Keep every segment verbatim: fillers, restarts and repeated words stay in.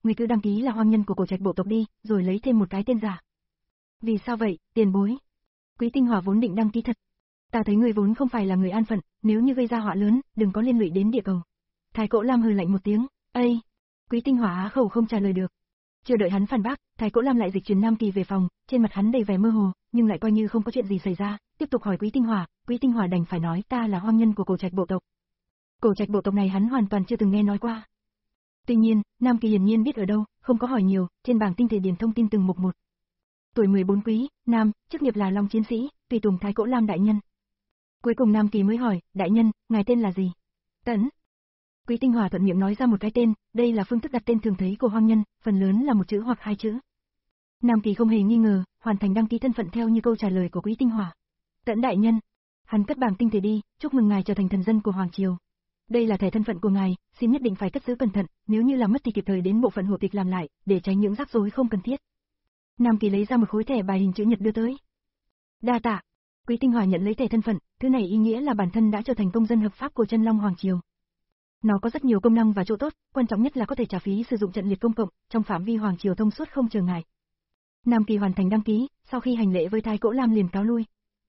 ngươi cứ đăng ký là hoang nhân của cổ trạch bộ tộc đi, rồi lấy thêm một cái tên giả. Vì sao vậy, tiền bối? Quý Tinh Hỏa vốn định đăng ký thật. Ta thấy ngươi vốn không phải là người an phận, nếu như gây ra họa lớn, đừng có liên lụy đến địa cầu. Thái Cổ Lam hừ lạnh một tiếng, "Ây!" Quý Tinh Hỏa á khẩu không trả lời được. Chưa đợi hắn phản bác, Thái Cổ Lam lại dịch chuyển Nam Kỳ về phòng, trên mặt hắn đầy vẻ mơ hồ, nhưng lại coi như không có chuyện gì xảy ra, tiếp tục hỏi Quý Tinh Hỏa, Quý Tinh Hỏa đành phải nói ta là hoang nhân của cổ trạch bộ tộc. Cổ trạch bộ tộc này hắn hoàn toàn chưa từng nghe nói qua. Tuy nhiên, Nam Kỳ hiển nhiên biết ở đâu, không có hỏi nhiều, trên bảng tinh thể điển thông tin từng mục một. Tuổi mười bốn Quý, nam, chức nghiệp là Long chiến sĩ, tùy tùng Thái Cổ Lam đại nhân. Cuối cùng Nam Kỳ mới hỏi, đại nhân, ngài tên là gì? Tẫn. Quý Tinh Hỏa thuận miệng nói ra một cái tên, đây là phương thức đặt tên thường thấy của hoang nhân, phần lớn là một chữ hoặc hai chữ. Nam Kỳ không hề nghi ngờ, hoàn thành đăng ký thân phận theo như câu trả lời của Quý Tinh Hỏa. Tẫn đại nhân. Hắn cất bảng tinh thể đi, chúc mừng ngài trở thành thần dân của Hoàng Triều. Đây là thẻ thân phận của ngài, xin nhất định phải cất giữ cẩn thận, nếu như làm mất thì kịp thời đến bộ phận hộ tịch làm lại, để tránh những rắc rối không cần thiết. Nam Kỳ lấy ra một khối thẻ bài hình chữ nhật đưa tới. Đa tạ. Quý Tinh Hỏa nhận lấy thẻ thân phận, thứ này ý nghĩa là bản thân đã trở thành công dân hợp pháp của Chân Long Hoàng Triều. Nó có rất nhiều công năng và chỗ tốt, quan trọng nhất là có thể trả phí sử dụng trận liệt công cộng, trong phạm vi Hoàng Triều thông suốt không trở ngại. Nam Kỳ hoàn thành đăng ký, sau khi hành lễ với Thái Cổ Lam liền cáo lui.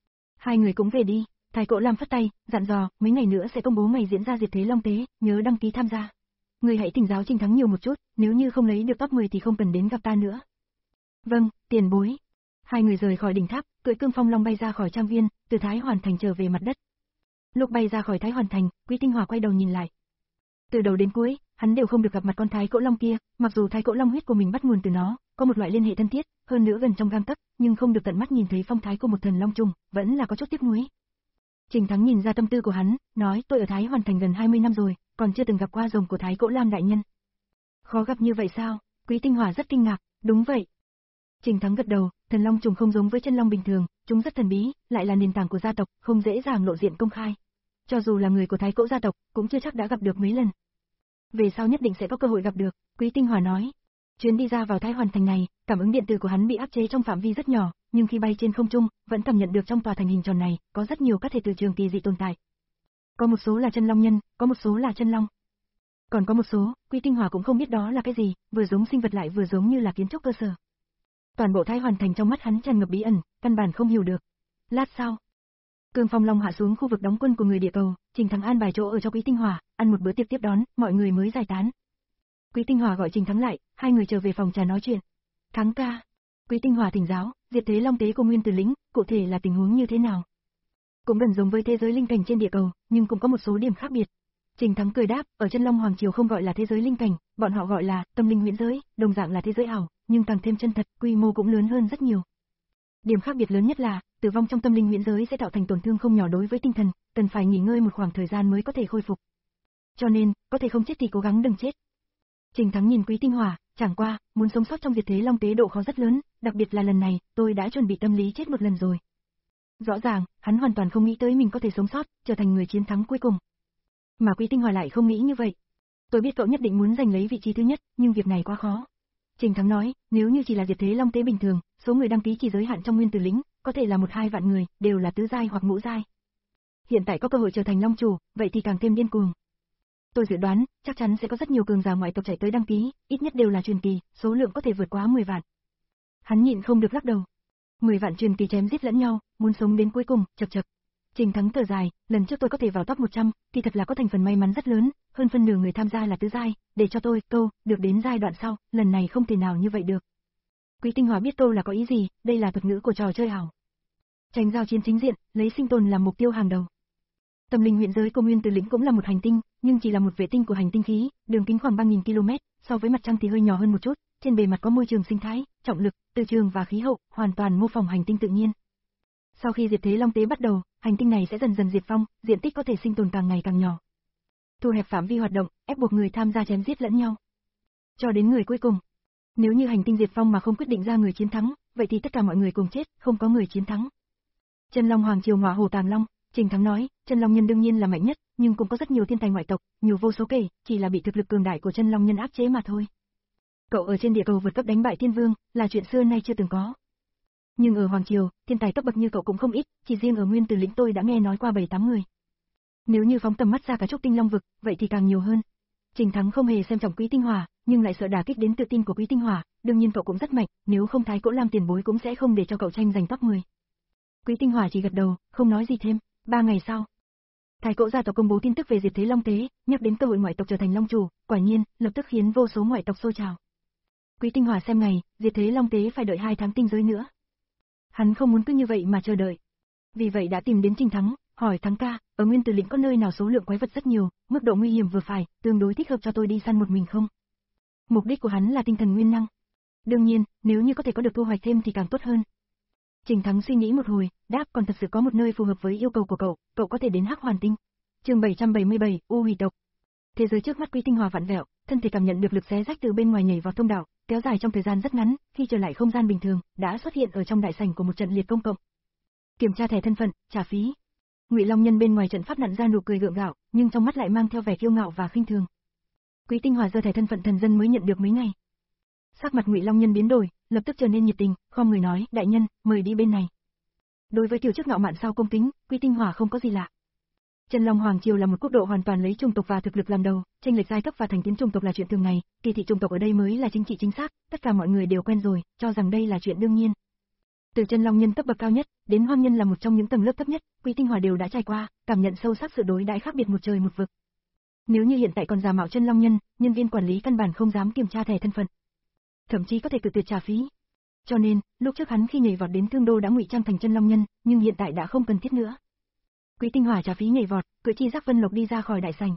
Hai người cũng về đi, Thái Cổ Lam phất tay, dặn dò, mấy ngày nữa sẽ công bố ngày diễn ra diệt thế Long Tế, nhớ đăng ký tham gia. Người hãy thỉnh giáo Trình Thắng nhiều một chút, nếu như không lấy được top mười thì không cần đến gặp ta nữa. Vâng, tiền bối. Hai người rời khỏi đỉnh tháp, cưỡi cương phong long bay ra khỏi trang viên, từ Thái Hoàn Thành trở về mặt đất. Lúc bay ra khỏi Thái Hoàn Thành, Quý Tinh Hỏa quay đầu nhìn lại. Từ đầu đến cuối, hắn đều không được gặp mặt con Thái Cổ Long kia, mặc dù Thái Cổ Long huyết của mình bắt nguồn từ nó, có một loại liên hệ thân thiết, hơn nữa gần trong gang tấc, nhưng không được tận mắt nhìn thấy phong thái của một thần long trùng, vẫn là có chút tiếc nuối. Trình Thắng nhìn ra tâm tư của hắn, nói tôi ở Thái Hoàn Thành gần hai mươi năm rồi, còn chưa từng gặp qua rồng của Thái Cổ Lam đại nhân. Khó gặp như vậy sao? Quý Tinh Hỏa rất kinh ngạc, đúng vậy. Trình Thắng gật đầu, thần long trùng không giống với chân long bình thường, chúng rất thần bí, lại là nền tảng của gia tộc, không dễ dàng lộ diện công khai. Cho dù là người của Thái Cổ gia tộc, cũng chưa chắc đã gặp được mấy lần. Về sau nhất định sẽ có cơ hội gặp được, Quý Tinh Hỏa nói. Chuyến đi ra vào Thái Hoàn Thành này, cảm ứng điện tử của hắn bị áp chế trong phạm vi rất nhỏ, nhưng khi bay trên không trung, vẫn cảm nhận được trong tòa thành hình tròn này, có rất nhiều các thể từ trường kỳ dị tồn tại. Có một số là chân long nhân, có một số là chân long. Còn có một số, Quý Tinh Hỏa cũng không biết đó là cái gì, vừa giống sinh vật lại vừa giống như là kiến trúc cơ sở. Toàn bộ Thái Hoàn Thành trong mắt hắn tràn ngập bí ẩn, căn bản không hiểu được. Lát sau, Cương Phong Long hạ xuống khu vực đóng quân của người địa cầu, Trình Thắng an bài chỗ ở cho Quý Tinh Hỏa, ăn một bữa tiệc tiếp đón, mọi người mới giải tán. Quý Tinh Hỏa gọi Trình Thắng lại, hai người trở về phòng trà nói chuyện. Thắng ca, Quý Tinh Hỏa thỉnh giáo, diệt thế Long Tế của Nguyên Tử Lĩnh, cụ thể là tình huống như thế nào? Cũng gần giống với thế giới linh cảnh trên địa cầu, nhưng cũng có một số điểm khác biệt. Trình Thắng cười đáp, ở Chân Long Hoàng Triều không gọi là thế giới linh cảnh, bọn họ gọi là tâm linh huyễn giới, đồng dạng là thế giới ảo, nhưng càng thêm chân thật, quy mô cũng lớn hơn rất nhiều. Điểm khác biệt lớn nhất là, tử vong trong tâm linh huyễn giới sẽ tạo thành tổn thương không nhỏ đối với tinh thần, cần phải nghỉ ngơi một khoảng thời gian mới có thể khôi phục. Cho nên, có thể không chết thì cố gắng đừng chết. Trình Thắng nhìn Quý Tinh Hỏa, chẳng qua, muốn sống sót trong diệt thế Long Tế độ khó rất lớn, đặc biệt là lần này, tôi đã chuẩn bị tâm lý chết một lần rồi. Rõ ràng, hắn hoàn toàn không nghĩ tới mình có thể sống sót, trở thành người chiến thắng cuối cùng. Mà Quý Tinh Hỏa lại không nghĩ như vậy. Tôi biết cậu nhất định muốn giành lấy vị trí thứ nhất, nhưng việc này quá khó. Trình Thắng nói, nếu như chỉ là diệt thế Long Tế bình thường, số người đăng ký chỉ giới hạn trong Nguyên Tử Lĩnh, có thể là một hai vạn người, đều là tứ giai hoặc ngũ giai. Hiện tại có cơ hội trở thành Long Chủ, vậy thì càng thêm điên cuồng. Tôi dự đoán, chắc chắn sẽ có rất nhiều cường giả ngoại tộc chạy tới đăng ký, ít nhất đều là truyền kỳ, số lượng có thể vượt quá mười vạn. Hắn nhịn không được lắc đầu. mười vạn truyền kỳ chém giết lẫn nhau, muốn sống đến cuối cùng, chậc chậc. Trình Thắng thở dài, lần trước tôi có thể vào top một trăm, thì thật là có thành phần may mắn rất lớn, hơn phân nửa người tham gia là tứ giai, để cho tôi, câu, được đến giai đoạn sau, lần này không thể nào như vậy được. Quý Tinh Hỏa biết câu là có ý gì, đây là thuật ngữ của trò chơi ảo. Tránh giao chiến chính diện, lấy sinh tồn làm mục tiêu hàng đầu. Tâm linh huyễn giới của Nguyên Tử Lĩnh cũng là một hành tinh, nhưng chỉ là một vệ tinh của hành tinh khí, đường kính khoảng ba nghìn ki lô mét, so với mặt trăng thì hơi nhỏ hơn một chút, trên bề mặt có môi trường sinh thái, trọng lực, từ trường và khí hậu, hoàn toàn mô phỏng hành tinh tự nhiên. Sau khi diệt thế Long Tế bắt đầu, hành tinh này sẽ dần dần diệt vong, diện tích có thể sinh tồn càng ngày càng nhỏ. Thu hẹp phạm vi hoạt động, ép buộc người tham gia chém giết lẫn nhau. Cho đến người cuối cùng. Nếu như hành tinh diệt vong mà không quyết định ra người chiến thắng, vậy thì tất cả mọi người cùng chết, không có người chiến thắng. Chân Long Hoàng Triều Ngọa Hổ Tàng Long, Trình Thắng nói, Chân Long Nhân đương nhiên là mạnh nhất, nhưng cũng có rất nhiều thiên tài ngoại tộc, nhiều vô số kể, chỉ là bị thực lực cường đại của Chân Long Nhân áp chế mà thôi. Cậu ở trên địa cầu vượt cấp đánh bại Thiên Vương, là chuyện xưa nay chưa từng có. Nhưng ở Hoàng Triều, thiên tài cấp bậc như cậu cũng không ít, chỉ riêng ở Nguyên Tử Lĩnh tôi đã nghe nói qua bảy tám người. Nếu như phóng tầm mắt ra cả Trúc Tinh Long vực, vậy thì càng nhiều hơn. Trình Thắng không hề xem trọng Quý Tinh Hòa, nhưng lại sợ đả kích đến tự tin của Quý Tinh Hòa, đương nhiên cậu cũng rất mạnh, nếu không Thái Cỗ Lam tiền bối cũng sẽ không để cho cậu tranh giành top mười. Quý Tinh Hòa chỉ gật đầu, không nói gì thêm. Ba ngày sau, Thái Cỗ gia tộc công bố tin tức về diệt thế Long Tế, nhắc đến cơ hội ngoại tộc trở thành Long chủ, quả nhiên, lập tức khiến vô số ngoại tộc sôi trào. Quý Tinh Hòa xem ngày, diệt thế Long Tế phải đợi hai tháng tinh giới nữa. Hắn không muốn cứ như vậy mà chờ đợi. Vì vậy đã tìm đến Trình Thắng, hỏi Thắng ca, ở Nguyên Tử Lĩnh có nơi nào số lượng quái vật rất nhiều, mức độ nguy hiểm vừa phải, tương đối thích hợp cho tôi đi săn một mình không? Mục đích của hắn là tinh thần nguyên năng. Đương nhiên, nếu như có thể có được thu hoạch thêm thì càng tốt hơn. Trình Thắng suy nghĩ một hồi, đáp còn thật sự có một nơi phù hợp với yêu cầu của cậu, cậu có thể đến Hắc Hoàn Tinh. Chương bảy trăm bảy mươi bảy, U Hủy tộc. Thế giới trước mắt Quý Tinh Hòa vặn vẹo, thân thể cảm nhận được lực xé rách từ bên ngoài nhảy vào thông đạo, kéo dài trong thời gian rất ngắn, khi trở lại không gian bình thường, đã xuất hiện ở trong đại sảnh của một trận liệt công cộng. Kiểm tra thẻ thân phận, trả phí. Ngụy Long Nhân bên ngoài trận pháp nặn ra nụ cười gượng gạo, nhưng trong mắt lại mang theo vẻ kiêu ngạo và khinh thường. Quý Tinh Hòa giơ thẻ thân phận thần dân mới nhận được mấy ngày. Sắc mặt Ngụy Long Nhân biến đổi, lập tức trở nên nhiệt tình, khom người nói, đại nhân, mời đi bên này. Đối với tiểu chức ngạo mạn sau công kính, Quý Tinh Hòa không có gì lạ. Chân Long Hoàng Triều là một quốc độ hoàn toàn lấy chủng tộc và thực lực làm đầu, chênh lệch giai cấp và thành kiến chủng tộc là chuyện thường ngày, kỳ thị chủng tộc ở đây mới là chính trị chính xác, tất cả mọi người đều quen rồi, cho rằng đây là chuyện đương nhiên. Từ Chân Long nhân cấp bậc cao nhất, đến Hoang nhân là một trong những tầng lớp thấp nhất, Quý Tinh Hòa đều đã trải qua, cảm nhận sâu sắc sự đối đãi khác biệt một trời một vực. Nếu như hiện tại còn giả mạo Chân Long nhân, nhân viên quản lý căn bản không dám kiểm tra thẻ thân phận, thậm chí có thể cự tuyệt trả phí. Cho nên, lúc trước hắn khi nhảy vọt đến Thương Đô đã ngụy trang thành Chân Long nhân, nhưng hiện tại đã không cần thiết nữa. Quý Tinh Hòa trả phí nhảy vọt, cưỡi chi giác vân lộc đi ra khỏi đại sảnh.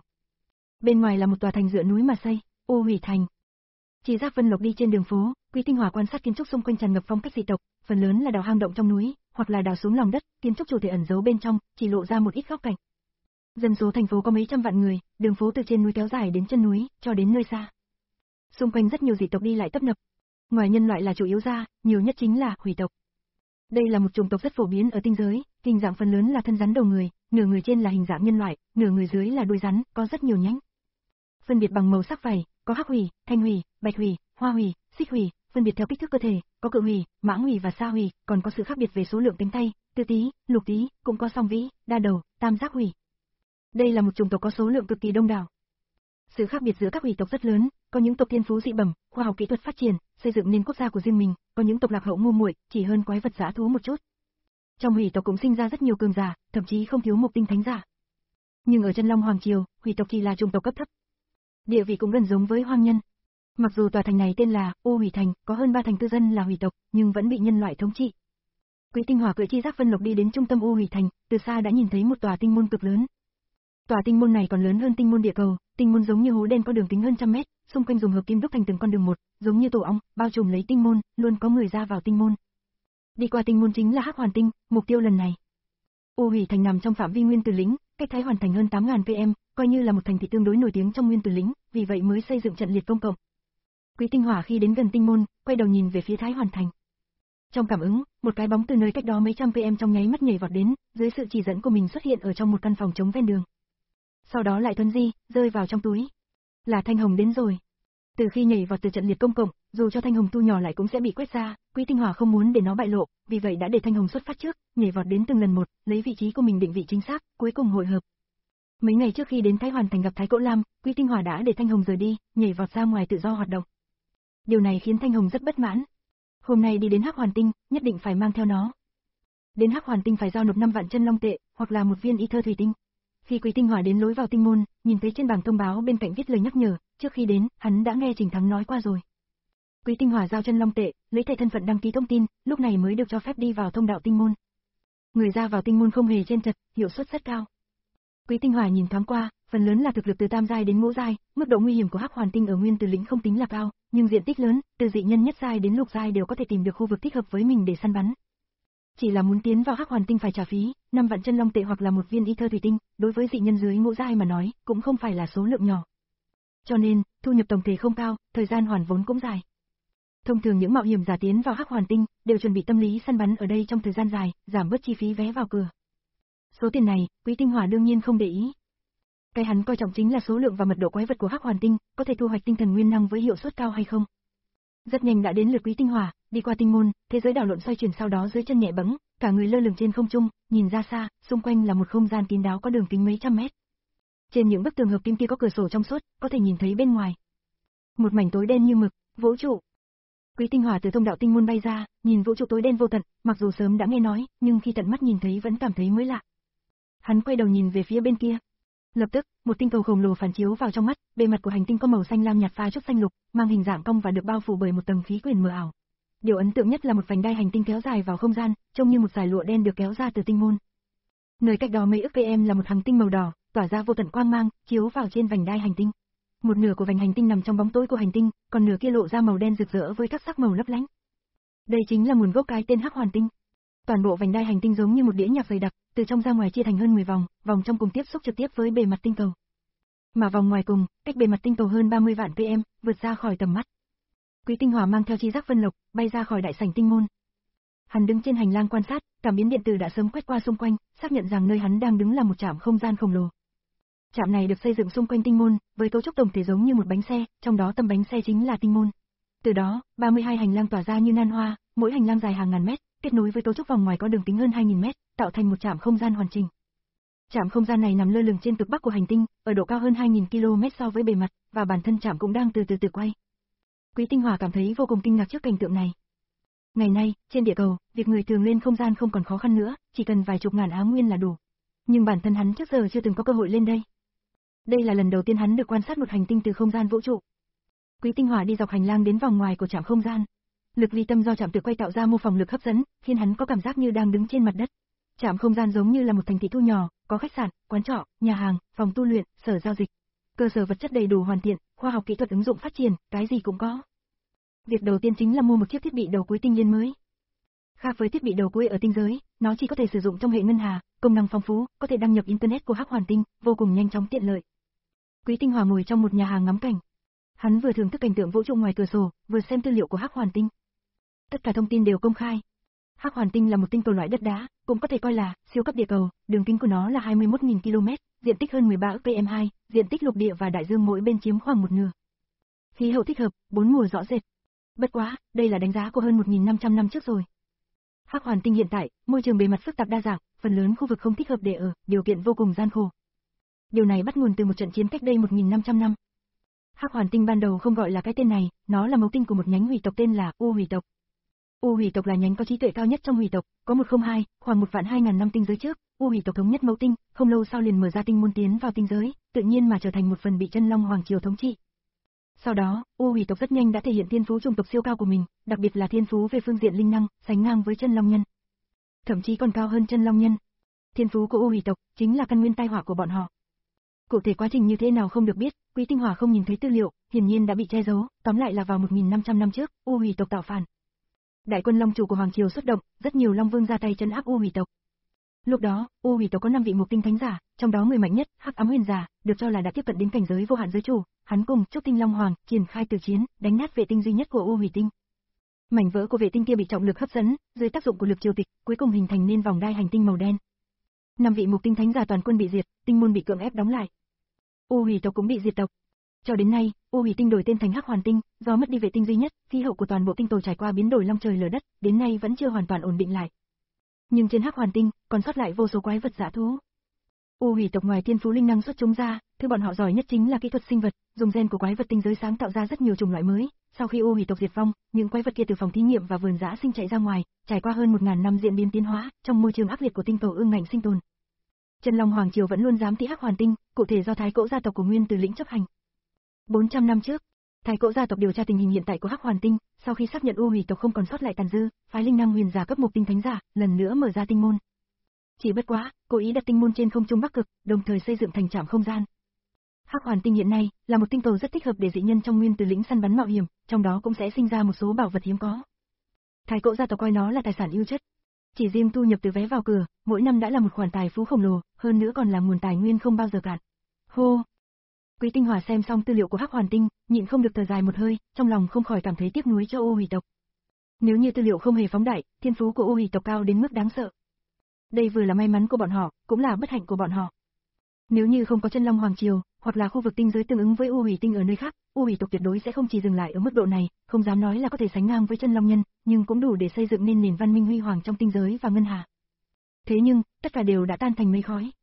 Bên ngoài là một tòa thành dựa núi mà xây, U Hủy thành. Chi giác vân lộc đi trên đường phố, Quý Tinh Hòa quan sát kiến trúc xung quanh tràn ngập phong cách dị tộc, phần lớn là đào hang động trong núi, hoặc là đào xuống lòng đất, kiến trúc chủ thể ẩn giấu bên trong, chỉ lộ ra một ít góc cạnh. Dân số thành phố có mấy trăm vạn người, đường phố từ trên núi kéo dài đến chân núi, cho đến nơi xa. Xung quanh rất nhiều dị tộc đi lại tấp nập. Ngoài nhân loại là chủ yếu ra, nhiều nhất chính là hủy tộc. Đây là một chủng tộc rất phổ biến ở tinh giới, hình dạng phần lớn là thân rắn đầu người, nửa người trên là hình dạng nhân loại, nửa người dưới là đuôi rắn, có rất nhiều nhánh. Phân biệt bằng màu sắc vảy, có hắc hủy, thanh hủy, bạch hủy, hoa hủy, xích hủy, phân biệt theo kích thước cơ thể, có cự hủy, mãng hủy và sa hủy, còn có sự khác biệt về số lượng cánh tay, tư tí, lục tí, cũng có song vĩ, đa đầu, tam giác hủy. Đây là một chủng tộc có số lượng cực kỳ đông đảo. Sự khác biệt giữa các hủy tộc rất lớn, có những tộc thiên phú dị bẩm, khoa học kỹ thuật phát triển, xây dựng nên quốc gia của riêng mình, có những tộc lạc hậu ngu muội, chỉ hơn quái vật dã thú một chút. Trong hủy tộc cũng sinh ra rất nhiều cường giả, thậm chí không thiếu một tinh thánh giả. Nhưng ở Chân Long Hoàng Triều, hủy tộc chỉ là chủng tộc cấp thấp. Địa vị cũng gần giống với hoang nhân. Mặc dù tòa thành này tên là U Hủy thành, có hơn ba thành tư dân là hủy tộc, nhưng vẫn bị nhân loại thống trị. Quý Tinh Hòa cưỡi chi giác vân lộc đi đến trung tâm U Hủy thành, từ xa đã nhìn thấy một tòa tinh môn cực lớn. Tòa tinh môn này còn lớn hơn tinh môn địa cầu, tinh môn giống như hố đen có đường kính hơn trăm mét, xung quanh dùng hợp kim đúc thành từng con đường một, giống như tổ ong, bao trùm lấy tinh môn, luôn có người ra vào tinh môn. Đi qua tinh môn chính là Hắc Hoàn Tinh, mục tiêu lần này. U Hủy thành nằm trong phạm vi Nguyên Tử Lĩnh, cách Thái Hoàn thành hơn tám nghìn ki lô mét, coi như là một thành thị tương đối nổi tiếng trong Nguyên Tử Lĩnh, vì vậy mới xây dựng trận liệt công cộng. Quý Tinh Hòa khi đến gần tinh môn, quay đầu nhìn về phía Thái Hoàn thành. Trong cảm ứng, một cái bóng từ nơi cách đó mấy trăm ki lô mét trong nháy mắt nhảy vọt đến, dưới sự chỉ dẫn của mình xuất hiện ở trong một căn phòng trống ven đường. Sau đó lại thuấn di, rơi vào trong túi. Là Thanh Hồng đến rồi. Từ khi nhảy vào từ trận liệt công cộng, dù cho Thanh Hồng thu nhỏ lại cũng sẽ bị quét ra, Quý Tinh Hòa không muốn để nó bại lộ, vì vậy đã để Thanh Hồng xuất phát trước, nhảy vọt đến từng lần một, lấy vị trí của mình định vị chính xác, cuối cùng hội hợp. Mấy ngày trước khi đến Thái Hoàn thành gặp Thái Cỗ Lam, Quý Tinh Hòa đã để Thanh Hồng rời đi, nhảy vọt ra ngoài tự do hoạt động. Điều này khiến Thanh Hồng rất bất mãn. Hôm nay đi đến Hắc Hoàn Tinh, nhất định phải mang theo nó. Đến Hắc Hoàn Tinh phải giao nộp năm vạn chân long tệ, hoặc là một viên y thơ thủy tinh. Khi Quý Tinh Hòa đến lối vào tinh môn, nhìn thấy trên bảng thông báo bên cạnh viết lời nhắc nhở, trước khi đến, hắn đã nghe Trình Thắng nói qua rồi. Quý Tinh Hòa giao chân long tệ, lấy thẻ thân phận đăng ký thông tin, lúc này mới được cho phép đi vào thông đạo tinh môn. Người ra vào tinh môn không hề chen chật, hiệu suất rất cao. Quý Tinh Hòa nhìn thoáng qua, phần lớn là thực lực từ tam giai đến ngũ giai, mức độ nguy hiểm của Hắc Hoàn Tinh ở Nguyên Tử Lĩnh không tính là cao, nhưng diện tích lớn, từ dị nhân nhất giai đến lục giai đều có thể tìm được khu vực thích hợp với mình để săn bắn. Chỉ là muốn tiến vào Hắc Hoàn Tinh phải trả phí, năm vạn chân long tệ hoặc là một viên y thơ thủy tinh, đối với dị nhân dưới ngũ giai mà nói, cũng không phải là số lượng nhỏ. Cho nên, thu nhập tổng thể không cao, thời gian hoàn vốn cũng dài. Thông thường những mạo hiểm giả tiến vào Hắc Hoàn Tinh đều chuẩn bị tâm lý săn bắn ở đây trong thời gian dài, giảm bớt chi phí vé vào cửa. Số tiền này, Quý Tinh Hòa đương nhiên không để ý. Cái hắn coi trọng chính là số lượng và mật độ quái vật của Hắc Hoàn Tinh, có thể thu hoạch tinh thần nguyên năng với hiệu suất cao hay không. Rất nhanh đã đến lượt Quý Tinh Hòa, đi qua tinh môn, thế giới đảo lộn xoay chuyển sau đó dưới chân nhẹ bẫng, cả người lơ lửng trên không trung, nhìn ra xa, xung quanh là một không gian kín đáo có đường kính mấy trăm mét. Trên những bức tường hợp kim kia có cửa sổ trong suốt, có thể nhìn thấy bên ngoài. Một mảnh tối đen như mực, vũ trụ. Quý Tinh Hỏa từ thông đạo tinh môn bay ra, nhìn vũ trụ tối đen vô tận, mặc dù sớm đã nghe nói, nhưng khi tận mắt nhìn thấy vẫn cảm thấy mới lạ. Hắn quay đầu nhìn về phía bên kia. Lập tức, một tinh cầu khổng lồ phản chiếu vào trong mắt, bề mặt của hành tinh có màu xanh lam nhạt pha chút xanh lục, mang hình dạng cong và được bao phủ bởi một tầng khí quyển mờ ảo. Điều ấn tượng nhất là một vành đai hành tinh kéo dài vào không gian, trông như một dải lụa đen được kéo ra từ tinh môn. Nơi cách đó mấy ức km là một hành tinh màu đỏ, tỏa ra vô tận quang mang, chiếu vào trên vành đai hành tinh. Một nửa của vành hành tinh nằm trong bóng tối của hành tinh, còn nửa kia lộ ra màu đen rực rỡ với các sắc màu lấp lánh. Đây chính là nguồn gốc cái tên Hắc Hoàn Tinh. Toàn bộ vành đai hành tinh giống như một đĩa nhạc dày đặc, từ trong ra ngoài chia thành hơn mười vòng, vòng trong cùng tiếp xúc trực tiếp với bề mặt tinh cầu. Mà vòng ngoài cùng, cách bề mặt tinh cầu hơn ba mươi vạn km, vượt ra khỏi tầm mắt. Quý Tinh Hỏa mang theo chi giác vân lộc, bay ra khỏi đại sảnh tinh môn. Hắn đứng trên hành lang quan sát, cảm biến điện tử đã sớm quét qua xung quanh, xác nhận rằng nơi hắn đang đứng là một trạm không gian khổng lồ. Trạm này được xây dựng xung quanh tinh môn, với cấu trúc tổng thể giống như một bánh xe, trong đó tâm bánh xe chính là tinh môn. Từ đó, ba mươi hai hành lang tỏa ra như nan hoa, mỗi hành lang dài hàng ngàn mét, kết nối với cấu trúc vòng ngoài có đường kính hơn hai nghìn mét, tạo thành một trạm không gian hoàn chỉnh. Trạm không gian này nằm lơ lửng trên cực bắc của hành tinh, ở độ cao hơn hai nghìn ki lô mét so với bề mặt, và bản thân trạm cũng đang từ từ từ quay. Quý Tinh Hỏa cảm thấy vô cùng kinh ngạc trước cảnh tượng này. Ngày nay, trên địa cầu, việc người thường lên không gian không còn khó khăn nữa, chỉ cần vài chục ngàn áo nguyên là đủ. Nhưng bản thân hắn trước giờ chưa từng có cơ hội lên đây. Đây là lần đầu tiên hắn được quan sát một hành tinh từ không gian vũ trụ. Quý Tinh Hỏa đi dọc hành lang đến vòng ngoài của trạm không gian. Lực ly tâm do trạm tự quay tạo ra mô phỏng lực hấp dẫn, khiến hắn có cảm giác như đang đứng trên mặt đất. Trạm không gian giống như là một thành thị thu nhỏ, có khách sạn, quán trọ, nhà hàng, phòng tu luyện, sở giao dịch. Cơ sở vật chất đầy đủ hoàn thiện, khoa học kỹ thuật ứng dụng phát triển, cái gì cũng có. Việc đầu tiên chính là mua một chiếc thiết bị đầu cuối tinh liên mới. Khác với thiết bị đầu cuối ở tinh giới, nó chỉ có thể sử dụng trong hệ ngân hà, công năng phong phú, có thể đăng nhập internet của Hắc Hoàn Tinh, vô cùng nhanh chóng tiện lợi. Quý Tinh Hỏa ngồi trong một nhà hàng ngắm cảnh. Hắn vừa thưởng thức cảnh tượng vũ trụ ngoài cửa sổ, vừa xem tư liệu của Hắc Hoàn Tinh. Tất cả thông tin đều công khai. Hắc Hoàn Tinh là một tinh cầu loại đất đá, cũng có thể coi là siêu cấp địa cầu, đường kính của nó là hai mươi mốt nghìn ki lô mét, diện tích hơn mười ba ức km hai, diện tích lục địa và đại dương mỗi bên chiếm khoảng một nửa. Khí hậu thích hợp, bốn mùa rõ rệt. Bất quá, đây là đánh giá của hơn một nghìn năm trăm năm trước rồi. Hắc Hoàn Tinh hiện tại, môi trường bề mặt phức tạp đa dạng, phần lớn khu vực không thích hợp để ở, điều kiện vô cùng gian khổ. Điều này bắt nguồn từ một trận chiến cách đây một nghìn năm trăm năm. Hắc Hoàn Tinh ban đầu không gọi là cái tên này, nó là mẫu tinh của một nhánh hủy tộc tên là U Hủy tộc. U Hủy tộc là nhánh có trí tuệ cao nhất trong hủy tộc, có một không hai, khoảng một vạn hai ngàn năm tinh giới trước, U Hủy tộc thống nhất mẫu tinh, không lâu sau liền mở ra tinh môn tiến vào tinh giới, tự nhiên mà trở thành một phần bị Chân Long Hoàng triều thống trị. Sau đó, U Hủy tộc rất nhanh đã thể hiện thiên phú chủng tộc siêu cao của mình, đặc biệt là thiên phú về phương diện linh năng, sánh ngang với Chân Long nhân. Thậm chí còn cao hơn Chân Long nhân. Thiên phú của U Hủy tộc chính là căn nguyên tai họa của bọn họ. Cụ thể quá trình như thế nào không được biết, Quý Tinh Hỏa không nhìn thấy tư liệu, hiển nhiên đã bị che giấu, tóm lại là vào một nghìn năm trăm năm trước, U Hủy tộc tạo phản. Đại quân Long chủ của Hoàng triều xuất động, rất nhiều Long vương ra tay trấn áp U Hủy tộc. Lúc đó, U Hủy tộc có năm vị mục tinh thánh giả, trong đó người mạnh nhất, Hắc Ám Huyền giả, được cho là đã tiếp cận đến cảnh giới vô hạn giới chủ, hắn cùng Trúc Tinh Long Hoàng triển khai tử chiến, đánh nát vệ tinh duy nhất của U Hủy tinh. Mảnh vỡ của vệ tinh kia bị trọng lực hấp dẫn, dưới tác dụng của lực triều tịch, cuối cùng hình thành nên vòng đai hành tinh màu đen. Năm vị mục tinh thánh giả toàn quân bị diệt, tinh môn bị cưỡng ép đóng lại. U Hủy tộc cũng bị diệt tộc. Cho đến nay, U Hủy tinh đổi tên thành Hắc Hoàn Tinh, do mất đi vệ tinh duy nhất, khí hậu của toàn bộ tinh cầu trải qua biến đổi long trời lở đất, đến nay vẫn chưa hoàn toàn ổn định lại. Nhưng trên Hắc Hoàn Tinh, còn sót lại vô số quái vật dã thú. U Hủy tộc ngoài thiên phú linh năng xuất chúng ra, thứ bọn họ giỏi nhất chính là kỹ thuật sinh vật, dùng gen của quái vật tinh giới sáng tạo ra rất nhiều chủng loại mới. Sau khi U Hủy tộc diệt vong, những quái vật kia từ phòng thí nghiệm và vườn dã sinh chạy ra ngoài, trải qua hơn một ngàn năm diễn biến tiến hóa, trong môi trường ác liệt của tinh cầu ương ngạnh sinh tồn. Chân Long Hoàng triều vẫn luôn giám thị Hắc Hoàn Tinh, cụ thể do Thái Cỗ gia tộc của Nguyên Từ lĩnh chấp hành. bốn trăm năm trước, Thái Cỗ gia tộc điều tra tình hình hiện tại của Hắc Hoàn Tinh, sau khi xác nhận U Hủy tộc không còn sót lại tàn dư, phái linh năng huyền giả cấp mục tinh thánh giả, lần nữa mở ra tinh môn. Chỉ bất quá, cố ý đặt tinh môn trên không trung Bắc Cực, đồng thời xây dựng thành trạm không gian. Hắc Hoàn Tinh hiện nay là một tinh cầu rất thích hợp để dị nhân trong Nguyên Từ lĩnh săn bắn mạo hiểm, trong đó cũng sẽ sinh ra một số bảo vật hiếm có. Thái Cỗ gia tộc coi nó là tài sản ưu chất. Chỉ riêng thu nhập từ vé vào cửa, mỗi năm đã là một khoản tài phú khổng lồ, hơn nữa còn là nguồn tài nguyên không bao giờ cạn. Hô! Quý Tinh Hỏa xem xong tư liệu của Hắc Hoàn Tinh, nhịn không được thở dài một hơi, trong lòng không khỏi cảm thấy tiếc nuối cho U Hủy tộc. Nếu như tư liệu không hề phóng đại, thiên phú của U Hủy tộc cao đến mức đáng sợ. Đây vừa là may mắn của bọn họ, cũng là bất hạnh của bọn họ. Nếu như không có Chân Long Hoàng triều, hoặc là khu vực tinh giới tương ứng với U Hủy tinh ở nơi khác, U Hủy tộc tuyệt đối sẽ không chỉ dừng lại ở mức độ này, không dám nói là có thể sánh ngang với Chân Long nhân, nhưng cũng đủ để xây dựng nên nền văn minh huy hoàng trong tinh giới và ngân hà. Thế nhưng, tất cả đều đã tan thành mây khói.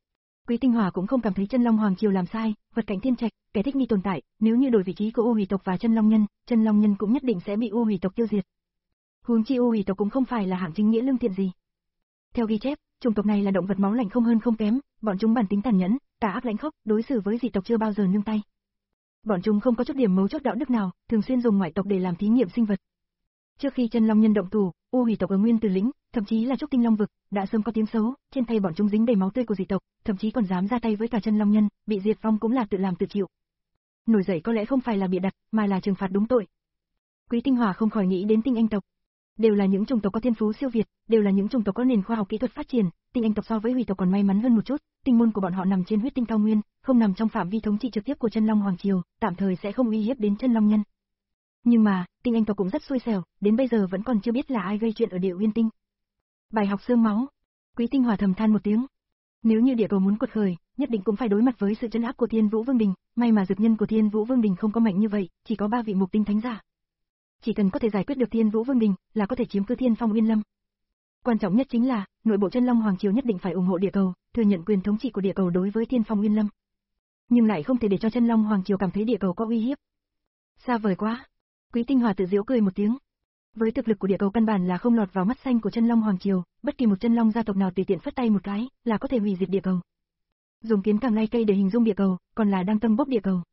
Quý Tinh Hỏa cũng không cảm thấy Chân Long Hoàng Triều làm sai, vật cạnh thiên trạch, kẻ thích nghi tồn tại, nếu như đổi vị trí của U Hủy tộc và Chân Long nhân, Chân Long nhân cũng nhất định sẽ bị U Hủy tộc tiêu diệt. Huống chi U Hủy tộc cũng không phải là hạng chính nghĩa lương thiện gì. Theo ghi chép, chủng tộc này là động vật máu lạnh không hơn không kém, bọn chúng bản tính tàn nhẫn, tà ác lãnh khốc, đối xử với dị tộc chưa bao giờ nương tay. Bọn chúng không có chút điểm mấu chốt đạo đức nào, thường xuyên dùng ngoại tộc để làm thí nghiệm sinh vật. Trước khi Chân Long nhân động thủ, U Hủy tộc ở Nguyên Tử lĩnh, thậm chí là Trúc Tinh Long vực, đã sớm có tiếng xấu, trên tay bọn chúng dính đầy máu tươi của dị tộc, thậm chí còn dám ra tay với cả Chân Long nhân, bị diệt vong cũng là tự làm tự chịu. Nổi dậy có lẽ không phải là bịa đặt, mà là trừng phạt đúng tội. Quý Tinh Hỏa không khỏi nghĩ đến Tinh Anh tộc, đều là những chủng tộc có thiên phú siêu việt, đều là những chủng tộc có nền khoa học kỹ thuật phát triển, Tinh Anh tộc so với Hủy tộc còn may mắn hơn một chút, tinh môn của bọn họ nằm trên huyết tinh cao nguyên, không nằm trong phạm vi thống trị trực tiếp của Chân Long Hoàng triều, tạm thời sẽ không uy hiếp đến Chân Long nhân. Nhưng mà, Tinh Anh tộc cũng rất xui xẻo, đến bây giờ vẫn còn chưa biết là ai gây chuyện ở Địa Uyên Tinh. Bài học xương máu. Quý Tinh Hỏa thầm than một tiếng. Nếu như địa cầu muốn quật khởi, nhất định cũng phải đối mặt với sự trấn áp của Thiên Vũ Vương Đình, may mà dược nhân của Thiên Vũ Vương Đình không có mạnh như vậy, chỉ có ba vị mục tinh thánh giả. Chỉ cần có thể giải quyết được Thiên Vũ Vương Đình, là có thể chiếm cứ Thiên Phong Uyên Lâm. Quan trọng nhất chính là, nội bộ Chân Long Hoàng triều nhất định phải ủng hộ địa cầu, thừa nhận quyền thống trị của địa cầu đối với Thiên Phong Uyên Lâm. Nhưng lại không thể để cho Chân Long Hoàng triều cảm thấy địa cầu có uy hiếp. Xa vời quá. Quý Tinh Hỏa tự giễu cười một tiếng. Với thực lực của địa cầu căn bản là không lọt vào mắt xanh của Chân Long Hoàng triều, bất kỳ một Chân Long gia tộc nào tùy tiện phất tay một cái, là có thể hủy diệt địa cầu. Dùng kiến càng lay cây để hình dung địa cầu, còn là đang tâm bốc địa cầu.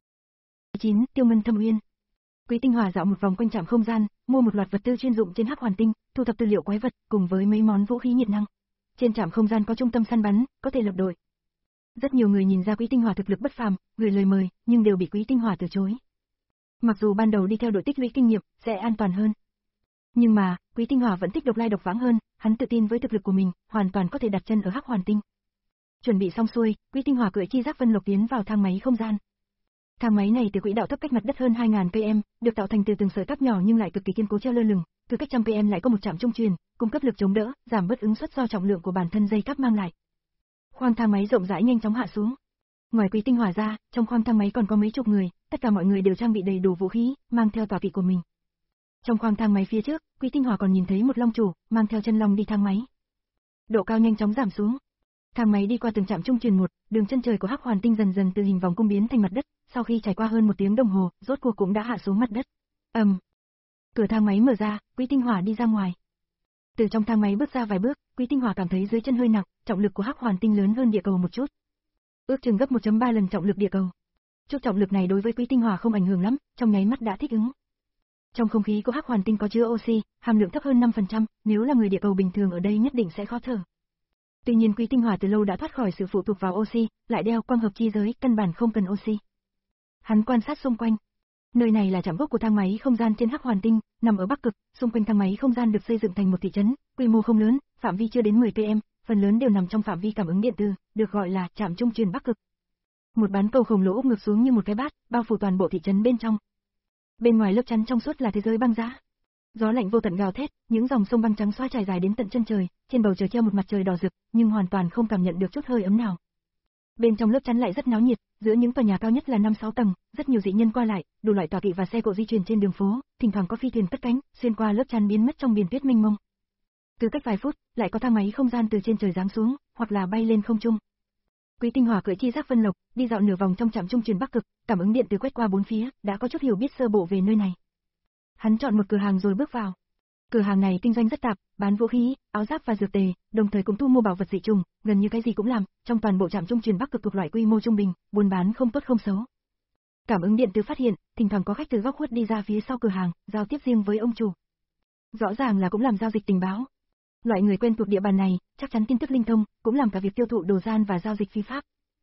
chín. Tiêu Ngân Thâm Uyên. Quý Tinh Hỏa dạo một vòng quanh trạm không gian, mua một loạt vật tư chuyên dụng trên Hắc Hoàn Tinh, thu thập tư liệu quái vật, cùng với mấy món vũ khí nhiệt năng. Trên trạm không gian có trung tâm săn bắn, có thể lập đội. Rất nhiều người nhìn ra Quý Tinh Hỏa thực lực bất phàm, gửi lời mời, nhưng đều bị Quý Tinh Hỏa từ chối. Mặc dù ban đầu đi theo đội tích lũy kinh nghiệm, sẽ an toàn hơn. Nhưng mà, Quý Tinh Hỏa vẫn thích độc lai độc vãng hơn, hắn tự tin với thực lực của mình, hoàn toàn có thể đặt chân ở Hắc Hoàn Tinh. Chuẩn bị xong xuôi, Quý Tinh Hỏa cưỡi chi giác vân lộc tiến vào thang máy không gian. Thang máy này từ quỹ đạo thấp cách mặt đất hơn hai nghìn km, được tạo thành từ từng sợi cáp nhỏ nhưng lại cực kỳ kiên cố treo lơ lửng, từ cách trăm km lại có một trạm trung truyền, cung cấp lực chống đỡ, giảm bớt ứng suất do trọng lượng của bản thân dây cáp mang lại. Khoang thang máy rộng rãi nhanh chóng hạ xuống. Ngoài Quý Tinh Hỏa ra, trong khoang thang máy còn có mấy chục người, tất cả mọi người đều trang bị đầy đủ vũ khí, mang theo tọa kỵ của mình. Trong khoang thang máy phía trước, Quý Tinh Hỏa còn nhìn thấy một long chủ, mang theo chân long đi thang máy. Độ cao nhanh chóng giảm xuống. Thang máy đi qua từng trạm trung truyền một, đường chân trời của Hắc Hoàn Tinh dần dần từ hình vòng cung biến thành mặt đất, sau khi trải qua hơn một tiếng đồng hồ, rốt cuộc cũng đã hạ xuống mặt đất. Ầm. Um. Cửa thang máy mở ra, Quý Tinh Hỏa đi ra ngoài. Từ trong thang máy bước ra vài bước, Quý Tinh Hỏa cảm thấy dưới chân hơi nặng, trọng lực của Hắc Hoàn Tinh lớn hơn địa cầu một chút. Ước chừng gấp một phẩy ba lần trọng lực địa cầu. Chút trọng lực này đối với Quý Tinh Hỏa không ảnh hưởng lắm, trong nháy mắt đã thích ứng. Trong không khí của Hắc Hoàn Tinh có chứa oxy, hàm lượng thấp hơn năm phần trăm, nếu là người địa cầu bình thường ở đây nhất định sẽ khó thở. Tuy nhiên Quý Tinh Hỏa từ lâu đã thoát khỏi sự phụ thuộc vào oxy, lại đeo quang hợp chi giới, căn bản không cần oxy. Hắn quan sát xung quanh. Nơi này là trạm gốc của thang máy không gian trên Hắc Hoàn Tinh, nằm ở Bắc Cực, xung quanh thang máy không gian được xây dựng thành một thị trấn, quy mô không lớn, phạm vi chưa đến mười ki lô mét, phần lớn đều nằm trong phạm vi cảm ứng điện từ, được gọi là trạm trung truyền Bắc Cực. Một bán cầu khổng lồ úp ngược xuống như một cái bát, bao phủ toàn bộ thị trấn bên trong. Bên ngoài lớp chắn trong suốt là thế giới băng giá. Gió lạnh vô tận gào thét, những dòng sông băng trắng xóa trải dài đến tận chân trời, trên bầu trời treo một mặt trời đỏ rực, nhưng hoàn toàn không cảm nhận được chút hơi ấm nào. Bên trong lớp chắn lại rất náo nhiệt, giữa những tòa nhà cao nhất là năm sáu tầng, rất nhiều dị nhân qua lại, đủ loại tọa kỵ và xe cộ di chuyển trên đường phố, thỉnh thoảng có phi thuyền cất cánh, xuyên qua lớp chắn biến mất trong biển tuyết mênh mông. Cứ cách vài phút, lại có thang máy không gian từ trên trời giáng xuống, hoặc là bay lên không trung. Quý Tinh Hỏa cưỡi chi giác vân lộc, đi dạo nửa vòng trong trạm trung truyền Bắc Cực, cảm ứng điện từ quét qua bốn phía, đã có chút hiểu biết sơ bộ về nơi này. Hắn chọn một cửa hàng rồi bước vào. Cửa hàng này kinh doanh rất tạp, bán vũ khí, áo giáp và dược tề, đồng thời cũng thu mua bảo vật dị trùng, gần như cái gì cũng làm, trong toàn bộ trạm trung truyền Bắc Cực thuộc loại quy mô trung bình, buôn bán không tốt không xấu. Cảm ứng điện từ phát hiện, thỉnh thoảng có khách từ góc khuất đi ra phía sau cửa hàng, giao tiếp riêng với ông chủ. Rõ ràng là cũng làm giao dịch tình báo. Loại người quen thuộc địa bàn này, chắc chắn tin tức linh thông, cũng làm cả việc tiêu thụ đồ gian và giao dịch phi pháp.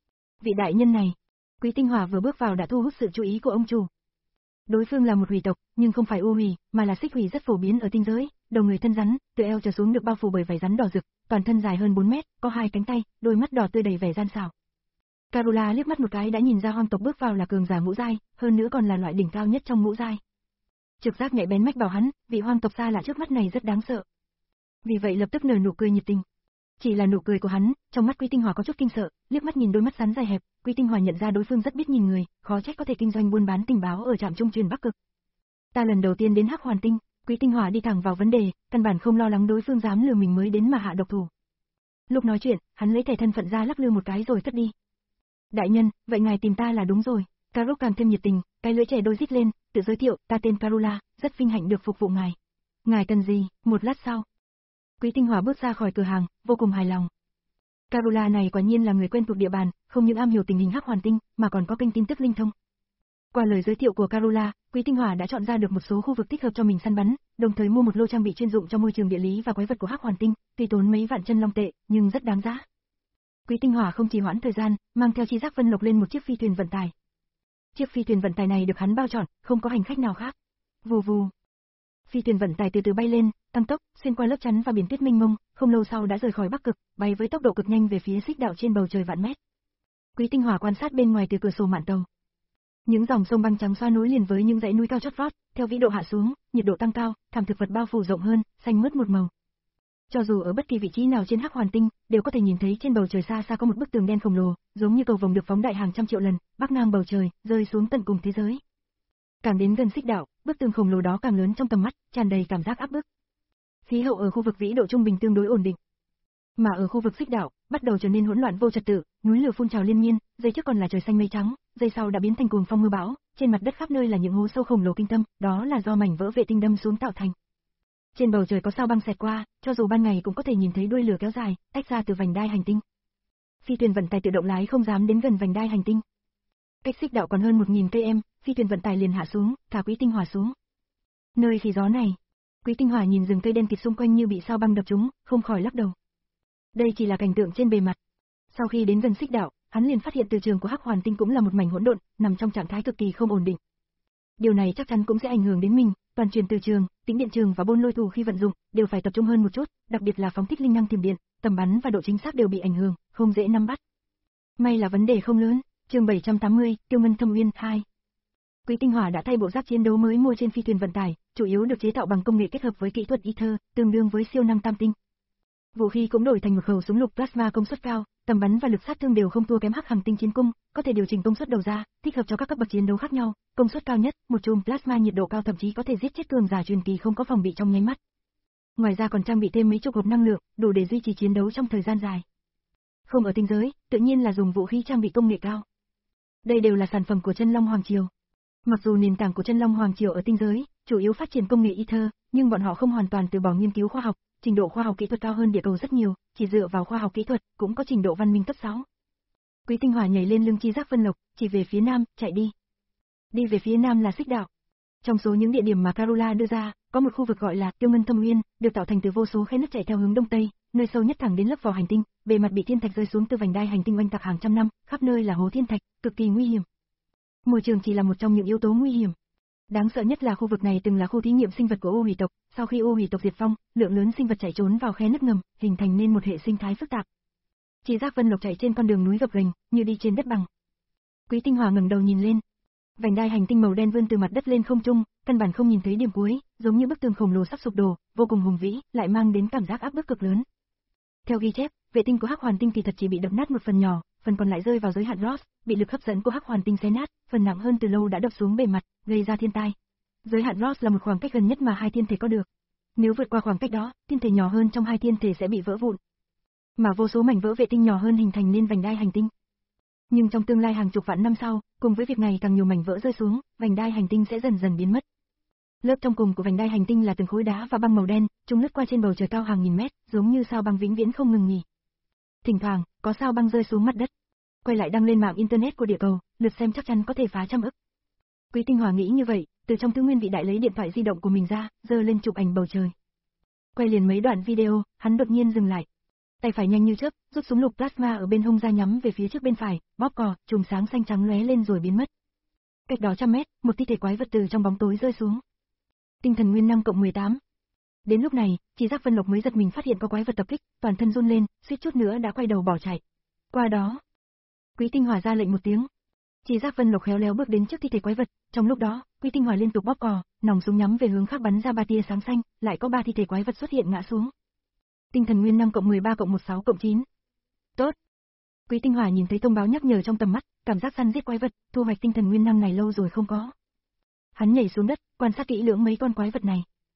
Vị đại nhân này, Quý Tinh Hỏa vừa bước vào đã thu hút sự chú ý của ông chủ. Đối phương là một hủy tộc, nhưng không phải U hủy, mà là xích hủy rất phổ biến ở tinh giới, đầu người thân rắn, từ eo trở xuống được bao phủ bởi vảy rắn đỏ rực, toàn thân dài hơn bốn mét, có hai cánh tay, đôi mắt đỏ tươi đầy vẻ gian xảo. Carola liếc mắt một cái đã nhìn ra hoang tộc bước vào là cường giả ngũ giai, hơn nữa còn là loại đỉnh cao nhất trong ngũ giai. Trực giác nhạy bén mách bảo hắn, vị hoang tộc xa lạ trước mắt này rất đáng sợ. Vì vậy lập tức nở nụ cười nhiệt tình. Chỉ là nụ cười của hắn, trong mắt Quý Tinh Hỏa có chút kinh sợ, liếc mắt nhìn đôi mắt rắn dài hẹp, Quý Tinh Hỏa nhận ra đối phương rất biết nhìn người, khó trách có thể kinh doanh buôn bán tình báo ở trạm trung truyền Bắc Cực. Ta lần đầu tiên đến Hắc Hoàn Tinh, Quý Tinh Hỏa đi thẳng vào vấn đề, căn bản không lo lắng đối phương dám lừa mình mới đến mà hạ độc thủ. Lúc nói chuyện, hắn lấy thẻ thân phận ra lắc lư một cái rồi cất đi. Đại nhân, vậy ngài tìm ta là đúng rồi. Karuk càng thêm nhiệt tình, cái lưỡi trẻ đôi rít lên, tự giới thiệu, ta tên Karula, rất vinh hạnh được phục vụ ngài. Ngài cần gì? Một lát sau, Quý Tinh Hỏa bước ra khỏi cửa hàng, vô cùng hài lòng. Karula này quả nhiên là người quen thuộc địa bàn, không những am hiểu tình hình Hắc Hoàn Tinh, mà còn có kênh tin tức linh thông. Qua lời giới thiệu của Karula, Quý Tinh Hỏa đã chọn ra được một số khu vực thích hợp cho mình săn bắn, đồng thời mua một lô trang bị chuyên dụng cho môi trường địa lý và quái vật của Hắc Hoàn Tinh, tuy tốn mấy vạn chân long tệ, nhưng rất đáng giá. Quý Tinh Hỏa không trì hoãn thời gian, mang theo Chi Giác Vân Lộc lên một chiếc phi thuyền vận tải. Chiếc phi thuyền vận tải này được hắn bao trọn, không có hành khách nào khác. Vù vù. Phi thuyền vận tải từ từ bay lên, tăng tốc, xuyên qua lớp chắn và biển tuyết mênh mông, không lâu sau đã rời khỏi Bắc Cực, bay với tốc độ cực nhanh về phía xích đạo trên bầu trời vạn mét. Quý Tinh Hỏa quan sát bên ngoài từ cửa sổ mạn tàu. Những dòng sông băng trắng xoa nối liền với những dãy núi cao chót vót, theo vĩ độ hạ xuống, nhiệt độ tăng cao, thảm thực vật bao phủ rộng hơn, xanh mướt một màu. Cho dù ở bất kỳ vị trí nào trên Hắc Hoàn Tinh, đều có thể nhìn thấy trên bầu trời xa xa có một bức tường đen khổng lồ, giống như cầu vồng được phóng đại hàng trăm triệu lần, bắc ngang bầu trời, rơi xuống tận cùng thế giới. Càng đến gần xích đạo, bức tường khổng lồ đó càng lớn trong tầm mắt, tràn đầy cảm giác áp bức. Khí hậu ở khu vực vĩ độ trung bình tương đối ổn định, mà ở khu vực xích đạo, bắt đầu trở nên hỗn loạn vô trật tự, núi lửa phun trào liên miên, giây trước còn là trời xanh mây trắng, giây sau đã biến thành cuồng phong mưa bão, trên mặt đất khắp nơi là những hố sâu khổng lồ kinh tâm, đó là do mảnh vỡ vệ tinh đâm xuống tạo thành. Trên bầu trời có sao băng xẹt qua, cho dù ban ngày cũng có thể nhìn thấy đuôi lửa kéo dài, tách ra từ vành đai hành tinh. Phi thuyền vận tải tự động lái không dám đến gần vành đai hành tinh. Cách xích đạo còn hơn một nghìn cây em, phi thuyền vận tải liền hạ xuống, thả Quý Tinh Hỏa xuống. Nơi khí gió này, Quý Tinh Hỏa nhìn rừng cây đen kịt xung quanh như bị sao băng đập trúng, không khỏi lắc đầu. Đây chỉ là cảnh tượng trên bề mặt. Sau khi đến gần xích đạo, hắn liền phát hiện từ trường của Hắc Hoàn Tinh cũng là một mảnh hỗn độn, nằm trong trạng thái cực kỳ không ổn định. Điều này chắc chắn cũng sẽ ảnh hưởng đến mình, toàn truyền từ trường, tĩnh điện trường và bôn lôi thủ khi vận dụng đều phải tập trung hơn một chút, đặc biệt là phóng thích linh năng tiềm điện, tầm bắn và độ chính xác đều bị ảnh hưởng, không dễ nắm bắt. May là vấn đề không lớn. Chương bảy trăm tám mươi, Tiêu Ngân Thâm Uyên hai. Quý Tinh Hỏa đã thay bộ giáp chiến đấu mới mua trên phi thuyền vận tải, chủ yếu được chế tạo bằng công nghệ kết hợp với kỹ thuật Ether, tương đương với siêu năng tam tinh. Vũ khí cũng đổi thành một khẩu súng lục plasma công suất cao, tầm bắn và lực sát thương đều không thua kém Hắc Hành Tinh chiến cung, có thể điều chỉnh công suất đầu ra, thích hợp cho các cấp bậc chiến đấu khác nhau, công suất cao nhất, một chùm plasma nhiệt độ cao thậm chí có thể giết chết cường giả truyền kỳ không có phòng bị trong nháy mắt. Ngoài ra còn trang bị thêm mấy chục hộp năng lượng, đủ để duy trì chiến đấu trong thời gian dài. Không ở tinh giới, tự nhiên là dùng vũ khí trang bị công nghệ cao. Đây đều là sản phẩm của Chân Long Hoàng Triều. Mặc dù nền tảng của Chân Long Hoàng Triều ở tinh giới, chủ yếu phát triển công nghệ Ether, nhưng bọn họ không hoàn toàn từ bỏ nghiên cứu khoa học, trình độ khoa học kỹ thuật cao hơn địa cầu rất nhiều, chỉ dựa vào khoa học kỹ thuật, cũng có trình độ văn minh cấp sáu. Quý Tinh Hỏa nhảy lên lưng Chi Giác Vân Lộc, chỉ về phía nam, chạy đi. Đi về phía nam là xích đạo. Trong số những địa điểm mà Karula đưa ra, có một khu vực gọi là Tiêu Ngân Thâm Uyên, được tạo thành từ vô số khe nứt chạy theo hướng đông tây, nơi sâu nhất thẳng đến lớp vỏ hành tinh, bề mặt bị thiên thạch rơi xuống từ vành đai hành tinh oanh tạc hàng trăm năm, khắp nơi là hố thiên thạch, cực kỳ nguy hiểm. Môi trường chỉ là một trong những yếu tố nguy hiểm. Đáng sợ nhất là khu vực này từng là khu thí nghiệm sinh vật của ô hủy tộc, sau khi ô hủy tộc diệt vong, lượng lớn sinh vật chạy trốn vào khe nứt ngầm, hình thành nên một hệ sinh thái phức tạp. Chi Giác Vân Lộc chạy trên con đường núi gập ghềnh, như đi trên đất bằng. Quý Tinh Hỏa ngẩng đầu nhìn lên. Vành đai hành tinh màu đen vươn từ mặt đất lên không trung, căn bản không nhìn thấy điểm cuối, giống như bức tường khổng lồ sắp sụp đổ, vô cùng hùng vĩ, lại mang đến cảm giác áp bức cực lớn. Theo ghi chép, vệ tinh của Hắc Hoàn Tinh kỳ thật chỉ bị đập nát một phần nhỏ, phần còn lại rơi vào giới hạn Ross, bị lực hấp dẫn của Hắc Hoàn Tinh xé nát, phần nặng hơn từ lâu đã đập xuống bề mặt, gây ra thiên tai. Giới hạn Ross là một khoảng cách gần nhất mà hai thiên thể có được. Nếu vượt qua khoảng cách đó, thiên thể nhỏ hơn trong hai thiên thể sẽ bị vỡ vụn. Mà vô số mảnh vỡ vệ tinh nhỏ hơn hình thành nên vành đai hành tinh. Nhưng trong tương lai hàng chục vạn năm sau, cùng với việc ngày càng nhiều mảnh vỡ rơi xuống, vành đai hành tinh sẽ dần dần biến mất. Lớp trong cùng của vành đai hành tinh là từng khối đá và băng màu đen, chúng lướt qua trên bầu trời cao hàng nghìn mét, giống như sao băng vĩnh viễn không ngừng nghỉ. Thỉnh thoảng, có sao băng rơi xuống mặt đất. Quay lại đăng lên mạng internet của địa cầu, lượt xem chắc chắn có thể phá trăm ức. Quý Tinh Hỏa nghĩ như vậy, từ trong thứ nguyên vị đại lấy điện thoại di động của mình ra, giơ lên chụp ảnh bầu trời. Quay liền mấy đoạn video, hắn đột nhiên dừng lại. Tay phải nhanh như chớp, rút súng lục plasma ở bên hông ra nhắm về phía trước bên phải, bóp cò, chùm sáng xanh trắng lóe lên rồi biến mất. Cách đó trăm mét, một thi thể quái vật từ trong bóng tối rơi xuống. Tinh thần nguyên năng cộng mười tám. Đến lúc này, Chi Giác Vân Lộc mới giật mình phát hiện có quái vật tập kích, toàn thân run lên, suýt chút nữa đã quay đầu bỏ chạy. Qua đó, Quý Tinh Hỏa ra lệnh một tiếng. Chi Giác Vân Lộc khéo léo bước đến trước thi thể quái vật, trong lúc đó, Quý Tinh Hỏa liên tục bóp cò, nòng súng nhắm về hướng khác bắn ra ba tia sáng xanh, lại có ba thi thể quái vật xuất hiện ngã xuống. Tinh thần nguyên năng cộng mười ba cộng mười sáu cộng chín. Tốt. Quý Tinh Hỏa nhìn thấy thông báo nhắc nhở trong tầm mắt, cảm giác săn giết quái vật, thu hoạch tinh thần nguyên năng này lâu rồi không có. Hắn nhảy xuống đất, quan sát kỹ lưỡng mấy con quái vật này.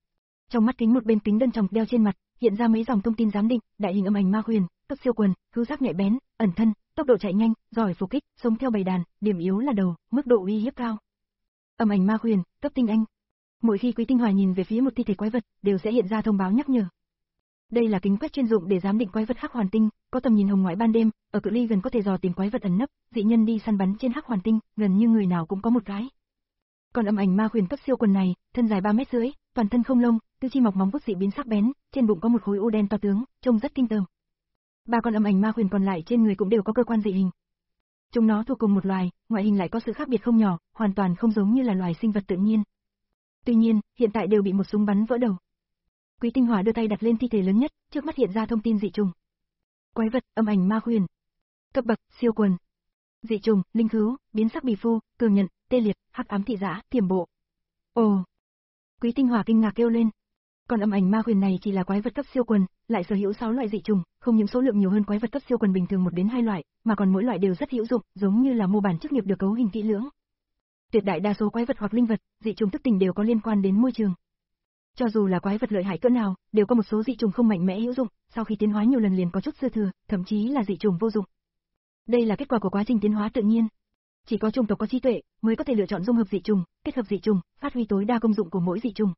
Trong mắt kính một bên kính đơn trọng đeo trên mặt, hiện ra mấy dòng thông tin giám định, đại hình âm ảnh ma huyền, cấp siêu quần, hữu giác nhạy bén, ẩn thân, tốc độ chạy nhanh, giỏi phục kích, sống theo bầy đàn, điểm yếu là đầu, mức độ uy hiếp cao. Âm ảnh ma huyền, cấp tinh anh. Mỗi khi Quý Tinh Hòa nhìn về phía một thi thể quái vật, đều sẽ hiện ra thông báo nhắc nhở. Đây là kính quét chuyên dụng để giám định quái vật hắc hoàn tinh, có tầm nhìn hồng ngoại ban đêm, ở cự ly gần có thể dò tìm quái vật ẩn nấp, dị nhân đi săn bắn trên hắc hoàn tinh, gần như người nào cũng có một cái. Còn âm ảnh ma huyền cấp siêu quần này, thân dài ba mét rưỡi, toàn thân không lông, tứ chi mọc móng vuốt dị biến sắc bén, trên bụng có một khối u đen to tướng, trông rất kinh tởm. Ba con âm ảnh ma huyền còn lại trên người cũng đều có cơ quan dị hình. Chúng nó thuộc cùng một loài, ngoại hình lại có sự khác biệt không nhỏ, hoàn toàn không giống như là loài sinh vật tự nhiên. Tuy nhiên, hiện tại đều bị một súng bắn vỡ đầu. Quý Tinh Hòa đưa tay đặt lên thi thể lớn nhất, trước mắt hiện ra thông tin dị trùng. Quái vật, âm ảnh ma huyền. Cấp bậc, siêu quần. Dị trùng, linh khứu, biến sắc bì phu, cường nhận, tê liệt, hắc ám thị dã, tiềm bộ. Ồ. Quý Tinh Hòa kinh ngạc kêu lên. Còn âm ảnh ma huyền này chỉ là quái vật cấp siêu quần, lại sở hữu sáu loại dị trùng, không những số lượng nhiều hơn quái vật cấp siêu quần bình thường một đến hai loại, mà còn mỗi loại đều rất hữu dụng, giống như là mô bản chức nghiệp được cấu hình kỹ lưỡng. Tuyệt đại đa số quái vật hoặc linh vật, dị trùng thức tỉnh đều có liên quan đến môi trường. Cho dù là quái vật lợi hại cỡ nào, đều có một số dị trùng không mạnh mẽ hữu dụng, sau khi tiến hóa nhiều lần liền có chút dư thừa, thậm chí là dị trùng vô dụng. Đây là kết quả của quá trình tiến hóa tự nhiên. Chỉ có chủng tộc có trí tuệ mới có thể lựa chọn dung hợp dị trùng, kết hợp dị trùng, phát huy tối đa công dụng của mỗi dị trùng.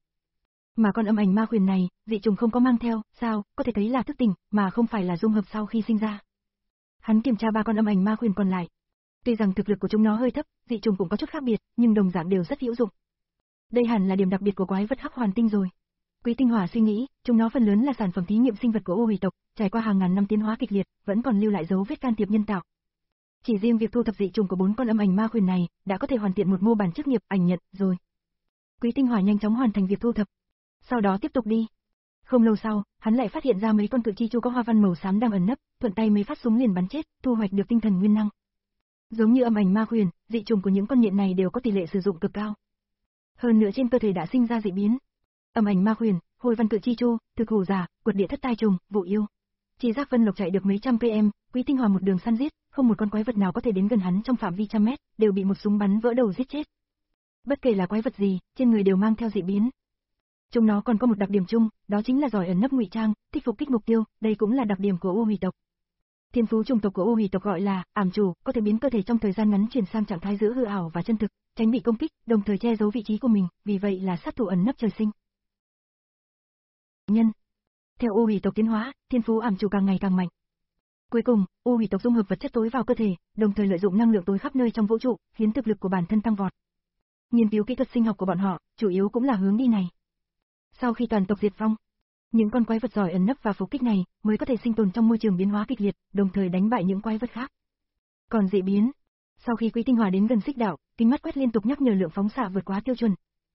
Mà con âm ảnh ma huyền này, dị trùng không có mang theo, sao, có thể thấy là thức tỉnh, mà không phải là dung hợp sau khi sinh ra. Hắn kiểm tra ba con âm ảnh ma huyền còn lại. Tuy rằng thực lực của chúng nó hơi thấp, dị trùng cũng có chút khác biệt, nhưng đồng dạng đều rất hữu dụng. Đây hẳn là điểm đặc biệt của quái vật hắc hoàn tinh rồi. Quý Tinh Hòa suy nghĩ, chúng nó phần lớn là sản phẩm thí nghiệm sinh vật của ô hủy tộc, trải qua hàng ngàn năm tiến hóa kịch liệt, vẫn còn lưu lại dấu vết can thiệp nhân tạo. Chỉ riêng việc thu thập dị trùng của bốn con âm ảnh ma huyền này, đã có thể hoàn thiện một mô bản chức nghiệp ảnh nhận rồi. Quý Tinh Hòa nhanh chóng hoàn thành việc thu thập. Sau đó tiếp tục đi. Không lâu sau, hắn lại phát hiện ra mấy con cự chi chu có hoa văn màu xám đang ẩn nấp, thuận tay mấy phát súng liền bắn chết, thu hoạch được tinh thần nguyên năng. Giống như âm ảnh ma huyền, dị trùng của những con nhện này đều có tỷ lệ sử dụng cực cao. Hơn nữa trên cơ thể đã sinh ra dị biến. Âm ảnh ma huyền, hồi văn cự chi chu, thực hủ giả, quật địa thất tai trùng, vụ yêu. Chi giác vân lộc chạy được mấy trăm km, Quý Tinh Hòa một đường săn giết, không một con quái vật nào có thể đến gần hắn trong phạm vi trăm mét, đều bị một súng bắn vỡ đầu giết chết. Bất kể là quái vật gì, trên người đều mang theo dị biến. Chúng nó còn có một đặc điểm chung, đó chính là giỏi ẩn nấp ngụy trang, thích phục kích mục tiêu, đây cũng là đặc điểm của U Hủy tộc. Thiên phú chủng tộc của U Hủy tộc gọi là ảm chủ, có thể biến cơ thể trong thời gian ngắn chuyển sang trạng thái giữa hư ảo và chân thực, tránh bị công kích, đồng thời che giấu vị trí của mình, vì vậy là sát thủ ẩn nấp trời sinh. Nhân. Theo U Hủy tộc tiến hóa, thiên phú ảm chủ càng ngày càng mạnh. Cuối cùng, U Hủy tộc dung hợp vật chất tối vào cơ thể, đồng thời lợi dụng năng lượng tối khắp nơi trong vũ trụ, khiến thực lực của bản thân tăng vọt. Nghiên cứu kỹ thuật sinh học của bọn họ, chủ yếu cũng là hướng đi này. Sau khi toàn tộc diệt vong, những con quái vật giỏi ẩn nấp và phục kích này mới có thể sinh tồn trong môi trường biến hóa kịch liệt, đồng thời đánh bại những quái vật khác. Còn dị biến, sau khi Quý Tinh Hòa đến gần xích đạo, kính mắt quét liên tục nhắc nhở lượng phóng xạ vượt quá tiêu chuẩn.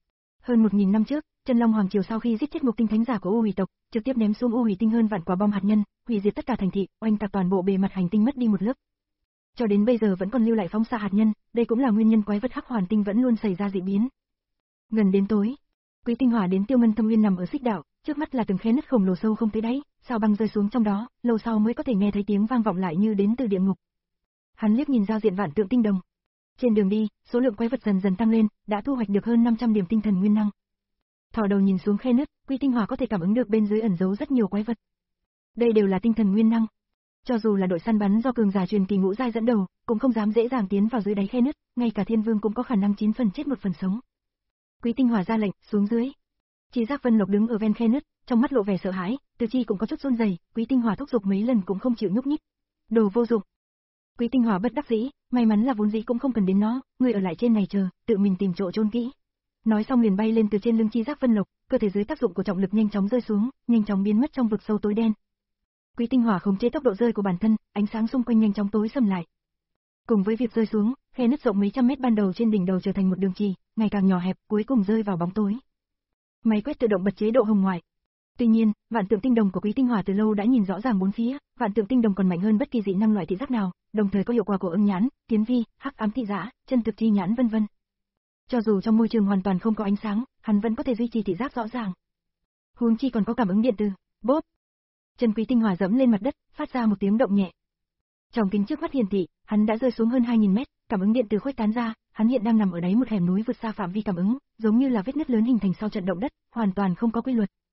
Hơn một nghìn năm trước, Chân Long Hoàng Triều sau khi giết chết Ngục Tinh Thánh giả của U Hủy tộc, trực tiếp ném xuống U Hủy tinh hơn vạn quả bom hạt nhân, hủy diệt tất cả thành thị, oanh tạc toàn bộ bề mặt hành tinh mất đi một lớp. Cho đến bây giờ vẫn còn lưu lại phóng xạ hạt nhân, đây cũng là nguyên nhân quái vật hắc hoàn tinh vẫn luôn xảy ra dị biến. Gần đến tối, Quý Tinh Hòa đến Tiêu Ngân Thâm Uyên nằm ở xích đạo, trước mắt là từng khe nứt khổng lồ sâu không tới đáy, sao băng rơi xuống trong đó, lâu sau mới có thể nghe thấy tiếng vang vọng lại như đến từ địa ngục. Hắn liếc nhìn giao diện vạn tượng tinh đồng. Trên đường đi, số lượng quái vật dần dần tăng lên, đã thu hoạch được hơn năm trăm điểm tinh thần nguyên năng. Thò đầu nhìn xuống khe nứt, Quý Tinh Hòa có thể cảm ứng được bên dưới ẩn giấu rất nhiều quái vật. Đây đều là tinh thần nguyên năng. Cho dù là đội săn bắn do cường giả truyền kỳ ngũ giai dẫn đầu, cũng không dám dễ dàng tiến vào dưới đáy khe nứt, ngay cả Thiên Vương cũng có khả năng chín phần chết một phần sống. Quý Tinh Hòa ra lệnh, xuống dưới. Chi giác Vân Lộc đứng ở ven khe nứt, trong mắt lộ vẻ sợ hãi, Từ Chi cũng có chút run rẩy, Quý Tinh Hòa thúc giục mấy lần cũng không chịu nhúc nhích. Đồ vô dụng. Quý Tinh Hòa bất đắc dĩ, may mắn là vốn dĩ cũng không cần đến nó, người ở lại trên này chờ, tự mình tìm chỗ chôn kỹ. Nói xong liền bay lên từ trên lưng Chi giác Vân Lộc, cơ thể dưới tác dụng của trọng lực nhanh chóng rơi xuống, nhanh chóng biến mất trong vực sâu tối đen. Quý Tinh Hòa khống chế tốc độ rơi của bản thân, ánh sáng xung quanh nhanh chóng tối sầm lại. Cùng với việc rơi xuống, khe nứt rộng mấy trăm mét ban đầu trên đỉnh đầu trở thành một đường chì, ngày càng nhỏ hẹp, cuối cùng rơi vào bóng tối. Máy quét tự động bật chế độ hồng ngoại. Tuy nhiên, vạn tượng tinh đồng của Quý Tinh Hòa từ lâu đã nhìn rõ ràng bốn phía, vạn tượng tinh đồng còn mạnh hơn bất kỳ dị năng loại thị giác nào, đồng thời có hiệu quả của ứng nhãn, tiến vi, hắc ám thị dã, chân thực chi nhãn vân vân. Cho dù trong môi trường hoàn toàn không có ánh sáng, hắn vẫn có thể duy trì thị giác rõ ràng. Huống chi còn có cảm ứng điện từ. Bốp. Chân Quý Tinh Hòa dẫm lên mặt đất, phát ra một tiếng động nhẹ. Trong kính trước mắt hiển thị, hắn đã rơi xuống hơn hai nghìn mét, cảm ứng điện từ khuếch tán ra, hắn hiện đang nằm ở đáy một hẻm núi vượt xa phạm vi cảm ứng, giống như là vết nứt lớn hình thành sau trận động đất, hoàn toàn không có quy luật.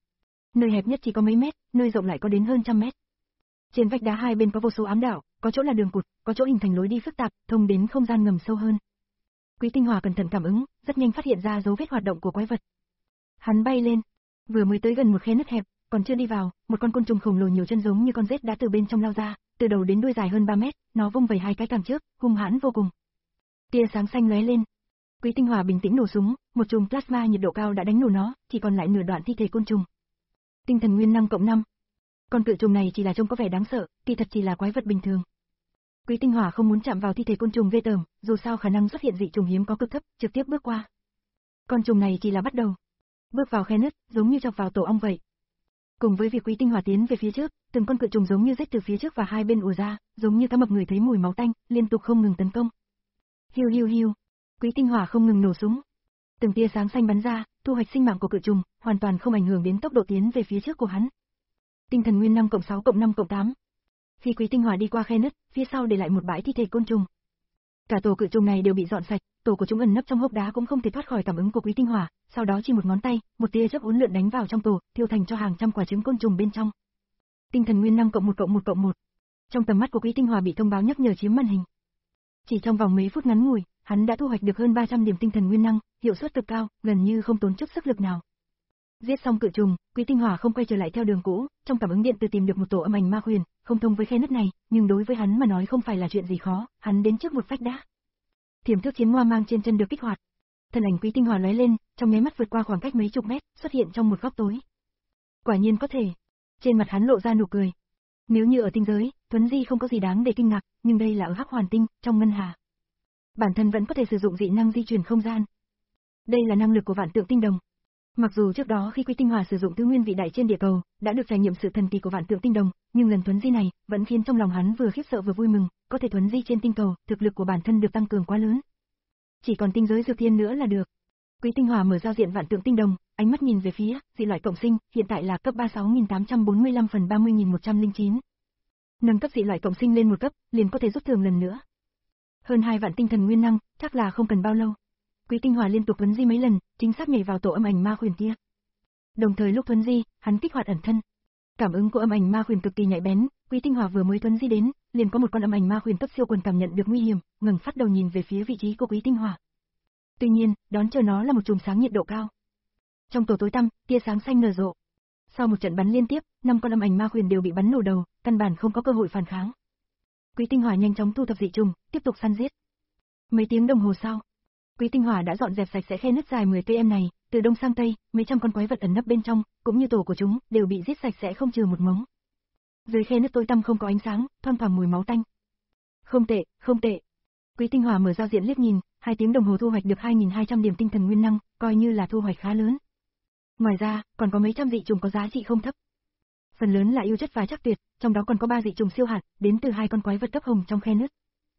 Nơi hẹp nhất chỉ có mấy mét, nơi rộng lại có đến hơn trăm mét. Trên vách đá hai bên có vô số ám đạo, có chỗ là đường cụt, có chỗ hình thành lối đi phức tạp, thông đến không gian ngầm sâu hơn. Quý Tinh Hòa cẩn thận cảm ứng, rất nhanh phát hiện ra dấu vết hoạt động của quái vật. Hắn bay lên, vừa mới tới gần một khe nứt hẹp, còn chưa đi vào, một con côn trùng khổng lồ nhiều chân giống như con rết đã từ bên trong lao ra, từ đầu đến đuôi dài hơn ba mét, nó vung vẩy hai cái cằm trước, hung hãn vô cùng. Tia sáng xanh lóe lên. Quý Tinh Hòa bình tĩnh nổ súng, một chùm plasma nhiệt độ cao đã đánh nổ nó, chỉ còn lại nửa đoạn thi thể côn trùng. Tinh thần nguyên năng cộng năm. Con cự trùng này chỉ là trông có vẻ đáng sợ, kỳ thật chỉ là quái vật bình thường. Quý Tinh Hòa không muốn chạm vào thi thể côn trùng ghê tởm, dù sao khả năng xuất hiện dị trùng hiếm có cực thấp, trực tiếp bước qua. Con trùng này chỉ là bắt đầu. Bước vào khe nứt, giống như chọc vào tổ ong vậy. Cùng với việc Quý Tinh Hòa tiến về phía trước, từng con cự trùng giống như rết từ phía trước và hai bên ùa ra, giống như cá mập người thấy mùi máu tanh, liên tục không ngừng tấn công. Hiu hiu hiu. Quý Tinh Hòa không ngừng nổ súng. Từng tia sáng xanh bắn ra, thu hoạch sinh mạng của cự trùng, hoàn toàn không ảnh hưởng đến tốc độ tiến về phía trước của hắn. Tinh thần nguyên năng cộng sáu cộng năm cộng tám. Khi Quý Tinh Hòa đi qua khe nứt, phía sau để lại một bãi thi thể côn trùng. Cả tổ cự trùng này đều bị dọn sạch, tổ của chúng ẩn nấp trong hốc đá cũng không thể thoát khỏi cảm ứng của Quý Tinh Hòa, sau đó chỉ một ngón tay, một tia chớp uốn lượn đánh vào trong tổ, thiêu thành cho hàng trăm quả trứng côn trùng bên trong. Tinh thần nguyên năng cộng một cộng một cộng một. Trong tầm mắt của Quý Tinh Hòa bị thông báo nhắc nhở chiếm màn hình. Chỉ trong vòng mấy phút ngắn ngủi, hắn đã thu hoạch được hơn ba trăm điểm tinh thần nguyên năng, hiệu suất cực cao, gần như không tốn chút sức lực nào. Giết xong cự trùng, Quý Tinh Hòa không quay trở lại theo đường cũ, trong cảm ứng điện từ tìm được một tổ âm ảnh ma huyền, không thông với khe nứt này, nhưng đối với hắn mà nói không phải là chuyện gì khó, hắn đến trước một vách đá. Thiểm thước chiến hoa mang trên chân được kích hoạt. Thân ảnh Quý Tinh Hòa lóe lên, trong nháy mắt vượt qua khoảng cách mấy chục mét, xuất hiện trong một góc tối. Quả nhiên có thể. Trên mặt hắn lộ ra nụ cười. Nếu như ở tinh giới, Tuấn Di không có gì đáng để kinh ngạc, nhưng đây là ở Hắc Hoàn Tinh, trong ngân hà. Bản thân vẫn có thể sử dụng dị năng di chuyển không gian. Đây là năng lực của Vạn Tượng Tinh Đồng. Mặc dù trước đó khi Quý Tinh Hòa sử dụng tứ nguyên vị đại trên địa cầu, đã được trải nghiệm sự thần kỳ của Vạn Tượng Tinh Đồng, nhưng lần Tuấn Di này vẫn khiến trong lòng hắn vừa khiếp sợ vừa vui mừng, có thể Tuấn Di trên tinh cầu, thực lực của bản thân được tăng cường quá lớn. Chỉ còn tinh giới dược thiên nữa là được. Quý Tinh Hòa mở giao diện Vạn Tượng Tinh Đồng, ánh mắt nhìn về phía dị loại cộng sinh, hiện tại là cấp ba mươi sáu nghìn tám trăm bốn mươi lăm phần ba mươi nghìn một trăm lẻ chín. Nâng cấp dị loại cộng sinh lên một cấp, liền có thể rút thưởng lần nữa. Hơn hai vạn tinh thần nguyên năng, chắc là không cần bao lâu. Quý Tinh Hòa liên tục Tuấn Di mấy lần, chính xác nhảy vào tổ âm ảnh ma khuyển kia. Đồng thời lúc Tuấn Di, hắn kích hoạt ẩn thân. Cảm ứng của âm ảnh ma khuyển cực kỳ nhạy bén, Quý Tinh Hòa vừa mới Tuấn Di đến, liền có một con âm ảnh ma khuyển cấp siêu quần cảm nhận được nguy hiểm, ngẩng phát đầu nhìn về phía vị trí của Quý Tinh Hòa. Tuy nhiên, đón chờ nó là một chùm sáng nhiệt độ cao. Trong tổ tối tăm, tia sáng xanh nở rộ. Sau một trận bắn liên tiếp, năm con âm ảnh ma khuyển đều bị bắn nổ đầu, căn bản không có cơ hội phản kháng. Quý Tinh Hòa nhanh chóng thu thập dị trùng, tiếp tục săn giết. Mấy tiếng đồng hồ sau, Quý Tinh Hòa đã dọn dẹp sạch sẽ khe nứt dài mười ki lô mét này, từ đông sang tây, mấy trăm con quái vật ẩn nấp bên trong, cũng như tổ của chúng, đều bị giết sạch sẽ không trừ một mống. Dưới khe nứt tối tăm không có ánh sáng, thoang thoảng mùi máu tanh. Không tệ, không tệ. Quý Tinh Hòa mở giao diện liếc nhìn, hai tiếng đồng hồ thu hoạch được hai nghìn hai trăm điểm tinh thần nguyên năng, coi như là thu hoạch khá lớn. Ngoài ra, còn có mấy trăm dị trùng có giá trị không thấp. Phần lớn là yêu chất và chắc tuyệt, trong đó còn có ba dị trùng siêu hạt, đến từ hai con quái vật cấp hồng trong khe nứt.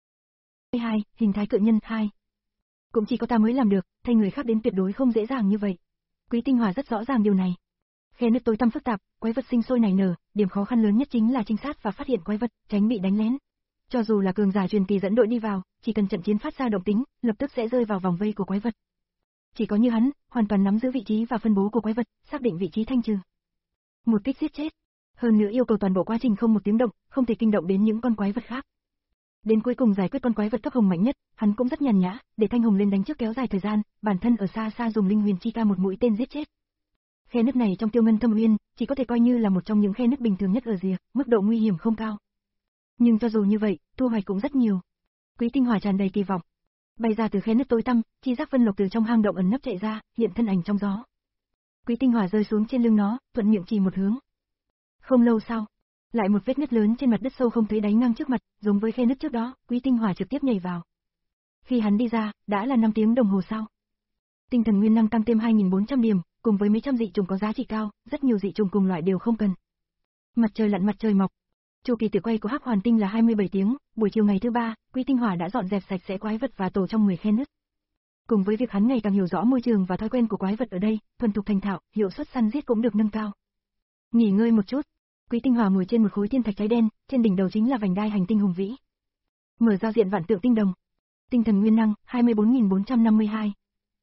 hai, hình thái cự nhân hai. Cũng chỉ có ta mới làm được, thay người khác đến tuyệt đối không dễ dàng như vậy. Quý Tinh Hòa rất rõ ràng điều này. Khe nứt tối tăm phức tạp, quái vật sinh sôi nảy nở, điểm khó khăn lớn nhất chính là trinh sát và phát hiện quái vật, tránh bị đánh lén. Cho dù là cường giả truyền kỳ dẫn đội đi vào, chỉ cần trận chiến phát ra động tính, lập tức sẽ rơi vào vòng vây của quái vật. Chỉ có như hắn, hoàn toàn nắm giữ vị trí và phân bố của quái vật, xác định vị trí thanh trừ. Một kích giết chết. Hơn nữa yêu cầu toàn bộ quá trình không một tiếng động, không thể kinh động đến những con quái vật khác. Đến cuối cùng giải quyết con quái vật cấp hồng mạnh nhất, hắn cũng rất nhàn nhã, để Thanh Hồng lên đánh trước kéo dài thời gian, bản thân ở xa xa dùng linh huyền chi ca một mũi tên giết chết. Khe nứt này trong Tiêu Ngân Thâm Uyên, chỉ có thể coi như là một trong những khe nứt bình thường nhất ở rìa, mức độ nguy hiểm không cao. Nhưng cho dù như vậy, thu hoạch cũng rất nhiều. Quý Tinh Hòa tràn đầy kỳ vọng. Bay ra từ khe nứt tối tăm, chi giác vân lộc từ trong hang động ẩn nấp chạy ra, hiện thân ảnh trong gió. Quý Tinh Hòa rơi xuống trên lưng nó, thuận miệng chỉ một hướng. Không lâu sau, lại một vết nứt lớn trên mặt đất sâu không thấy đáy ngang trước mặt, giống với khe nứt trước đó, Quý Tinh Hòa trực tiếp nhảy vào. Khi hắn đi ra, đã là năm tiếng đồng hồ sau. Tinh thần nguyên năng tăng thêm hai nghìn bốn trăm điểm, cùng với mấy trăm dị trùng có giá trị cao, rất nhiều dị trùng cùng loại đều không cần. Mặt trời lặn mặt trời mọc. Chu kỳ tử quay của Hắc Hoàn Tinh là hai mươi bảy tiếng, buổi chiều ngày thứ ba, Quý Tinh Hòa đã dọn dẹp sạch sẽ quái vật và tổ trong mười khe nứt. Cùng với việc hắn ngày càng hiểu rõ môi trường và thói quen của quái vật ở đây, thuần thục thành thạo, hiệu suất săn giết cũng được nâng cao. Nghỉ ngơi một chút. Quý Tinh Hòa ngồi trên một khối thiên thạch cháy đen, trên đỉnh đầu chính là vành đai hành tinh hùng vĩ. Mở giao diện Vạn Tượng Tinh Đồng. Tinh thần nguyên năng hai mươi bốn nghìn bốn trăm năm mươi hai.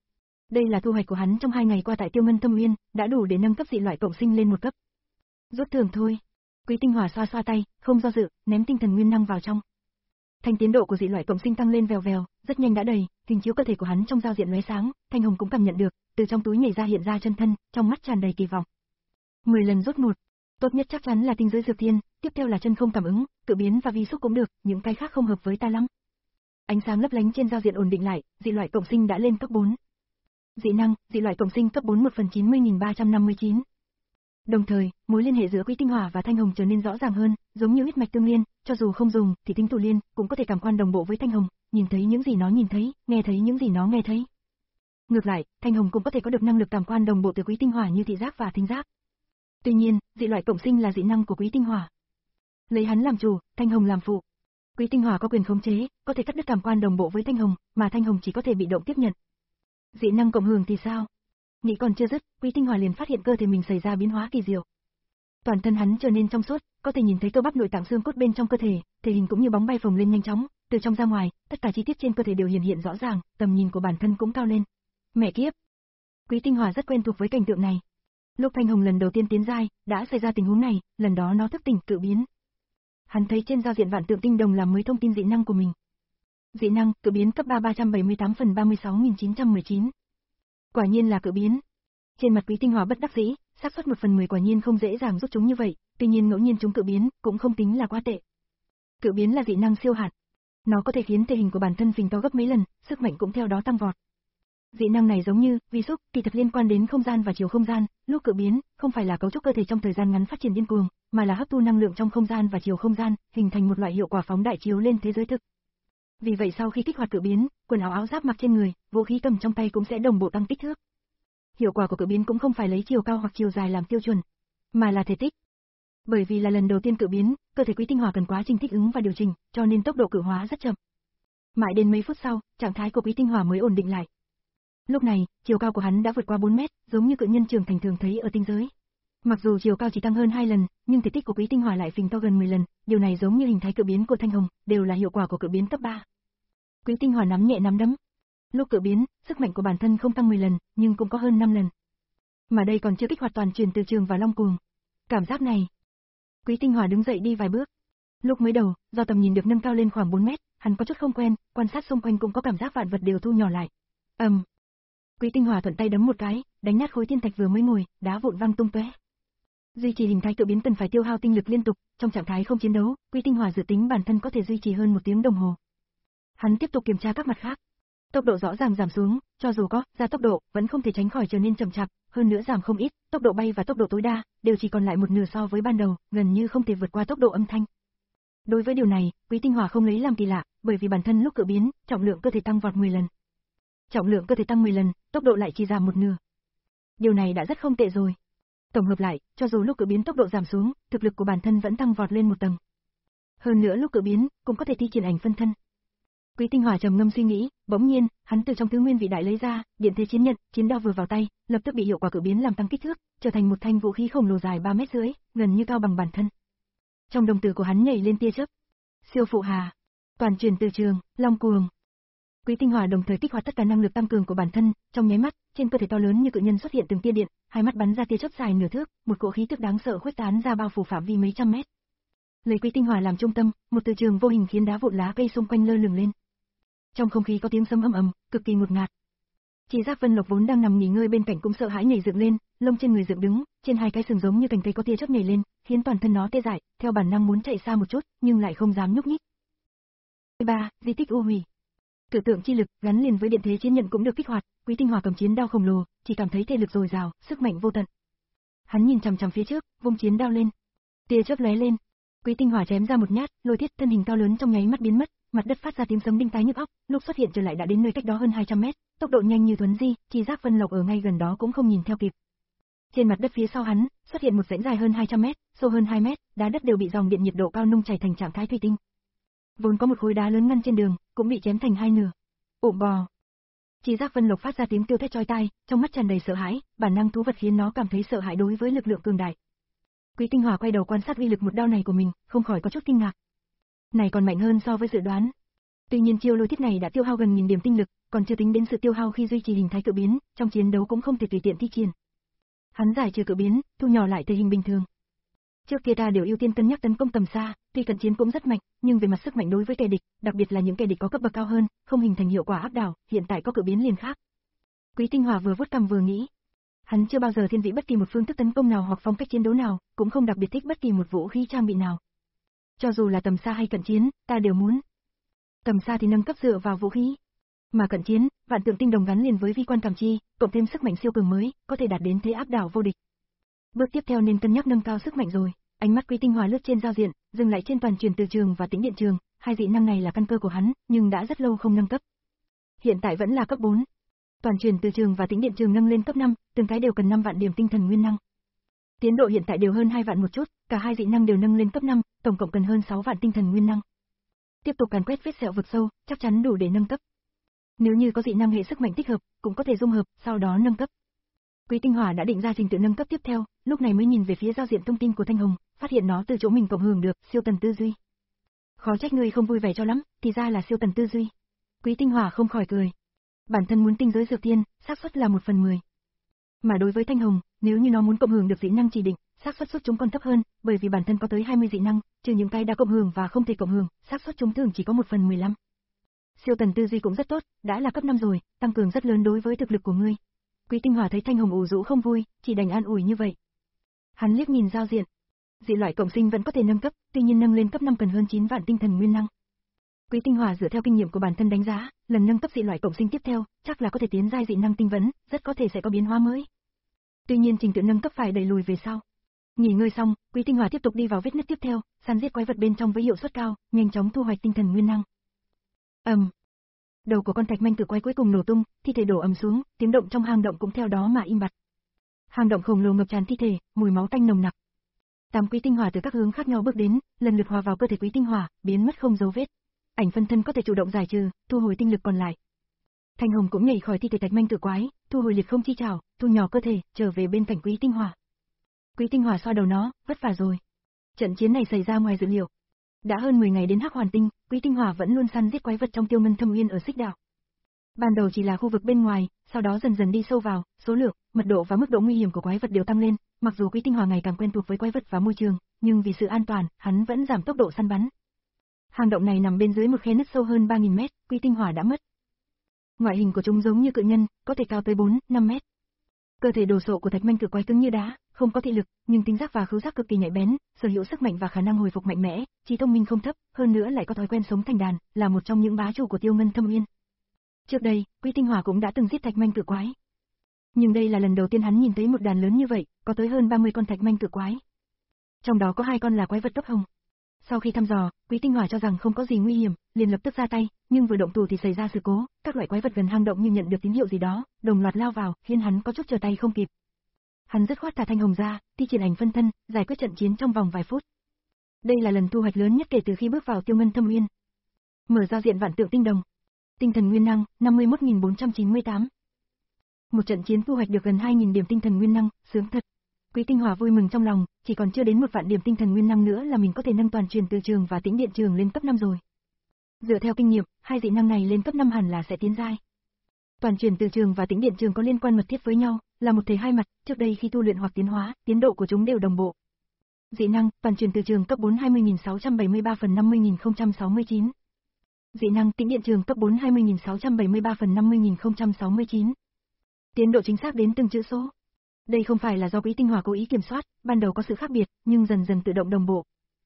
Đây là thu hoạch của hắn trong hai ngày qua tại Tiêu Ngân Thâm Uyên, đã đủ để nâng cấp dị loại cộng sinh lên một cấp. Rút thưởng thôi. Quý Tinh Hỏa xoa xoa tay, không do dự, ném tinh thần nguyên năng vào trong. Thanh tiến độ của dị loại cộng sinh tăng lên vèo vèo, rất nhanh đã đầy, hình chiếu cơ thể của hắn trong giao diện lóe sáng, Thanh Hồng cũng cảm nhận được, từ trong túi nhảy ra hiện ra chân thân, trong mắt tràn đầy kỳ vọng. mười lần rút một. Tốt nhất chắc chắn là tinh giới dược thiên, tiếp theo là chân không cảm ứng, cự biến và vi xúc cũng được, những cái khác không hợp với ta lắm. Ánh sáng lấp lánh trên giao diện ổn định lại, dị loại cộng sinh đã lên cấp bốn. Dị năng, dị loại cộng sinh cấp bốn một phần chín mươi nghìn ba trăm năm mươi chín. Đồng thời, mối liên hệ giữa Quý Tinh Hỏa và Thanh Hồng trở nên rõ ràng hơn, giống như huyết mạch tương liên, cho dù không dùng thì tính thủ liên cũng có thể cảm quan đồng bộ với Thanh Hồng, nhìn thấy những gì nó nhìn thấy, nghe thấy những gì nó nghe thấy. Ngược lại, Thanh Hồng cũng có thể có được năng lực cảm quan đồng bộ từ Quý Tinh Hỏa như thị giác và thính giác. Tuy nhiên, dị loại cộng sinh là dị năng của Quý Tinh Hỏa. Lấy hắn làm chủ, Thanh Hồng làm phụ. Quý Tinh Hỏa có quyền khống chế, có thể cắt đứt cảm quan đồng bộ với Thanh Hồng, mà Thanh Hồng chỉ có thể bị động tiếp nhận. Dị năng cộng hưởng thì sao? Nghĩ còn chưa dứt, Quý Tinh Hỏa liền phát hiện cơ thể mình xảy ra biến hóa kỳ diệu. Toàn thân hắn trở nên trong suốt, có thể nhìn thấy cơ bắp nội tạng xương cốt bên trong cơ thể, thể hình cũng như bóng bay phồng lên nhanh chóng, từ trong ra ngoài, tất cả chi tiết trên cơ thể đều hiển hiện rõ ràng, tầm nhìn của bản thân cũng cao lên. Mẹ kiếp! Quý Tinh Hỏa rất quen thuộc với cảnh tượng này. Lúc Thanh Hồng lần đầu tiên tiến giai, đã xảy ra tình huống này, lần đó nó thức tỉnh cự biến. Hắn thấy trên giao diện vạn tượng tinh đồng làm mới thông tin dị năng của mình. Dị năng, cự biến cấp ba ba trăm bảy mươi tám phần ba mươi sáu nghìn chín trăm mười chín. Quả nhiên là cự biến. Trên mặt Quý Tinh Hỏa bất đắc dĩ, xác suất một phần mười quả nhiên không dễ dàng rút chúng như vậy, tuy nhiên ngẫu nhiên chúng cự biến, cũng không tính là quá tệ. Cự biến là dị năng siêu hạt. Nó có thể khiến thể hình của bản thân phình to gấp mấy lần, sức mạnh cũng theo đó tăng vọt. Dị năng này giống như vi xúc, kỳ thực liên quan đến không gian và chiều không gian, lúc cự biến, không phải là cấu trúc cơ thể trong thời gian ngắn phát triển điên cuồng, mà là hấp thu năng lượng trong không gian và chiều không gian, hình thành một loại hiệu quả phóng đại chiếu lên thế giới thực. Vì vậy sau khi kích hoạt cự biến, quần áo áo giáp mặc trên người, vũ khí cầm trong tay cũng sẽ đồng bộ tăng kích thước. Hiệu quả của cự biến cũng không phải lấy chiều cao hoặc chiều dài làm tiêu chuẩn, mà là thể tích. Bởi vì là lần đầu tiên cự biến, cơ thể Quý Tinh Hỏa cần quá trình thích ứng và điều chỉnh, cho nên tốc độ cự hóa rất chậm. Mãi đến mấy phút sau, trạng thái của Quý Tinh Hỏa mới ổn định lại. Lúc này, chiều cao của hắn đã vượt qua bốn mét, giống như cự nhân trưởng thành thường thấy ở tinh giới. Mặc dù chiều cao chỉ tăng hơn hai lần, nhưng thể tích của Quý Tinh Hỏa lại phình to gần mười lần, điều này giống như hình thái cự biến của Thanh Hồng, đều là hiệu quả của cự biến cấp ba. Quý Tinh Hỏa nắm nhẹ nắm đấm. Lúc cự biến, sức mạnh của bản thân không tăng mười lần, nhưng cũng có hơn năm lần. Mà đây còn chưa kích hoạt toàn truyền từ trường và long cuồng. Cảm giác này. Quý Tinh Hỏa đứng dậy đi vài bước. Lúc mới đầu, do tầm nhìn được nâng cao lên khoảng bốn mét, hắn có chút không quen, quan sát xung quanh cũng có cảm giác vạn vật đều thu nhỏ lại. Ầm. Um. Quý Tinh Hỏa thuận tay đấm một cái, đánh nát khối thiên thạch vừa mới ngồi, đá vụn văng tung tóe. Duy trì hình thái cự biến cần phải tiêu hao tinh lực liên tục, trong trạng thái không chiến đấu, Quý Tinh Hỏa dự tính bản thân có thể duy trì hơn một tiếng đồng hồ. Hắn tiếp tục kiểm tra các mặt khác. Tốc độ rõ ràng giảm xuống, cho dù có ra tốc độ, vẫn không thể tránh khỏi trở nên chậm chạp, hơn nữa giảm không ít, tốc độ bay và tốc độ tối đa đều chỉ còn lại một nửa so với ban đầu, gần như không thể vượt qua tốc độ âm thanh. Đối với điều này, Quý Tinh Hỏa không lấy làm kỳ lạ, bởi vì bản thân lúc cự biến, trọng lượng cơ thể tăng vọt mười lần. Trọng lượng cơ thể tăng mười lần, tốc độ lại chỉ giảm một nửa. Điều này đã rất không tệ rồi. Tổng hợp lại, cho dù lúc cự biến tốc độ giảm xuống, thực lực của bản thân vẫn tăng vọt lên một tầng. Hơn nữa lúc cự biến, cũng có thể thi triển ảnh phân thân. Quý Tinh Hỏa trầm ngâm suy nghĩ, bỗng nhiên, hắn từ trong thứ nguyên vị đại lấy ra, điện thế chiến nhận, chiến đao vừa vào tay, lập tức bị hiệu quả cự biến làm tăng kích thước, trở thành một thanh vũ khí khổng lồ dài ba mét rưỡi, gần như cao bằng bản thân. Trong đồng tử của hắn nhảy lên tia chớp. Siêu phụ hà, toàn truyền từ trường, long cuồng. Quý Tinh Hỏa đồng thời kích hoạt tất cả năng lực tăng cường của bản thân, trong nháy mắt, trên cơ thể to lớn như cự nhân xuất hiện từng tia điện, hai mắt bắn ra tia chớp dài nửa thước, một cỗ khí tức đáng sợ khuếch tán ra bao phủ phạm vi mấy trăm mét. Lấy Quý Tinh Hỏa làm trung tâm, một từ trường vô hình khiến đá vụn lá cây xung quanh lơ lửng lên. Trong không khí có tiếng sấm ầm ầm, cực kỳ ngột ngạt. Chỉ Giác Vân Lộc vốn đang nằm nghỉ ngơi bên cạnh cũng sợ hãi nhảy dựng lên, lông trên người dựng đứng, trên hai cái sừng giống như cành cây có tia chớp nhảy lên, khiến toàn thân nó tê dại, theo bản năng muốn chạy xa một chút, nhưng lại không dám nhúc nhích. ba. Di tích u hủy. Cự tượng chi lực gắn liền với điện thế chiến nhận cũng được kích hoạt, Quý Tinh Hỏa cầm chiến đao khổng lồ, chỉ cảm thấy thể lực dồi dào, sức mạnh vô tận. Hắn nhìn chằm chằm phía trước, vung chiến đao lên. Tia chớp lóe lên, Quý Tinh Hỏa chém ra một nhát, lôi thiết thân hình cao lớn trong nháy mắt biến mất, mặt đất phát ra tiếng sấm đinh tai nhức óc, lúc xuất hiện trở lại đã đến nơi cách đó hơn hai trăm mét, tốc độ nhanh như thuấn di, Chi Giác Vân Lộc ở ngay gần đó cũng không nhìn theo kịp. Trên mặt đất phía sau hắn, xuất hiện một rãnh dài hơn hai trăm mét, sâu hơn hai mét, đá đất đều bị dòng điện nhiệt độ cao nung chảy thành trạng thái thủy tinh. Vốn có một khối đá lớn ngăn trên đường, cũng bị chém thành hai nửa. Ộm bò. Chi Giác Vân Lộc phát ra tiếng kêu thét chói tai, trong mắt tràn đầy sợ hãi, bản năng thú vật khiến nó cảm thấy sợ hãi đối với lực lượng cường đại. Quý Tinh Hỏa quay đầu quan sát uy lực một đao này của mình, không khỏi có chút kinh ngạc. Này còn mạnh hơn so với dự đoán. Tuy nhiên chiêu lôi thiết này đã tiêu hao gần nghìn điểm tinh lực, còn chưa tính đến sự tiêu hao khi duy trì hình thái cự biến, trong chiến đấu cũng không thể tùy tiện thi triển. Hắn giải trừ cự biến, thu nhỏ lại thể hình bình thường. Trước kia ta đều ưu tiên cân nhắc tấn công tầm xa, tuy cận chiến cũng rất mạnh, nhưng về mặt sức mạnh đối với kẻ địch, đặc biệt là những kẻ địch có cấp bậc cao hơn, không hình thành hiệu quả áp đảo, hiện tại có cự biến liền khác. Quý Tinh Hòa vừa vuốt cằm vừa nghĩ. Hắn chưa bao giờ thiên vị bất kỳ một phương thức tấn công nào hoặc phong cách chiến đấu nào, cũng không đặc biệt thích bất kỳ một vũ khí trang bị nào. Cho dù là tầm xa hay cận chiến, ta đều muốn. Tầm xa thì nâng cấp dựa vào vũ khí, mà cận chiến, vạn tượng tinh đồng gắn liền với vi quan cảm chi, cộng thêm sức mạnh siêu cường mới, có thể đạt đến thế áp đảo vô địch. Bước tiếp theo nên cân nhắc nâng cao sức mạnh rồi. Ánh mắt Quý Tinh Hòa lướt trên giao diện, dừng lại trên toàn truyền từ trường và tĩnh điện trường, hai dị năng này là căn cơ của hắn, nhưng đã rất lâu không nâng cấp. Hiện tại vẫn là cấp bốn. Toàn truyền từ trường và tĩnh điện trường nâng lên cấp năm, từng cái đều cần năm vạn điểm tinh thần nguyên năng. Tiến độ hiện tại đều hơn hai vạn một chút, cả hai dị năng đều nâng lên cấp năm, tổng cộng cần hơn sáu vạn tinh thần nguyên năng. Tiếp tục càn quét vết sẹo vực sâu, chắc chắn đủ để nâng cấp. Nếu như có dị năng hệ sức mạnh tích hợp, cũng có thể dung hợp, sau đó nâng cấp. Quý Tinh Hòa đã định ra trình tự nâng cấp tiếp theo, lúc này mới nhìn về phía giao diện thông tin của Thanh Hồng, phát hiện nó từ chỗ mình cộng hưởng được, siêu tần tư duy. Khó trách ngươi không vui vẻ cho lắm, thì ra là siêu tần tư duy. Quý Tinh Hòa không khỏi cười. Bản thân muốn tinh giới dược tiên, xác suất là một phần mười. Mà đối với Thanh Hồng, nếu như nó muốn cộng hưởng được dị năng chỉ định, xác suất xuất chúng còn thấp hơn, bởi vì bản thân có tới hai mươi dị năng, trừ những cái đã cộng hưởng và không thể cộng hưởng, xác suất trúng thường chỉ có một phần mười lăm. Siêu tần tư duy cũng rất tốt, đã là cấp năm rồi, tăng cường rất lớn đối với thực lực của ngươi. Quý Tinh Hòa thấy Thanh Hồng ủ rũ không vui, chỉ đành an ủi như vậy. Hắn liếc nhìn giao diện. Dị loại cộng sinh vẫn có thể nâng cấp, tuy nhiên nâng lên cấp năm cần hơn chín vạn tinh thần nguyên năng. Quý Tinh Hòa dựa theo kinh nghiệm của bản thân đánh giá, lần nâng cấp dị loại cộng sinh tiếp theo, chắc là có thể tiến giai dị năng tinh vấn, rất có thể sẽ có biến hóa mới. Tuy nhiên trình tự nâng cấp phải đẩy lùi về sau. Nghỉ ngơi xong, Quý Tinh Hòa tiếp tục đi vào vết nứt tiếp theo, săn giết quái vật bên trong với hiệu suất cao, nhanh chóng thu hoạch tinh thần nguyên năng. Ầm. Um. Đầu của con thạch manh cự quái cuối cùng nổ tung, thi thể đổ ầm xuống, tiếng động trong hang động cũng theo đó mà im bặt. Hang động khổng lồ ngập tràn thi thể, mùi máu tanh nồng nặc. Tám Quý Tinh Hỏa từ các hướng khác nhau bước đến, lần lượt hòa vào cơ thể Quý Tinh Hỏa, biến mất không dấu vết. Ảnh phân thân có thể chủ động giải trừ, thu hồi tinh lực còn lại. Thanh Hồng cũng nhảy khỏi thi thể thạch manh cự quái, thu hồi liệt không chi trảo, thu nhỏ cơ thể, trở về bên cạnh Quý Tinh Hỏa. Quý Tinh Hỏa xoa đầu nó, vất vả rồi. Trận chiến này xảy ra ngoài dự liệu. Đã hơn mười ngày đến Hắc Hoàn Tinh, Quý Tinh Hỏa vẫn luôn săn giết quái vật trong Tiêu Ngân Thâm Uyên ở Xích Đạo. Ban đầu chỉ là khu vực bên ngoài, sau đó dần dần đi sâu vào, số lượng, mật độ và mức độ nguy hiểm của quái vật đều tăng lên, mặc dù Quý Tinh Hỏa ngày càng quen thuộc với quái vật và môi trường, nhưng vì sự an toàn, hắn vẫn giảm tốc độ săn bắn. Hang động này nằm bên dưới một khe nứt sâu hơn ba nghìn mét, Quý Tinh Hỏa đã mất. Ngoại hình của chúng giống như cự nhân, có thể cao tới bốn, năm mét. Cơ thể đồ sộ của thạch manh cự quái cứng như đá, không có thị lực, nhưng tính giác và khứu giác cực kỳ nhạy bén, sở hữu sức mạnh và khả năng hồi phục mạnh mẽ, trí thông minh không thấp, hơn nữa lại có thói quen sống thành đàn, là một trong những bá chủ của Tiêu Ngân Thâm Uyên. Trước đây, Quý Tinh Hỏa cũng đã từng giết thạch manh cự quái. Nhưng đây là lần đầu tiên hắn nhìn thấy một đàn lớn như vậy, có tới hơn ba mươi con thạch manh cự quái. Trong đó có hai con là quái vật tóc hồng. Sau khi thăm dò, Quý Tinh Hỏa cho rằng không có gì nguy hiểm, liền lập tức ra tay, nhưng vừa động thủ thì xảy ra sự cố, các loại quái vật gần hang động như nhận được tín hiệu gì đó, đồng loạt lao vào, khiến hắn có chút trở tay không kịp. Hắn dứt khoát thả Thanh Hồng ra, thi triển ảnh phân thân, giải quyết trận chiến trong vòng vài phút. Đây là lần thu hoạch lớn nhất kể từ khi bước vào Tiêu Ngân Thâm Uyên. Mở giao diện vạn tượng tinh đồng. Tinh thần nguyên năng, năm mươi mốt nghìn bốn trăm chín mươi tám. Một trận chiến thu hoạch được gần hai nghìn điểm tinh thần nguyên năng, sướng thật. Quý Tinh Hỏa vui mừng trong lòng, chỉ còn chưa đến một vạn điểm tinh thần nguyên năng nữa là mình có thể nâng toàn truyền từ trường và tĩnh điện trường lên cấp năm rồi. Dựa theo kinh nghiệm, hai dị năng này lên cấp năm hẳn là sẽ tiến giai. Toàn truyền từ trường và tĩnh điện trường có liên quan mật thiết với nhau, là một thể hai mặt, trước đây khi tu luyện hoặc tiến hóa, tiến độ của chúng đều đồng bộ. Dị năng, toàn truyền từ trường cấp bốn hai mươi nghìn sáu trăm bảy mươi ba phần năm mươi nghìn không trăm sáu mươi chín. Dị năng tĩnh điện trường cấp bốn hai mươi nghìn sáu trăm bảy mươi ba phần năm mươi nghìn không trăm sáu mươi chín. Tiến độ chính xác đến từng chữ số. Đây không phải là do Quý Tinh Hỏa cố ý kiểm soát, ban đầu có sự khác biệt, nhưng dần dần tự động đồng bộ.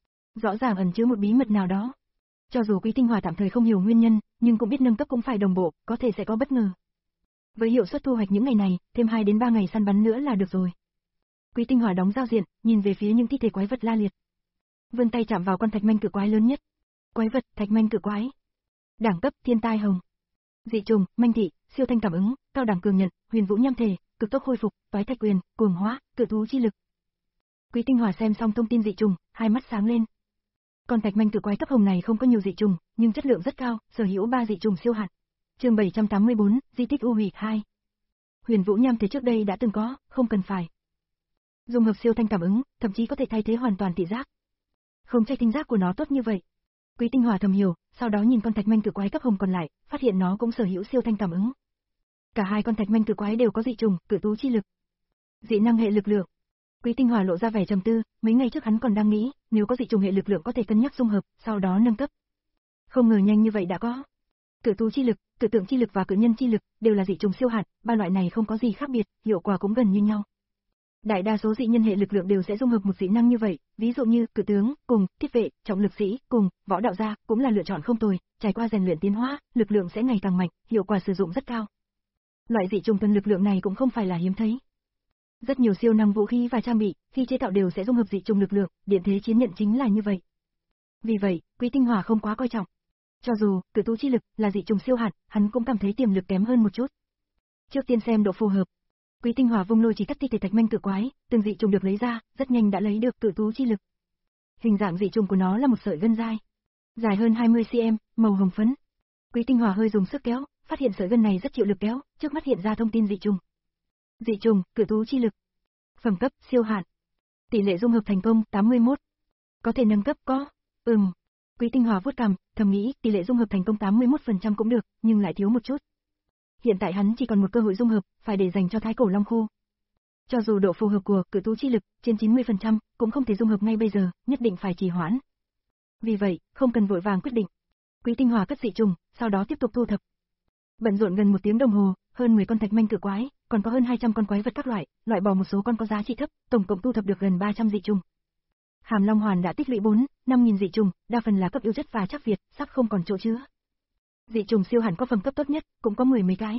Rõ ràng ẩn chứa một bí mật nào đó. Cho dù Quý Tinh Hỏa tạm thời không hiểu nguyên nhân, nhưng cũng biết nâng cấp cũng phải đồng bộ, có thể sẽ có bất ngờ. Với hiệu suất thu hoạch những ngày này, thêm hai đến ba ngày săn bắn nữa là được rồi. Quý Tinh Hỏa đóng giao diện, nhìn về phía những thi thể quái vật la liệt. Vươn tay chạm vào con thạch manh cự quái lớn nhất. Quái vật, thạch manh cự quái. Đẳng cấp, thiên tai hồng. Dị trùng, manh thị, siêu thanh cảm ứng, cao đẳng cường nhận, huyền vũ nham thể, cực tốc khôi phục, toái thạch quyền, cuồng hóa, cự thú chi lực. Quý Tinh Hỏa xem xong thông tin dị trùng, hai mắt sáng lên. Con thạch manh cự quái cấp hồng này không có nhiều dị trùng, nhưng chất lượng rất cao, sở hữu ba dị trùng siêu hạn. Chương bảy trăm tám mươi tư, di tích u hủy hai. Huyền vũ nham thể trước đây đã từng có, không cần phải. Dung hợp siêu thanh cảm ứng, thậm chí có thể thay thế hoàn toàn thị giác. Không trách thính giác của nó tốt như vậy. Quý Tinh Hỏa thầm hiểu, sau đó nhìn con thạch manh cự quái cấp hồng còn lại, phát hiện nó cũng sở hữu siêu thanh cảm ứng. Cả hai con thạch manh cự quái đều có dị trùng, cự tú chi lực. Dị năng hệ lực lượng. Quý Tinh Hòa lộ ra vẻ trầm tư, mấy ngày trước hắn còn đang nghĩ, nếu có dị trùng hệ lực lượng có thể cân nhắc dung hợp, sau đó nâng cấp. Không ngờ nhanh như vậy đã có. Cự tú chi lực, cự tượng chi lực và cự nhân chi lực đều là dị trùng siêu hạt, ba loại này không có gì khác biệt, hiệu quả cũng gần như nhau. Đại đa số dị nhân hệ lực lượng đều sẽ dung hợp một dị năng như vậy, ví dụ như cự tướng cùng thiết vệ, trọng lực sĩ cùng võ đạo gia cũng là lựa chọn không tồi, trải qua rèn luyện tiến hóa, lực lượng sẽ ngày càng mạnh, hiệu quả sử dụng rất cao. Loại dị trùng thuần lực lượng này cũng không phải là hiếm thấy. Rất nhiều siêu năng vũ khí và trang bị, khi chế tạo đều sẽ dung hợp dị trùng lực lượng, điện thế chiến nhận chính là như vậy. Vì vậy, Quý Tinh Hòa không quá coi trọng. Cho dù cự tú chi lực là dị trùng siêu hạt, hắn cũng cảm thấy tiềm lực kém hơn một chút. Trước tiên xem độ phù hợp. Quý Tinh Hòa vung lôi chỉ cắt ti thể thạch manh cự quái, từng dị trùng được lấy ra, rất nhanh đã lấy được cự tú chi lực. Hình dạng dị trùng của nó là một sợi gân dai, dài hơn hai mươi xăng-ti-mét, màu hồng phấn. Quý Tinh Hòa hơi dùng sức kéo, phát hiện sợi gân này rất chịu lực kéo, trước mắt hiện ra thông tin dị trùng. Dị trùng, cự tú chi lực. Phẩm cấp, siêu hạn. Tỷ lệ dung hợp thành công, tám mươi mốt. Có thể nâng cấp có? Ừm. Quý Tinh Hòa vuốt cằm, thầm nghĩ, tỷ lệ dung hợp thành công tám mươi mốt phần trăm cũng được, nhưng lại thiếu một chút. Hiện tại hắn chỉ còn một cơ hội dung hợp, phải để dành cho Thái Cổ Long Khu. Cho dù độ phù hợp của cự tú chi lực trên chín mươi phần trăm, cũng không thể dung hợp ngay bây giờ, nhất định phải trì hoãn. Vì vậy, không cần vội vàng quyết định. Quý Tinh Hòa cất dị trùng, sau đó tiếp tục thu thập. Bận rộn gần một tiếng đồng hồ, hơn mười con thạch manh cự quái, còn có hơn hai trăm con quái vật các loại, loại bỏ một số con có giá trị thấp, tổng cộng thu thập được gần ba trăm dị trùng. Hàm Long Hoàn đã tích lũy bốn, năm nghìn dị trùng, đa phần là cấp yếu chất và chắc Việt, sắp không còn chỗ chứa. Dị trùng siêu hẳn có phẩm cấp tốt nhất, cũng có mười mấy cái.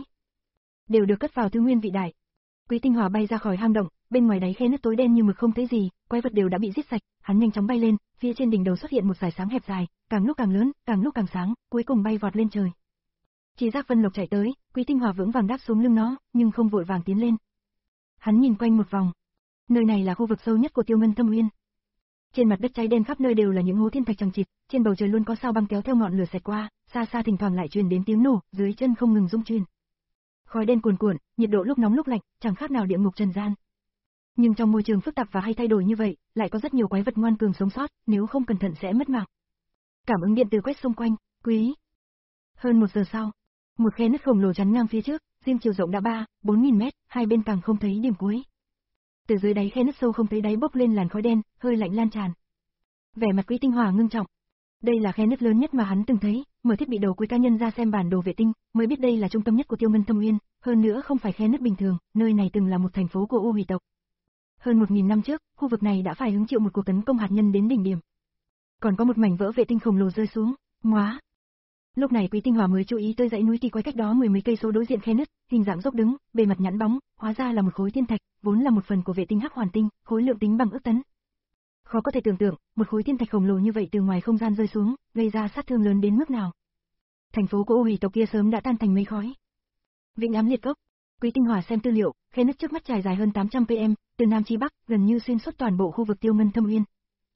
Đều được cất vào thứ nguyên vị đại. Quý Tinh Hòa bay ra khỏi hang động, bên ngoài đáy khe nước tối đen như mực không thấy gì, quái vật đều đã bị giết sạch, hắn nhanh chóng bay lên, phía trên đỉnh đầu xuất hiện một dải sáng hẹp dài, càng lúc càng lớn, càng lúc càng sáng, cuối cùng bay vọt lên trời. Chi Giác Vân Lộc chạy tới, Quý Tinh Hòa vững vàng đáp xuống lưng nó, nhưng không vội vàng tiến lên. Hắn nhìn quanh một vòng. Nơi này là khu vực sâu nhất của Tiêu Ngân Thâm Uyên. Trên mặt đất cháy đen khắp nơi đều là những hố thiên thạch chằng chịt, trên bầu trời luôn có sao băng kéo theo ngọn lửa xẹt qua, xa xa thỉnh thoảng lại truyền đến tiếng nổ, dưới chân không ngừng rung chuyển. Khói đen cuồn cuộn, nhiệt độ lúc nóng lúc lạnh, chẳng khác nào địa ngục trần gian. Nhưng trong môi trường phức tạp và hay thay đổi như vậy, lại có rất nhiều quái vật ngoan cường sống sót, nếu không cẩn thận sẽ mất mạng. Cảm ứng điện từ quét xung quanh, quý. Hơn một giờ sau, một khe nứt khổng lồ chắn ngang phía trước, riêng chiều rộng đã ba, bốn nghìn mét, hai bên càng không thấy điểm cuối. Từ dưới đáy khe nứt sâu không thấy đáy bốc lên làn khói đen, hơi lạnh lan tràn. Vẻ mặt Quý Tinh Hòa ngưng trọng. Đây là khe nứt lớn nhất mà hắn từng thấy, mở thiết bị đầu cuối cá nhân ra xem bản đồ vệ tinh, mới biết đây là trung tâm nhất của Tiêu Ngân Thâm Uyên, hơn nữa không phải khe nứt bình thường, nơi này từng là một thành phố của U Hủy tộc. Hơn một nghìn năm trước, khu vực này đã phải hứng chịu một cuộc tấn công hạt nhân đến đỉnh điểm. Còn có một mảnh vỡ vệ tinh khổng lồ rơi xuống, ngoá. Lúc này Quý Tinh Hòa mới chú ý tới dãy núi kỳ quái cách đó mười mấy cây số đối diện khe nứt, hình dạng dốc đứng, bề mặt nhẵn bóng, hóa ra là một khối thiên thạch, vốn là một phần của vệ tinh Hắc Hoàn Tinh, khối lượng tính bằng ước tấn. Khó có thể tưởng tượng, một khối thiên thạch khổng lồ như vậy từ ngoài không gian rơi xuống, gây ra sát thương lớn đến mức nào. Thành phố của U Hủy tộc kia sớm đã tan thành mây khói. Vĩnh Ám Liệt Cốc. Quý Tinh Hòa xem tư liệu, khe nứt trước mắt trải dài hơn tám trăm ki lô mét, từ nam chí bắc, gần như xuyên suốt toàn bộ khu vực Tiêu Ngân Thâm Uyên.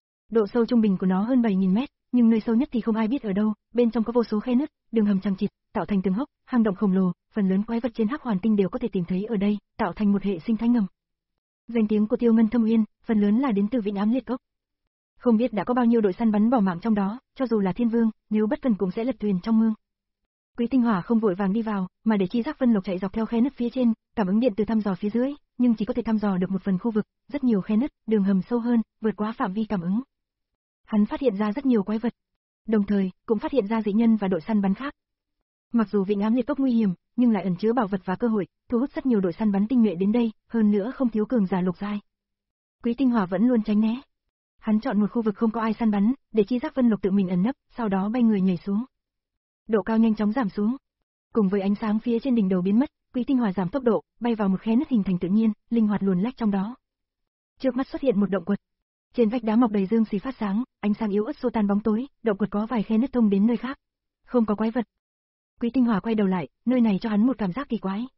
Độ sâu trung bình của nó hơn bảy nghìn mét, nhưng nơi sâu nhất thì không ai biết ở đâu, bên trong có vô số khe nứt, đường hầm chằng chịt, tạo thành từng hốc, hang động khổng lồ, phần lớn quái vật trên Hắc Hoàn Tinh đều có thể tìm thấy ở đây, tạo thành một hệ sinh thái ngầm. Danh tiếng của Tiêu Ngân Thâm Uyên, phần lớn là đến từ Vĩnh Ám Liệt Cốc. Không biết đã có bao nhiêu đội săn bắn bỏ mạng trong đó, cho dù là thiên vương, nếu bất cần cũng sẽ lật thuyền trong mương. Quý Tinh Hòa không vội vàng đi vào, mà để Chi Giác Vân Lộc chạy dọc theo khe nứt phía trên, cảm ứng điện từ thăm dò phía dưới, nhưng chỉ có thể thăm dò được một phần khu vực, rất nhiều khe nứt, đường hầm sâu hơn, vượt quá phạm vi cảm ứng. Hắn phát hiện ra rất nhiều quái vật, đồng thời cũng phát hiện ra dị nhân và đội săn bắn khác. Mặc dù Vĩnh Ám Liệt Cốc nguy hiểm, nhưng lại ẩn chứa bảo vật và cơ hội, thu hút rất nhiều đội săn bắn tinh nhuệ đến đây, hơn nữa không thiếu cường giả lục giai. Quý Tinh Hòa vẫn luôn tránh né. Hắn chọn một khu vực không có ai săn bắn, để Chi Giác Vân Lộc tự mình ẩn nấp, sau đó bay người nhảy xuống. Độ cao nhanh chóng giảm xuống. Cùng với ánh sáng phía trên đỉnh đầu biến mất, Quý Tinh Hòa giảm tốc độ, bay vào một khe nứt hình thành tự nhiên, linh hoạt luồn lách trong đó. Trước mắt xuất hiện một động quật. Trên vách đá mọc đầy dương xì phát sáng, ánh sáng yếu ớt xô tan bóng tối, động quật có vài khe nứt thông đến nơi khác. Không có quái vật. Quý Tinh Hòa quay đầu lại, nơi này cho hắn một cảm giác kỳ quái.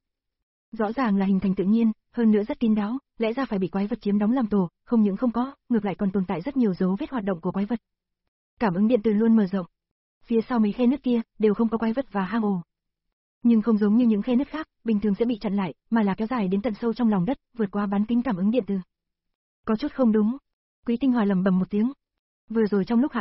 Rõ ràng là hình thành tự nhiên, hơn nữa rất kín đáo, lẽ ra phải bị quái vật chiếm đóng làm tổ, không những không có, ngược lại còn tồn tại rất nhiều dấu vết hoạt động của quái vật. Cảm ứng điện từ luôn mở rộng. Phía sau mấy khe nứt kia đều không có quái vật và hang ổ. Nhưng không giống như những khe nứt khác, bình thường sẽ bị chặn lại, mà là kéo dài đến tận sâu trong lòng đất, vượt qua bán kính cảm ứng điện từ. Có chút không đúng. Quý Tinh Hòa lẩm bẩm một tiếng. Vừa rồi trong lúc hạ xuống,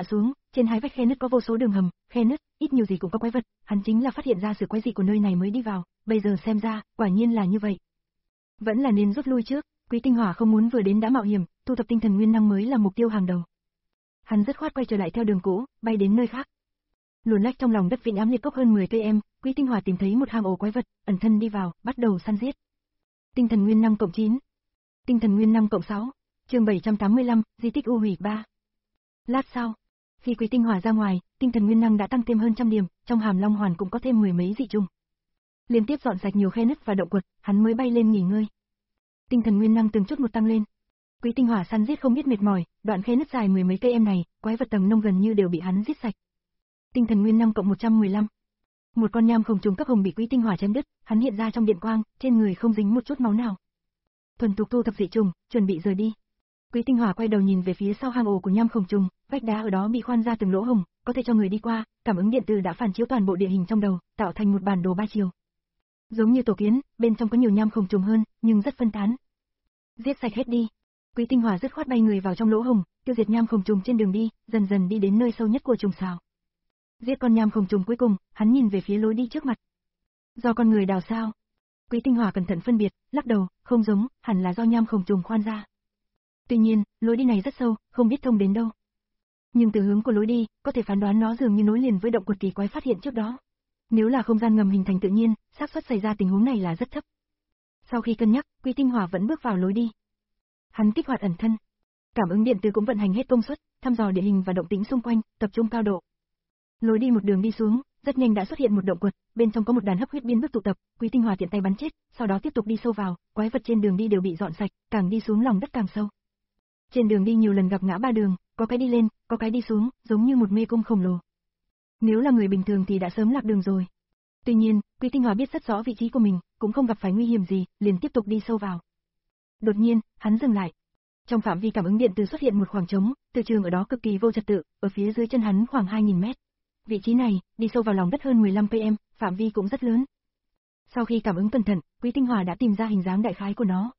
trên hai vách khe nứt có vô số đường hầm, khe nứt, ít nhiều gì cũng có quái vật, hắn chính là phát hiện ra sự quái dị của nơi này mới đi vào, bây giờ xem ra, quả nhiên là như vậy. Vẫn là nên rút lui trước, Quý Tinh Hỏa không muốn vừa đến đã mạo hiểm, thu thập tinh thần nguyên năng mới là mục tiêu hàng đầu. Hắn dứt khoát quay trở lại theo đường cũ, bay đến nơi khác. Luồn lách trong lòng đất vịnh ám liệt cốc hơn mười cây em, Quý Tinh Hỏa tìm thấy một hang ổ quái vật, ẩn thân đi vào, bắt đầu săn giết. Tinh thần nguyên năng cộng chín, tinh thần nguyên năng cộng sáu, chương bảy trăm tám mươi lăm, di tích u hủy ba. Lát sau, khi Quý Tinh Hỏa ra ngoài, tinh thần nguyên năng đã tăng thêm hơn trăm điểm, trong hàm long hoàn cũng có thêm mười mấy dị trùng. Liên tiếp dọn sạch nhiều khe nứt và động quật, hắn mới bay lên nghỉ ngơi. Tinh thần nguyên năng từng chút một tăng lên. Quý Tinh Hỏa săn giết không biết mệt mỏi, đoạn khe nứt dài mười mấy cây em này, quái vật tầng nông gần như đều bị hắn giết sạch. Tinh thần nguyên năng cộng một trăm mười lăm. Một con nham khổng trùng cấp hồng bị Quý Tinh Hỏa chém đứt, hắn hiện ra trong điện quang, trên người không dính một chút máu nào. Thuần thục thu thập dị trùng, chuẩn bị rời đi. Quý Tinh Hỏa quay đầu nhìn về phía sau hang ổ của nham khổng trùng, vách đá ở đó bị khoan ra từng lỗ hổng, có thể cho người đi qua, cảm ứng điện tử đã phản chiếu toàn bộ địa hình trong đầu, tạo thành một bản đồ ba chiều. Giống như tổ kiến, bên trong có nhiều nham khổng trùng hơn, nhưng rất phân tán. Giết sạch hết đi. Quý Tinh Hỏa dứt khoát bay người vào trong lỗ hổng, tiêu diệt nham khổng trùng trên đường đi, dần dần đi đến nơi sâu nhất của trùng xào. Giết con nham khổng trùng cuối cùng, hắn nhìn về phía lối đi trước mặt. Do con người đào sao? Quý Tinh Hỏa cẩn thận phân biệt, lắc đầu, không giống, hẳn là do nham khổng trùng khoan ra. Tuy nhiên, lối đi này rất sâu, không biết thông đến đâu. Nhưng từ hướng của lối đi, có thể phán đoán nó dường như nối liền với động quật kỳ quái phát hiện trước đó. Nếu là không gian ngầm hình thành tự nhiên, xác suất xảy ra tình huống này là rất thấp. Sau khi cân nhắc, Quý Tinh Hỏa vẫn bước vào lối đi. Hắn kích hoạt ẩn thân. Cảm ứng điện tử cũng vận hành hết công suất, thăm dò địa hình và động tĩnh xung quanh, tập trung cao độ. Lối đi một đường đi xuống, rất nhanh đã xuất hiện một động quật, bên trong có một đàn hấp huyết biên bức tụ tập, Quý Tinh Hỏa tiện tay bắn chết, sau đó tiếp tục đi sâu vào, quái vật trên đường đi đều bị dọn sạch, càng đi xuống lòng đất càng sâu. Trên đường đi nhiều lần gặp ngã ba đường, có cái đi lên, có cái đi xuống, giống như một mê cung khổng lồ. Nếu là người bình thường thì đã sớm lạc đường rồi. Tuy nhiên, Quý Tinh Hỏa biết rất rõ vị trí của mình, cũng không gặp phải nguy hiểm gì, liền tiếp tục đi sâu vào. Đột nhiên, hắn dừng lại. Trong phạm vi cảm ứng điện từ xuất hiện một khoảng trống, từ trường ở đó cực kỳ vô trật tự, ở phía dưới chân hắn khoảng hai nghìn mét. Vị trí này, đi sâu vào lòng đất hơn mười lăm km, phạm vi cũng rất lớn. Sau khi cảm ứng cẩn thận, Quý Tinh Hỏa đã tìm ra hình dáng đại khái của nó.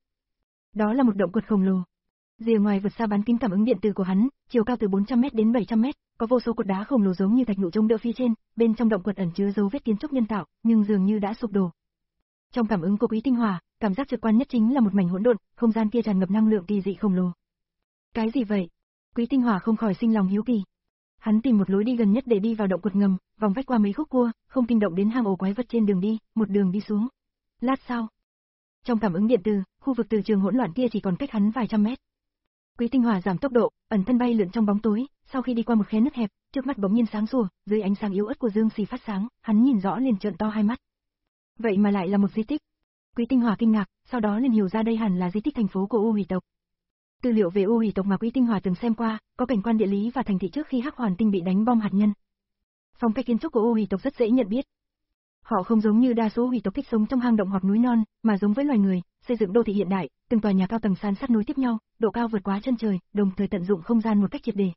Đó là một động quật khổng lồ. Rìa ngoài vượt xa bán kính cảm ứng điện từ của hắn, chiều cao từ bốn trăm mét đến bảy trăm mét, có vô số cột đá khổng lồ giống như thạch nhũ chống đỡ phía trên, bên trong động quật ẩn chứa dấu vết kiến trúc nhân tạo, nhưng dường như đã sụp đổ. Trong cảm ứng của Quý Tinh Hỏa, cảm giác trực quan nhất chính là một mảnh hỗn độn, không gian kia tràn ngập năng lượng kỳ dị khổng lồ. Cái gì vậy? Quý Tinh Hỏa không khỏi sinh lòng hiếu kỳ. Hắn tìm một lối đi gần nhất để đi vào động quật ngầm, vòng vách qua mấy khúc cua, không kinh động đến hang ổ quái vật trên đường đi, một đường đi xuống. Lát sau, trong cảm ứng điện từ, khu vực từ trường hỗn loạn kia chỉ còn cách hắn vài trăm mét. Quý Tinh Hỏa giảm tốc độ, ẩn thân bay lượn trong bóng tối, sau khi đi qua một khe nứt hẹp, trước mắt bỗng nhiên sáng sủa, dưới ánh sáng yếu ớt của dương xì phát sáng, hắn nhìn rõ liền trợn to hai mắt. Vậy mà lại là một di tích. Quý Tinh Hỏa kinh ngạc, sau đó liền hiểu ra đây hẳn là di tích thành phố của U Hủy tộc. Tư liệu về U Hủy tộc mà Quý Tinh Hỏa từng xem qua, có cảnh quan địa lý và thành thị trước khi Hắc Hoàn Tinh bị đánh bom hạt nhân. Phong cách kiến trúc của U Hủy tộc rất dễ nhận biết. Họ không giống như đa số hủy tộc thích sống trong hang động hoặc núi non, mà giống với loài người, xây dựng đô thị hiện đại, từng tòa nhà cao tầng san sát nối tiếp nhau, độ cao vượt quá chân trời, đồng thời tận dụng không gian một cách triệt để.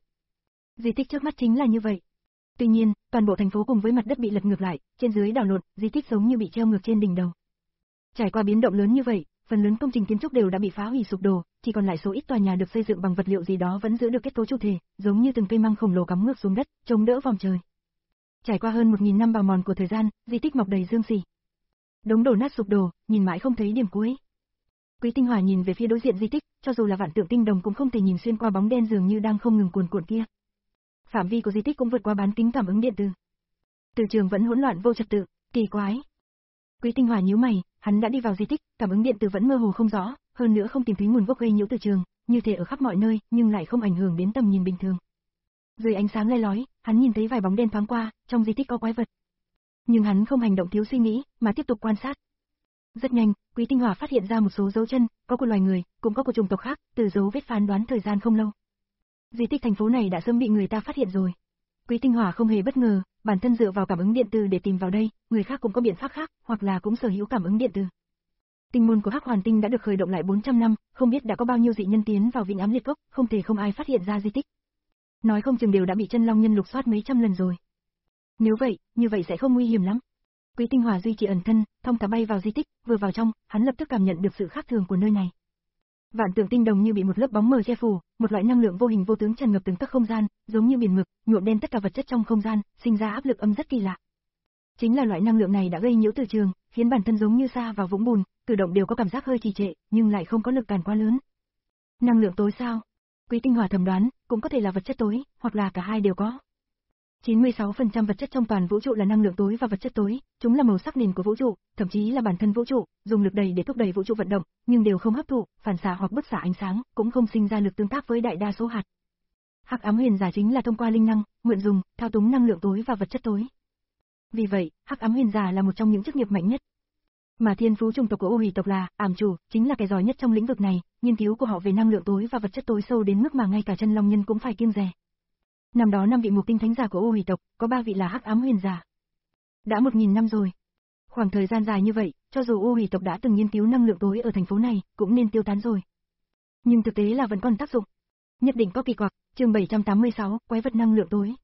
Di tích trước mắt chính là như vậy. Tuy nhiên, toàn bộ thành phố cùng với mặt đất bị lật ngược lại, trên dưới đảo lộn, di tích giống như bị treo ngược trên đỉnh đầu. Trải qua biến động lớn như vậy, phần lớn công trình kiến trúc đều đã bị phá hủy sụp đổ, chỉ còn lại số ít tòa nhà được xây dựng bằng vật liệu gì đó vẫn giữ được kết cấu chủ thể, giống như từng cây măng khổng lồ cắm ngược xuống đất, chống đỡ vòm trời. Trải qua hơn một nghìn năm bào mòn của thời gian, di tích mọc đầy dương xì. Đống đổ nát sụp đổ, nhìn mãi không thấy điểm cuối. Quý Tinh Hỏa nhìn về phía đối diện di tích, cho dù là vạn tượng tinh đồng cũng không thể nhìn xuyên qua bóng đen dường như đang không ngừng cuồn cuộn kia. Phạm vi của di tích cũng vượt qua bán kính cảm ứng điện từ. Từ trường vẫn hỗn loạn vô trật tự, kỳ quái. Quý Tinh Hỏa nhíu mày, hắn đã đi vào di tích, cảm ứng điện từ vẫn mơ hồ không rõ, hơn nữa không tìm thấy nguồn gốc gây nhiễu từ trường, như thể ở khắp mọi nơi, nhưng lại không ảnh hưởng đến tầm nhìn bình thường. Dưới ánh sáng le lói, hắn nhìn thấy vài bóng đen thoáng qua, trong di tích có quái vật. Nhưng hắn không hành động thiếu suy nghĩ, mà tiếp tục quan sát. Rất nhanh, Quý Tinh Hỏa phát hiện ra một số dấu chân, có của loài người, cũng có của chủng tộc khác, từ dấu vết phán đoán thời gian không lâu. Di tích thành phố này đã sớm bị người ta phát hiện rồi. Quý Tinh Hỏa không hề bất ngờ, bản thân dựa vào cảm ứng điện từ để tìm vào đây, người khác cũng có biện pháp khác, hoặc là cũng sở hữu cảm ứng điện từ. Tinh môn của Hắc Hoàn Tinh đã được khởi động lại bốn trăm năm, không biết đã có bao nhiêu dị nhân tiến vào Vĩnh Ám Liệt Cốc, không thể không ai phát hiện ra di tích. Nói không chừng đều đã bị chân long nhân lục soát mấy trăm lần rồi. Nếu vậy, như vậy sẽ không nguy hiểm lắm. Quý Tinh Hỏa duy trì ẩn thân, thong thả bay vào di tích, vừa vào trong, hắn lập tức cảm nhận được sự khác thường của nơi này. Vạn tượng tinh đồng như bị một lớp bóng mờ che phủ, một loại năng lượng vô hình vô tướng tràn ngập từng tấc không gian, giống như biển mực, nhuộm đen tất cả vật chất trong không gian, sinh ra áp lực âm rất kỳ lạ. Chính là loại năng lượng này đã gây nhiễu từ trường, khiến bản thân giống như sa vào vũng bùn, cử động đều có cảm giác hơi trì trệ, nhưng lại không có lực cản quá lớn. Năng lượng tối sao? Quý Tinh Hỏa thầm đoán, cũng có thể là vật chất tối, hoặc là cả hai đều có. chín mươi sáu phần trăm vật chất trong toàn vũ trụ là năng lượng tối và vật chất tối, chúng là màu sắc nền của vũ trụ, thậm chí là bản thân vũ trụ, dùng lực đẩy để thúc đẩy vũ trụ vận động, nhưng đều không hấp thụ, phản xạ hoặc bức xạ ánh sáng, cũng không sinh ra lực tương tác với đại đa số hạt. Hắc ám huyền giả chính là thông qua linh năng, mượn dùng, thao túng năng lượng tối và vật chất tối. Vì vậy, Hắc ám huyền giả là một trong những chức nghiệp mạnh nhất. Mà thiên phú chủng tộc của Ô Hủy tộc là ảm chủ, chính là kẻ giỏi nhất trong lĩnh vực này, nghiên cứu của họ về năng lượng tối và vật chất tối sâu đến mức mà ngay cả chân long nhân cũng phải kiêng dè. Năm đó năm vị mục tinh thánh giả của Ô Hủy tộc, có ba vị là Hắc ám huyền giả. Đã một nghìn năm rồi. Khoảng thời gian dài như vậy, cho dù Ô Hủy tộc đã từng nghiên cứu năng lượng tối ở thành phố này, cũng nên tiêu tán rồi. Nhưng thực tế là vẫn còn tác dụng. Nhất định có kỳ quặc. Chương bảy trăm tám mươi sáu, quái vật năng lượng tối.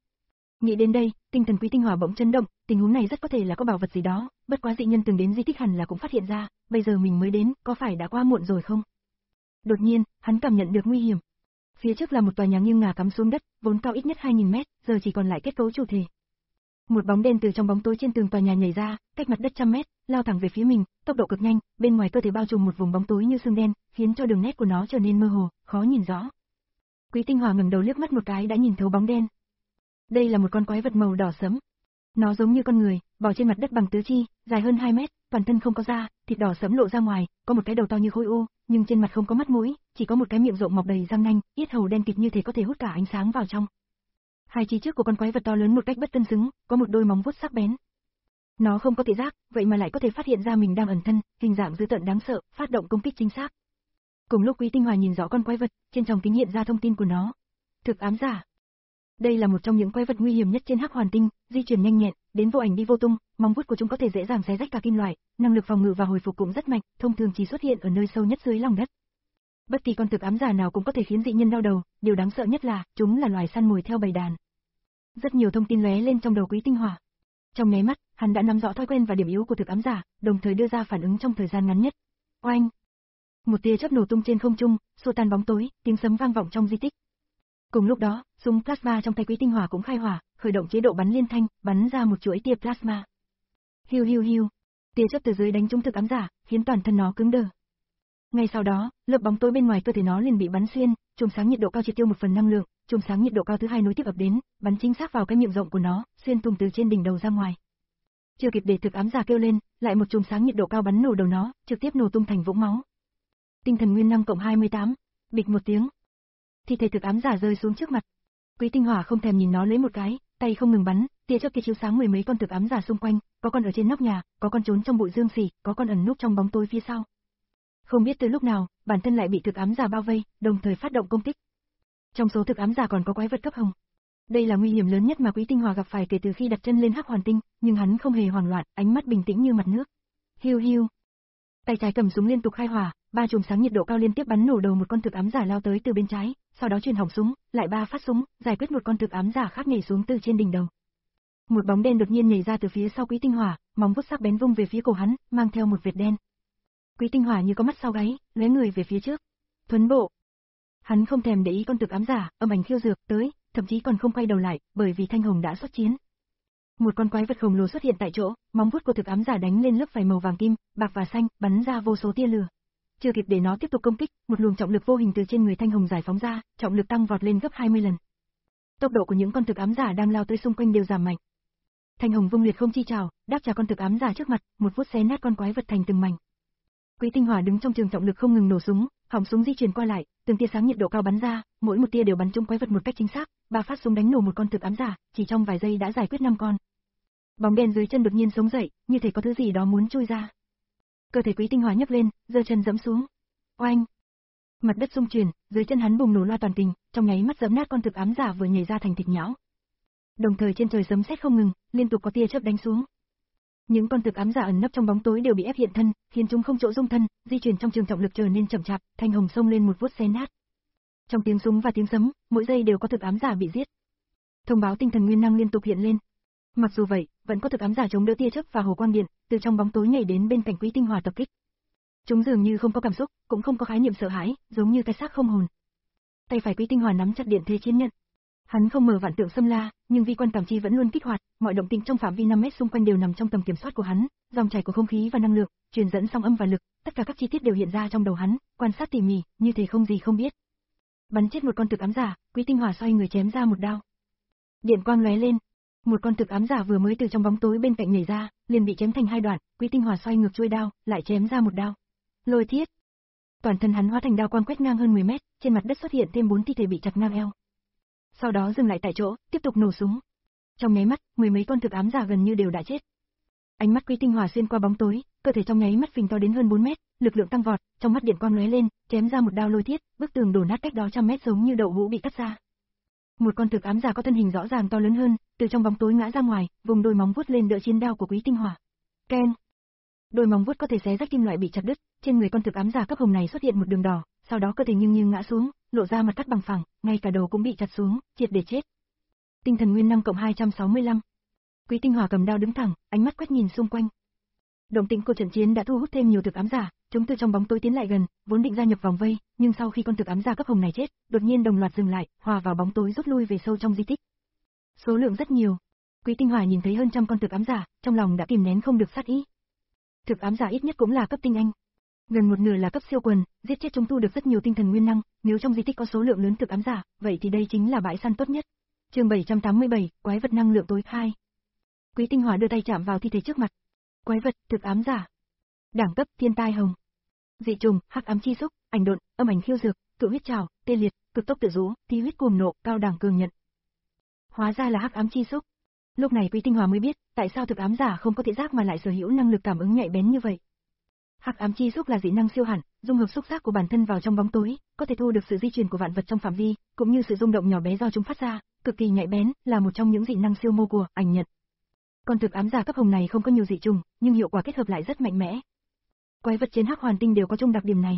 Nghĩ đến đây, tinh thần Quý Tinh Hỏa bỗng chấn động, tình huống này rất có thể là có bảo vật gì đó, bất quá dị nhân từng đến di tích hẳn là cũng phát hiện ra, bây giờ mình mới đến, có phải đã quá muộn rồi không? Đột nhiên, hắn cảm nhận được nguy hiểm. Phía trước là một tòa nhà nghiêng ngả cắm xuống đất, vốn cao ít nhất hai nghìn mét, giờ chỉ còn lại kết cấu chủ thể. Một bóng đen từ trong bóng tối trên tường tòa nhà nhảy ra, cách mặt đất trăm mét, lao thẳng về phía mình, tốc độ cực nhanh, bên ngoài cơ thể bao trùm một vùng bóng tối như xương đen, khiến cho đường nét của nó trở nên mơ hồ, khó nhìn rõ. Quý Tinh Hỏa ngẩng đầu liếc mắt một cái đã nhìn thấu bóng đen. Đây là một con quái vật màu đỏ sẫm. Nó giống như con người, bò trên mặt đất bằng tứ chi, dài hơn hai mét, toàn thân không có da, thịt đỏ sẫm lộ ra ngoài, có một cái đầu to như khối u, nhưng trên mặt không có mắt mũi, chỉ có một cái miệng rộng mọc đầy răng nanh, yết hầu đen kịt như thể có thể hút cả ánh sáng vào trong. Hai chi trước của con quái vật to lớn một cách bất tương xứng, có một đôi móng vuốt sắc bén. Nó không có thị giác, vậy mà lại có thể phát hiện ra mình đang ẩn thân, hình dạng dữ tợn đáng sợ, phát động công kích chính xác. Cùng lúc Quý Tinh Hỏa nhìn rõ con quái vật, trên tròng kính hiện ra thông tin của nó. Thực ám giả. Đây là một trong những quái vật nguy hiểm nhất trên Hắc Hoàn Tinh, di chuyển nhanh nhẹn, đến vô ảnh đi vô tung, móng vuốt của chúng có thể dễ dàng xé rách cả kim loại, năng lực phòng ngự và hồi phục cũng rất mạnh, thông thường chỉ xuất hiện ở nơi sâu nhất dưới lòng đất. Bất kỳ con thực ám giả nào cũng có thể khiến dị nhân đau đầu, điều đáng sợ nhất là chúng là loài săn mồi theo bầy đàn. Rất nhiều thông tin lóe lên trong đầu Quý Tinh Hỏa. Trong nháy mắt, hắn đã nắm rõ thói quen và điểm yếu của thực ám giả, đồng thời đưa ra phản ứng trong thời gian ngắn nhất. Oanh! Một tia chớp nổ tung trên không trung, xua tan bóng tối, tiếng sấm vang vọng trong di tích. Cùng lúc đó, súng plasma trong tay Quý Tinh Hỏa cũng khai hỏa, khởi động chế độ bắn liên thanh, bắn ra một chuỗi tia plasma. Hiu hiu hiu, tia chớp từ dưới đánh trúng thực ám giả, khiến toàn thân nó cứng đờ. Ngay sau đó, lớp bóng tối bên ngoài cơ thể nó liền bị bắn xuyên, chùm sáng nhiệt độ cao triệt tiêu một phần năng lượng, chùm sáng nhiệt độ cao thứ hai nối tiếp ập đến, bắn chính xác vào cái miệng rộng của nó, xuyên thủng từ trên đỉnh đầu ra ngoài. Chưa kịp để thực ám giả kêu lên, lại một chùm sáng nhiệt độ cao bắn nổ đầu nó, trực tiếp nổ tung thành vũng máu. Tinh thần nguyên năng cộng hai mươi tám, bịch một tiếng. Thi thể thực ám giả rơi xuống trước mặt. Quý Tinh Hỏa không thèm nhìn nó lấy một cái, tay không ngừng bắn, tia chớp kia chiếu sáng mười mấy con thực ám giả xung quanh, có con ở trên nóc nhà, có con trốn trong bụi dương xỉ, có con ẩn núp trong bóng tối phía sau. Không biết từ lúc nào, bản thân lại bị thực ám giả bao vây, đồng thời phát động công kích. Trong số thực ám giả còn có quái vật cấp hồng. Đây là nguy hiểm lớn nhất mà Quý Tinh Hỏa gặp phải kể từ khi đặt chân lên Hắc Hoàn Tinh, nhưng hắn không hề hoảng loạn, ánh mắt bình tĩnh như mặt nước. Hiu hiu. Tay trái cầm súng liên tục khai hỏa, ba chùm sáng nhiệt độ cao liên tiếp bắn nổ đầu một con thực ám giả lao tới từ bên trái, sau đó truyền hỏng súng, lại ba phát súng, giải quyết một con thực ám giả khác nhảy xuống từ trên đỉnh đầu. Một bóng đen đột nhiên nhảy ra từ phía sau Quý Tinh Hỏa, móng vuốt sắc bén vung về phía cổ hắn, mang theo một vệt đen. Quý Tinh Hỏa như có mắt sau gáy, lóe người về phía trước. Thuấn bộ. Hắn không thèm để ý con thực ám giả, âm ảnh khiêu dược tới, thậm chí còn không quay đầu lại, bởi vì Thanh Hồng đã xuất chiến. Một con quái vật khổng lồ xuất hiện tại chỗ, móng vuốt của thực ám giả đánh lên lớp vảy màu vàng kim, bạc và xanh, bắn ra vô số tia lửa. Chưa kịp để nó tiếp tục công kích, một luồng trọng lực vô hình từ trên người Thanh Hồng giải phóng ra, trọng lực tăng vọt lên gấp hai mươi lần. Tốc độ của những con thực ám giả đang lao tới xung quanh đều giảm mạnh. Thanh Hồng vung liệt không chi trảo, đáp trả con thực ám giả trước mặt, một vuốt xé nát con quái vật thành từng mảnh. Quý Tinh Hỏa đứng trong trường trọng lực không ngừng nổ súng, họng súng di chuyển qua lại, từng tia sáng nhiệt độ cao bắn ra, mỗi một tia đều bắn trúng quái vật một cách chính xác, ba phát súng đánh nổ một con thực ám giả, chỉ trong vài giây đã giải quyết năm con. Bóng đen dưới chân đột nhiên sống dậy, như thể có thứ gì đó muốn chui ra. Cơ thể Quý Tinh Hỏa nhấc lên, giơ chân giẫm xuống. Oanh! Mặt đất rung chuyển, dưới chân hắn bùng nổ loa toàn tình, trong nháy mắt giẫm nát con thực ám giả vừa nhảy ra thành thịt nhão. Đồng thời trên trời sấm sét không ngừng, liên tục có tia chớp đánh xuống. Những con thực ám giả ẩn nấp trong bóng tối đều bị ép hiện thân, khiến chúng không chỗ dung thân, di chuyển trong trường trọng lực trở nên chậm chạp, Thanh Hồng xông lên một vuốt xé nát. Trong tiếng súng và tiếng sấm, mỗi giây đều có thực ám giả bị giết. Thông báo tinh thần nguyên năng liên tục hiện lên. Mặc dù vậy, vẫn có thực ám giả chống đỡ tia chớp và hồ quang điện, từ trong bóng tối nhảy đến bên cạnh Quý Tinh Hỏa tập kích. Chúng dường như không có cảm xúc, cũng không có khái niệm sợ hãi, giống như cái xác không hồn. Tay phải Quý Tinh Hòa nắm chặt điện thế chiến nhận. Hắn không mở vạn tượng xâm la, nhưng vi quan cảm chi vẫn luôn kích hoạt, mọi động tĩnh trong phạm vi năm mét xung quanh đều nằm trong tầm kiểm soát của hắn, dòng chảy của không khí và năng lượng, truyền dẫn sóng âm và lực, tất cả các chi tiết đều hiện ra trong đầu hắn, quan sát tỉ mỉ, như thể không gì không biết. Bắn chết một con thực ám giả, Quý Tinh Hòa xoay người chém ra một đao. Điện quang lóe lên, một con thực ám giả vừa mới từ trong bóng tối bên cạnh nhảy ra, liền bị chém thành hai đoạn, Quý Tinh Hòa xoay ngược chuôi đao, lại chém ra một đao. Lôi thiết. Toàn thân hắn hóa thành đao quang quét ngang hơn mười mét, trên mặt đất xuất hiện thêm bốn thi thể bị chặt ngang eo. Sau đó dừng lại tại chỗ, tiếp tục nổ súng. Trong nháy mắt, mười mấy con thực ám giả gần như đều đã chết. Ánh mắt Quý Tinh Hòa xuyên qua bóng tối, cơ thể trong nháy mắt phình to đến hơn bốn mét, lực lượng tăng vọt, trong mắt điện quang lóe lên, chém ra một đao lôi thiết, bức tường đổ nát cách đó trăm mét giống như đậu hũ bị cắt ra. Một con thực ám giả có thân hình rõ ràng to lớn hơn, từ trong bóng tối ngã ra ngoài, vùng đôi móng vuốt lên đỡ chiến đao của Quý Tinh Hòa. Keng. Đôi móng vuốt có thể xé rách kim loại bị chặt đứt, trên người con thực ám giả cấp hồng này xuất hiện một đường đỏ, sau đó cơ thể nghiêng nghiêng ngã xuống, lộ ra mặt cắt bằng phẳng, ngay cả đầu cũng bị chặt xuống, triệt để chết. Tinh thần nguyên năng cộng hai trăm sáu mươi lăm. Quý Tinh Hòa cầm đao đứng thẳng, ánh mắt quét nhìn xung quanh. Động tĩnh của trận chiến đã thu hút thêm nhiều thực ám giả, chúng từ trong bóng tối tiến lại gần, vốn định gia nhập vòng vây, nhưng sau khi con thực ám giả cấp hồng này chết, đột nhiên đồng loạt dừng lại, hòa vào bóng tối rút lui về sâu trong di tích. Số lượng rất nhiều. Quý Tinh Hòa nhìn thấy hơn trăm con thực ám giả, trong lòng đã kìm nén không được sát ý. Thực ám giả ít nhất cũng là cấp tinh anh. Gần một nửa là cấp siêu quần, giết chết chúng tu được rất nhiều tinh thần nguyên năng, nếu trong di tích có số lượng lớn thực ám giả, vậy thì đây chính là bãi săn tốt nhất. Chương bảy trăm tám mươi bảy, quái vật năng lượng tối hai. Quý Tinh Hòa đưa tay chạm vào thi thể trước mặt. Quái vật, thực ám giả. Đẳng cấp, thiên tai hồng. Dị trùng, hắc ám chi xúc, ảnh độn, âm ảnh khiêu dược, cự huyết trảo, tê liệt, cực tốc tự rũ, thi huyết cuồng nộ, cao đẳng cường nhận. Hóa ra là hắc ám chi xúc. Lúc này Quý Tinh Hòa mới biết, tại sao thực ám giả không có thị giác mà lại sở hữu năng lực cảm ứng nhạy bén như vậy. Hắc ám chi xúc là dị năng siêu hẳn, dung hợp xúc giác của bản thân vào trong bóng tối, có thể thu được sự di chuyển của vạn vật trong phạm vi, cũng như sự rung động nhỏ bé do chúng phát ra, cực kỳ nhạy bén, là một trong những dị năng siêu mô của ảnh nhận. Còn thực ám giả cấp hồng này không có nhiều dị trùng, nhưng hiệu quả kết hợp lại rất mạnh mẽ. Quái vật trên Hắc Hoàn Tinh đều có chung đặc điểm này.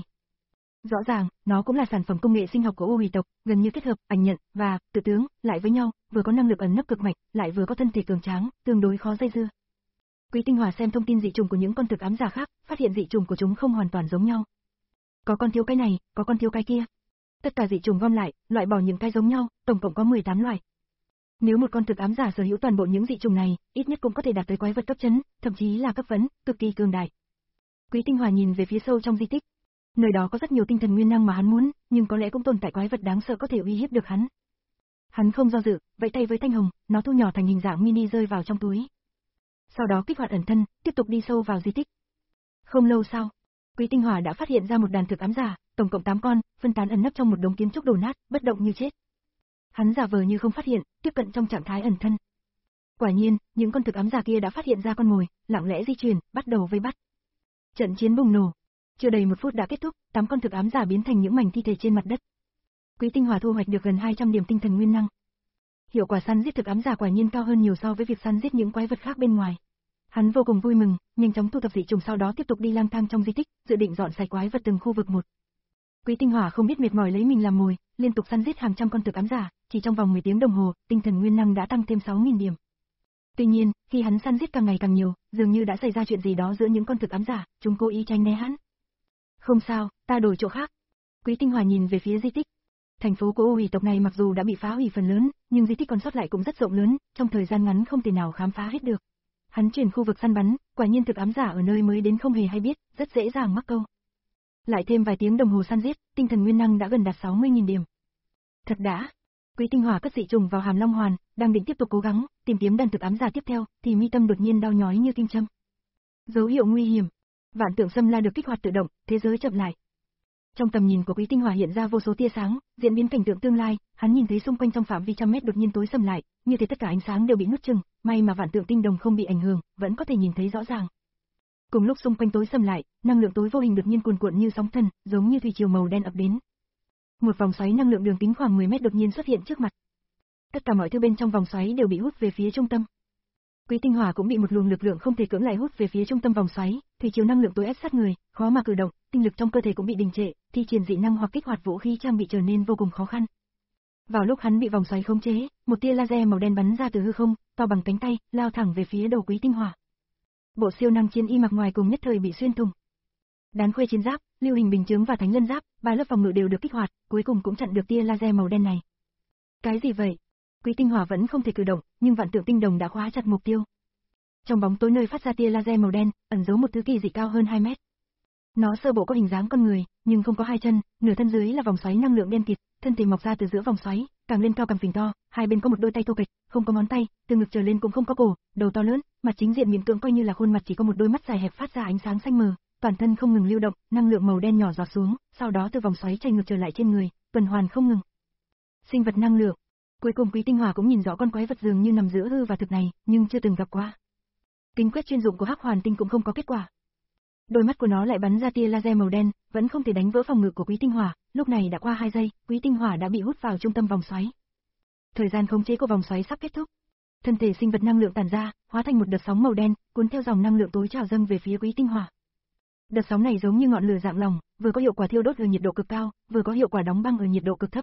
Rõ ràng, nó cũng là sản phẩm công nghệ sinh học của U Hủy tộc, gần như kết hợp ảnh nhận và tự tướng lại với nhau, vừa có năng lực ẩn nấp cực mạnh, lại vừa có thân thể cường tráng, tương đối khó dây dưa. Quý Tinh Hòa xem thông tin dị trùng của những con thực ám giả khác, phát hiện dị trùng của chúng không hoàn toàn giống nhau. Có con thiếu cái này, có con thiếu cái kia. Tất cả dị trùng gom lại, loại bỏ những cái giống nhau, tổng cộng có mười tám loại. Nếu một con thực ám giả sở hữu toàn bộ những dị trùng này, ít nhất cũng có thể đạt tới quái vật cấp chấn, thậm chí là cấp vấn, cực kỳ cường đại. Quý Tinh Hòa nhìn về phía sâu trong di tích. Nơi đó có rất nhiều tinh thần nguyên năng mà hắn muốn, nhưng có lẽ cũng tồn tại quái vật đáng sợ có thể uy hiếp được hắn. Hắn không do dự, vẫy tay với thanh hồng, nó thu nhỏ thành hình dạng mini rơi vào trong túi. Sau đó kích hoạt ẩn thân, tiếp tục đi sâu vào di tích. Không lâu sau, Quý Tinh Hòa đã phát hiện ra một đàn thực ám giả, tổng cộng tám con, phân tán ẩn nấp trong một đống kiến trúc đổ nát, bất động như chết. Hắn giả vờ như không phát hiện, tiếp cận trong trạng thái ẩn thân. Quả nhiên, những con thực ám giả kia đã phát hiện ra con mồi, lặng lẽ di chuyển, bắt đầu vây bắt. Trận chiến bùng nổ. Chưa đầy một phút đã kết thúc, tám con thực ám giả biến thành những mảnh thi thể trên mặt đất. Quý Tinh Hòa thu hoạch được gần hai trăm điểm tinh thần nguyên năng. Hiệu quả săn giết thực ám giả quả nhiên cao hơn nhiều so với việc săn giết những quái vật khác bên ngoài. Hắn vô cùng vui mừng, nhanh chóng thu thập dị trùng sau đó tiếp tục đi lang thang trong di tích, dự định dọn sạch quái vật từng khu vực một. Quý Tinh Hòa không biết mệt mỏi lấy mình làm mồi, liên tục săn giết hàng trăm con thực ám giả, chỉ trong vòng mười tiếng đồng hồ, tinh thần nguyên năng đã tăng thêm sáu nghìn điểm. Tuy nhiên, khi hắn săn giết càng ngày càng nhiều, dường như đã xảy ra chuyện gì đó giữa những con thực ám giả, chúng cố ý tránh né hắn. Không sao, ta đổi chỗ khác. Quý Tinh Hòa nhìn về phía di tích. Thành phố của U Hủy tộc này mặc dù đã bị phá hủy phần lớn, nhưng di tích còn sót lại cũng rất rộng lớn, trong thời gian ngắn không thể nào khám phá hết được. Hắn chuyển khu vực săn bắn, quả nhiên thực ám giả ở nơi mới đến không hề hay biết, rất dễ dàng mắc câu. Lại thêm vài tiếng đồng hồ săn giết, tinh thần nguyên năng đã gần đạt sáu mươi nghìn điểm. Thật đã. Quý Tinh Hòa cất dị trùng vào hàm long hoàn, đang định tiếp tục cố gắng tìm kiếm đàn thực ám giả tiếp theo, thì mi tâm đột nhiên đau nhói như kim châm. Dấu hiệu nguy hiểm. Vạn tượng xâm la được kích hoạt tự động, thế giới chậm lại. Trong tầm nhìn của Quý Tinh Hòa hiện ra vô số tia sáng, diễn biến cảnh tượng tương lai, hắn nhìn thấy xung quanh trong phạm vi trăm mét đột nhiên tối sầm lại, như thế tất cả ánh sáng đều bị nuốt chửng, may mà vạn tượng tinh đồng không bị ảnh hưởng, vẫn có thể nhìn thấy rõ ràng. Cùng lúc xung quanh tối sầm lại, năng lượng tối vô hình đột nhiên cuồn cuộn như sóng thần, giống như thủy triều màu đen ập đến. Một vòng xoáy năng lượng đường kính khoảng mười mét đột nhiên xuất hiện trước mặt. Tất cả mọi thứ bên trong vòng xoáy đều bị hút về phía trung tâm. Quý Tinh Hòa cũng bị một luồng lực lượng không thể cưỡng lại hút về phía trung tâm vòng xoáy, thủy chiều năng lượng tối ép sát người, khó mà cử động, tinh lực trong cơ thể cũng bị đình trệ, thi triển dị năng hoặc kích hoạt vũ khí trang bị trở nên vô cùng khó khăn. Vào lúc hắn bị vòng xoáy khống chế, một tia laser màu đen bắn ra từ hư không, to bằng cánh tay, lao thẳng về phía đầu Quý Tinh Hòa. Bộ siêu năng chiến y mặc ngoài cùng nhất thời bị xuyên thủng. Đán khuê chiến giáp, lưu hình bình chướng và thánh lân giáp, ba lớp phòng ngự đều được kích hoạt, cuối cùng cũng chặn được tia laser màu đen này. Cái gì vậy? Quý Tinh Hỏa vẫn không thể cử động, nhưng vạn tượng tinh đồng đã khóa chặt mục tiêu. Trong bóng tối nơi phát ra tia laser màu đen, ẩn giấu một thứ kỳ dị cao hơn hai mét. Nó sơ bộ có hình dáng con người, nhưng không có hai chân, nửa thân dưới là vòng xoáy năng lượng đen kịt, thân thể mọc ra từ giữa vòng xoáy, càng lên cao càng phình to, hai bên có một đôi tay thô kệch, không có ngón tay, từ ngực trở lên cũng không có cổ, đầu to lớn, mặt chính diện miễn cưỡng coi như là khuôn mặt, chỉ có một đôi mắt dài hẹp phát ra ánh sáng xanh mờ, toàn thân không ngừng lưu động, năng lượng màu đen nhỏ giọt xuống, sau đó từ vòng xoáy chảy ngược trở lại trên người, tuần hoàn không ngừng. Sinh vật năng lượng. Cuối cùng Quý Tinh Hỏa cũng nhìn rõ con quái vật dường như nằm giữa hư và thực này, nhưng chưa từng gặp qua. Kính quét chuyên dụng của Hắc Hoàn Tinh cũng không có kết quả. Đôi mắt của nó lại bắn ra tia laser màu đen, vẫn không thể đánh vỡ phòng ngự của Quý Tinh Hỏa, lúc này đã qua hai giây, Quý Tinh Hỏa đã bị hút vào trung tâm vòng xoáy. Thời gian khống chế của vòng xoáy sắp kết thúc. Thân thể sinh vật năng lượng tản ra, hóa thành một đợt sóng màu đen, cuốn theo dòng năng lượng tối trào dâng về phía Quý Tinh Hỏa. Đợt sóng này giống như ngọn lửa dạng lỏng, vừa có hiệu quả thiêu đốt ở nhiệt độ cực cao, vừa có hiệu quả đóng băng ở nhiệt độ cực thấp.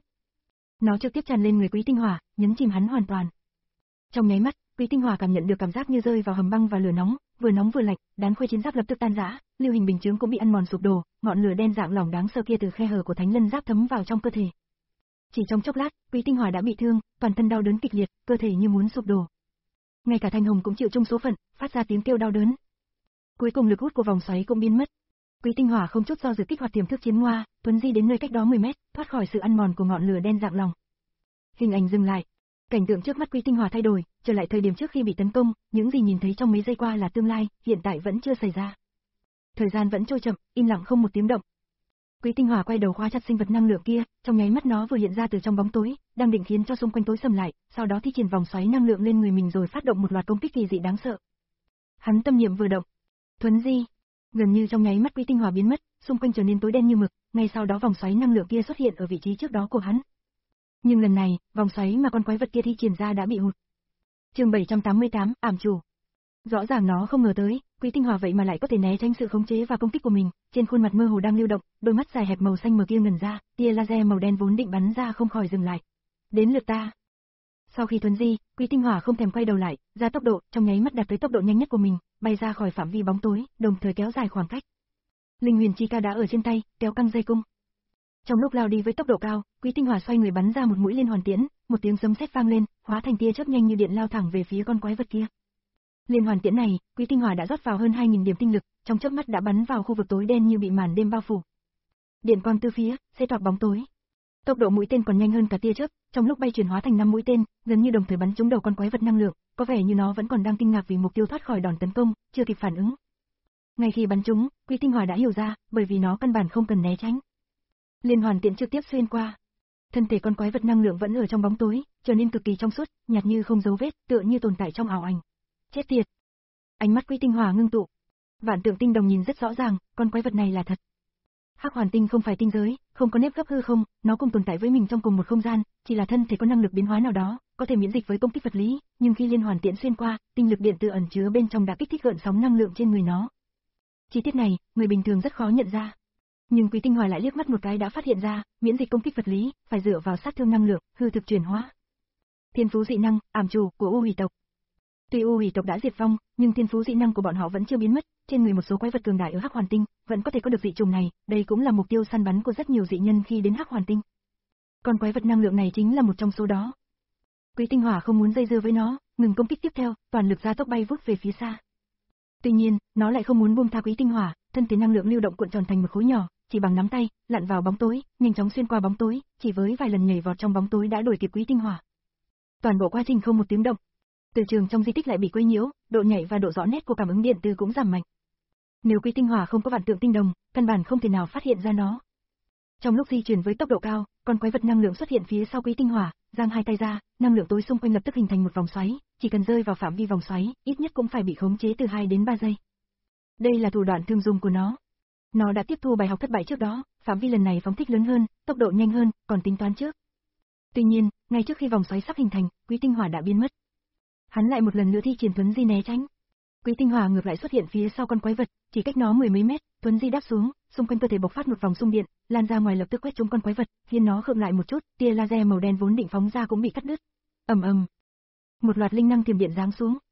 Nó trực tiếp tràn lên người Quý Tinh Hỏa, nhấn chìm hắn hoàn toàn. Trong nháy mắt, Quý Tinh Hỏa cảm nhận được cảm giác như rơi vào hầm băng và lửa nóng, vừa nóng vừa lạnh, đán khuê chiến giáp lập tức tan rã, lưu hình bình chướng cũng bị ăn mòn sụp đổ, ngọn lửa đen dạng lỏng đáng sợ kia từ khe hở của thánh lân giáp thấm vào trong cơ thể. Chỉ trong chốc lát, Quý Tinh Hỏa đã bị thương, toàn thân đau đớn kịch liệt, cơ thể như muốn sụp đổ. Ngay cả Thanh Hồng cũng chịu chung số phận, phát ra tiếng kêu đau đớn. Cuối cùng lực hút của vòng xoáy cũng biến mất. Quý Tinh Hỏa không chút do dự kích hoạt tiềm thức chiến ngoa, tuấn di đến nơi cách đó mười mét, thoát khỏi sự ăn mòn của ngọn lửa đen dạng lỏng. Hình ảnh dừng lại. Cảnh tượng trước mắt Quý Tinh Hỏa thay đổi, trở lại thời điểm trước khi bị tấn công, những gì nhìn thấy trong mấy giây qua là tương lai, hiện tại vẫn chưa xảy ra. Thời gian vẫn trôi chậm, im lặng không một tiếng động. Quý Tinh Hỏa quay đầu khóa chặt sinh vật năng lượng kia, trong nháy mắt nó vừa hiện ra từ trong bóng tối, đang định khiến cho xung quanh tối sầm lại, sau đó thi triển vòng xoáy năng lượng lên người mình rồi phát động một loạt công kích kỳ dị đáng sợ. Hắn tâm niệm vừa động, thuấn di, gần như trong nháy mắt Quý Tinh Hỏa biến mất, xung quanh trở nên tối đen như mực, ngay sau đó vòng xoáy năng lượng kia xuất hiện ở vị trí trước đó của hắn. Nhưng lần này, vòng xoáy mà con quái vật kia thi triển ra đã bị hụt. Chương bảy trăm tám mươi tám, ảm chủ. Rõ ràng nó không ngờ tới, Quý Tinh Hỏa vậy mà lại có thể né tránh sự khống chế và công kích của mình, trên khuôn mặt mơ hồ đang lưu động, đôi mắt dài hẹp màu xanh mờ kia ngẩn ra, tia laser màu đen vốn định bắn ra không khỏi dừng lại. Đến lượt ta. Sau khi thuấn di, Quý Tinh Hỏa không thèm quay đầu lại, ra tốc độ, trong nháy mắt đạt tới tốc độ nhanh nhất của mình, bay ra khỏi phạm vi bóng tối, đồng thời kéo dài khoảng cách. Linh huyền chi ca đã ở trên tay, kéo căng dây cung. Trong lúc lao đi với tốc độ cao, Quý Tinh Hỏa xoay người bắn ra một mũi liên hoàn tiễn, một tiếng sấm sét vang lên, hóa thành tia chớp nhanh như điện lao thẳng về phía con quái vật kia. Liên hoàn tiễn này, Quý Tinh Hỏa đã rót vào hơn hai nghìn điểm tinh lực, trong chớp mắt đã bắn vào khu vực tối đen như bị màn đêm bao phủ. Điện quang từ phía, xé toạc bóng tối. Tốc độ mũi tên còn nhanh hơn cả tia chớp, trong lúc bay chuyển hóa thành năm mũi tên, gần như đồng thời bắn trúng đầu con quái vật năng lượng, có vẻ như nó vẫn còn đang kinh ngạc vì mục tiêu thoát khỏi đòn tấn công, chưa kịp phản ứng. Ngay khi bắn trúng, Quý Tinh Hỏa đã hiểu ra, bởi vì nó căn bản không cần né tránh. Liên hoàn tiễn trực tiếp xuyên qua. Thân thể con quái vật năng lượng vẫn ở trong bóng tối, trở nên cực kỳ trong suốt, nhạt như không dấu vết, tựa như tồn tại trong ảo ảnh. Chết tiệt. Ánh mắt Quý Tinh Hỏa ngưng tụ. Vạn tượng tinh đồng nhìn rất rõ ràng, con quái vật này là thật. Hắc Hoàn Tinh không phải tinh giới, không có nếp gấp hư không, nó cùng tồn tại với mình trong cùng một không gian, chỉ là thân thể có năng lực biến hóa nào đó, có thể miễn dịch với công kích vật lý, nhưng khi liên hoàn tiễn xuyên qua, tinh lực điện tử ẩn chứa bên trong đã kích thích gợn sóng năng lượng trên người nó. Chi tiết này, người bình thường rất khó nhận ra. Nhưng Quý Tinh Hỏa lại liếc mắt một cái đã phát hiện ra, miễn dịch công kích vật lý, phải dựa vào sát thương năng lượng, hư thực chuyển hóa. Thiên phú dị năng, ảm chủ của U Hủy tộc. Tuy U Hủy tộc đã diệt vong, nhưng thiên phú dị năng của bọn họ vẫn chưa biến mất, trên người một số quái vật cường đại ở Hắc Hoàn Tinh, vẫn có thể có được dị trùng này, đây cũng là mục tiêu săn bắn của rất nhiều dị nhân khi đến Hắc Hoàn Tinh. Còn quái vật năng lượng này chính là một trong số đó. Quý Tinh Hỏa không muốn dây dưa với nó, ngừng công kích tiếp theo, toàn lực ra tốc bay vút về phía xa. Tuy nhiên, nó lại không muốn buông tha Quý Tinh Hỏa, thân thể năng lượng lưu động cuộn tròn thành một khối nhỏ, chỉ bằng nắm tay, lặn vào bóng tối, nhanh chóng xuyên qua bóng tối, chỉ với vài lần nhảy vọt trong bóng tối đã đuổi kịp Quý Tinh Hỏa. Toàn bộ quá trình không một tiếng động. Từ trường trong di tích lại bị quấy nhiễu, độ nhạy và độ rõ nét của cảm ứng điện từ cũng giảm mạnh. Nếu Quý Tinh Hỏa không có vạn tượng tinh đồng, căn bản không thể nào phát hiện ra nó. Trong lúc di chuyển với tốc độ cao, con quái vật năng lượng xuất hiện phía sau Quý Tinh Hỏa, giang hai tay ra, năng lượng tối xung quanh lập tức hình thành một vòng xoáy, chỉ cần rơi vào phạm vi vòng xoáy, ít nhất cũng phải bị khống chế từ hai đến ba giây. Đây là thủ đoạn thường dùng của nó. Nó đã tiếp thu bài học thất bại trước đó, phạm vi lần này phóng thích lớn hơn, tốc độ nhanh hơn, còn tính toán trước. Tuy nhiên, ngay trước khi vòng xoáy sắp hình thành, Quý Tinh Hỏa đã biến mất. Hắn lại một lần nữa thi triển thuấn di né tránh. Quý Tinh Hỏa ngược lại xuất hiện phía sau con quái vật, chỉ cách nó mười mấy mét, thuấn di đáp xuống, xung quanh cơ thể bộc phát một vòng xung điện, lan ra ngoài lập tức quét trúng con quái vật, khiến nó khựng lại một chút, tia laser màu đen vốn định phóng ra cũng bị cắt đứt. Ầm ầm. Một loạt linh năng thiểm điện giáng xuống.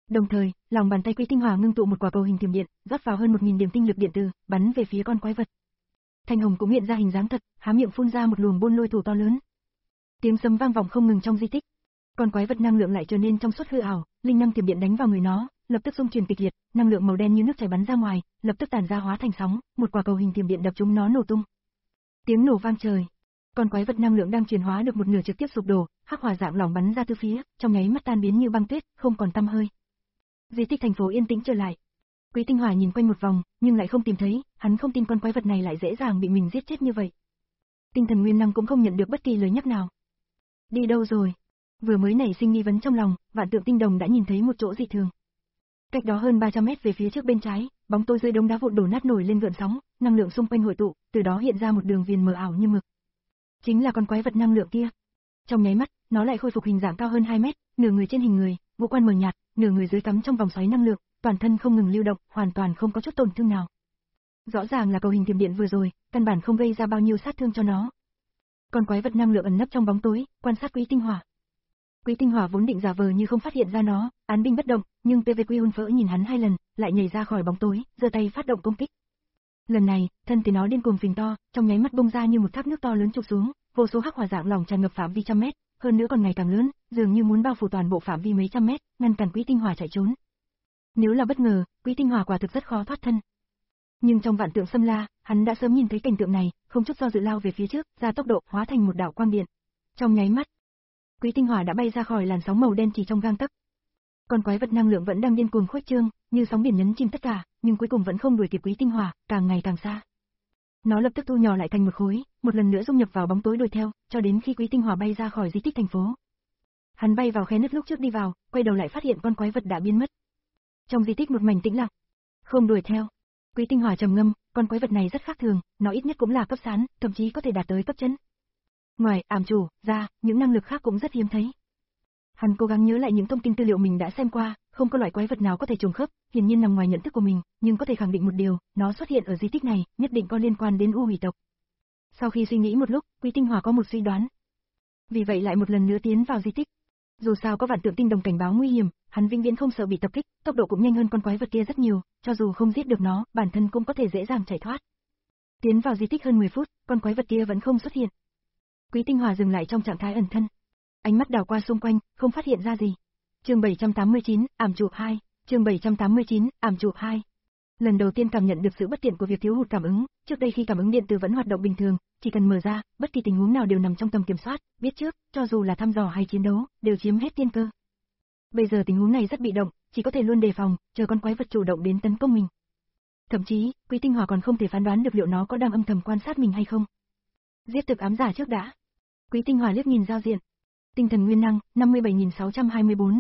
Đồng thời, lòng bàn tay Quý Tinh Hỏa ngưng tụ một quả cầu hình thiểm điện, rót vào hơn một nghìn điểm tinh lực điện từ, bắn về phía con quái vật. Thanh hồng cũng hiện ra hình dáng thật, há miệng phun ra một luồng buôn lôi thủ to lớn. Tiếng sấm vang vọng không ngừng trong di tích. Con quái vật năng lượng lại trở nên trong suốt hư ảo, linh năng thiểm điện đánh vào người nó, lập tức xung truyền kịch liệt, năng lượng màu đen như nước chảy bắn ra ngoài, lập tức tản ra hóa thành sóng, một quả cầu hình thiểm điện đập trúng nó nổ tung. Tiếng nổ vang trời. Con quái vật năng lượng đang chuyển hóa được một nửa trực tiếp sụp đổ, hắc hỏa dạng lỏng bắn ra từ phía, trong nháy mắt tan biến như băng tuyết, không còn tăm hơi. Di tích thành phố yên tĩnh trở lại. Quý Tinh Hỏa nhìn quanh một vòng, nhưng lại không tìm thấy, hắn không tin con quái vật này lại dễ dàng bị mình giết chết như vậy. Tinh thần nguyên năng cũng không nhận được bất kỳ lời nhắc nào. Đi đâu rồi? Vừa mới nảy sinh nghi vấn trong lòng, Vạn Tượng Tinh Đồng đã nhìn thấy một chỗ dị thường. Cách đó hơn ba trăm mét về phía trước bên trái, bóng tối dưới đống đá vụn đổ nát nổi lên gợn sóng, năng lượng xung quanh hội tụ, từ đó hiện ra một đường viền mờ ảo như mực. Chính là con quái vật năng lượng kia. Trong nháy mắt, nó lại khôi phục hình dạng cao hơn hai mét, nửa người trên hình người, ngũ quan mờ nhạt, nửa người dưới cắm trong vòng xoáy năng lượng, toàn thân không ngừng lưu động, hoàn toàn không có chút tổn thương nào. Rõ ràng là cầu hình thiểm điện vừa rồi, căn bản không gây ra bao nhiêu sát thương cho nó. Con quái vật năng lượng ẩn nấp trong bóng tối, quan sát Quý Tinh Hỏa. Quý Tinh Hỏa vốn định giả vờ như không phát hiện ra nó, án binh bất động, nhưng pê vê quy hôn phỡ nhìn hắn hai lần, lại nhảy ra khỏi bóng tối, giơ tay phát động công kích. Lần này, thân thể nó điên cuồng phình to, trong nháy mắt bung ra như một thác nước to lớn trục xuống, vô số hắc hỏa dạng lỏng tràn ngập phạm vi trăm mét, hơn nữa còn ngày càng lớn, dường như muốn bao phủ toàn bộ phạm vi mấy trăm mét, ngăn cản Quý Tinh Hỏa chạy trốn. Nếu là bất ngờ, Quý Tinh Hỏa quả thực rất khó thoát thân. Nhưng trong Vạn Tượng Xâm La, hắn đã sớm nhìn thấy cảnh tượng này, không chút do dự lao về phía trước, ra tốc độ, hóa thành một đạo quang điện. Trong nháy mắt, Quý Tinh Hỏa đã bay ra khỏi làn sóng màu đen chỉ trong gang tấc. Con quái vật năng lượng vẫn đang điên cuồng khuếch trương, như sóng biển nhấn chìm tất cả, nhưng cuối cùng vẫn không đuổi kịp Quý Tinh Hỏa, càng ngày càng xa. Nó lập tức thu nhỏ lại thành một khối, một lần nữa dung nhập vào bóng tối đuổi theo, cho đến khi Quý Tinh Hỏa bay ra khỏi di tích thành phố. Hắn bay vào khe nứt lúc trước đi vào, quay đầu lại phát hiện con quái vật đã biến mất. Trong di tích một mảnh tĩnh lặng. Không đuổi theo. Quý Tinh Hỏa trầm ngâm, con quái vật này rất khác thường, nó ít nhất cũng là cấp sán, thậm chí có thể đạt tới cấp chấn. Ngoài ảm chủ ra, những năng lực khác cũng rất hiếm thấy. Hắn cố gắng nhớ lại những thông tin tư liệu mình đã xem qua, không có loại quái vật nào có thể trùng khớp, hiển nhiên nằm ngoài nhận thức của mình, nhưng có thể khẳng định một điều, nó xuất hiện ở di tích này, nhất định có liên quan đến U Hủy tộc. Sau khi suy nghĩ một lúc, Quý Tinh Hỏa có một suy đoán. Vì vậy lại một lần nữa tiến vào di tích. Dù sao có Vạn Tượng Tinh Đồng cảnh báo nguy hiểm, hắn vĩnh viễn không sợ bị tập kích, tốc độ cũng nhanh hơn con quái vật kia rất nhiều, cho dù không giết được nó, bản thân cũng có thể dễ dàng chạy thoát. Tiến vào di tích hơn mười phút, con quái vật kia vẫn không xuất hiện. Quý Tinh Hỏa dừng lại trong trạng thái ẩn thân. Ánh mắt đảo qua xung quanh, không phát hiện ra gì. Chương bảy trăm tám mươi chín, ảm chụp hai, chương bảy trăm tám mươi chín, ảm chụp hai. Lần đầu tiên cảm nhận được sự bất tiện của việc thiếu hụt cảm ứng, trước đây khi cảm ứng điện tử vẫn hoạt động bình thường, chỉ cần mở ra, bất kỳ tình huống nào đều nằm trong tầm kiểm soát, biết trước, cho dù là thăm dò hay chiến đấu, đều chiếm hết tiên cơ. Bây giờ tình huống này rất bị động, chỉ có thể luôn đề phòng, chờ con quái vật chủ động đến tấn công mình. Thậm chí, Quý Tinh Hỏa còn không thể phán đoán được liệu nó có đang âm thầm quan sát mình hay không. Giết thực ám giả trước đã. Quý Tinh Hỏa liếc nhìn giao diện. Tinh thần nguyên năng, năm mươi bảy nghìn sáu trăm hai mươi bốn.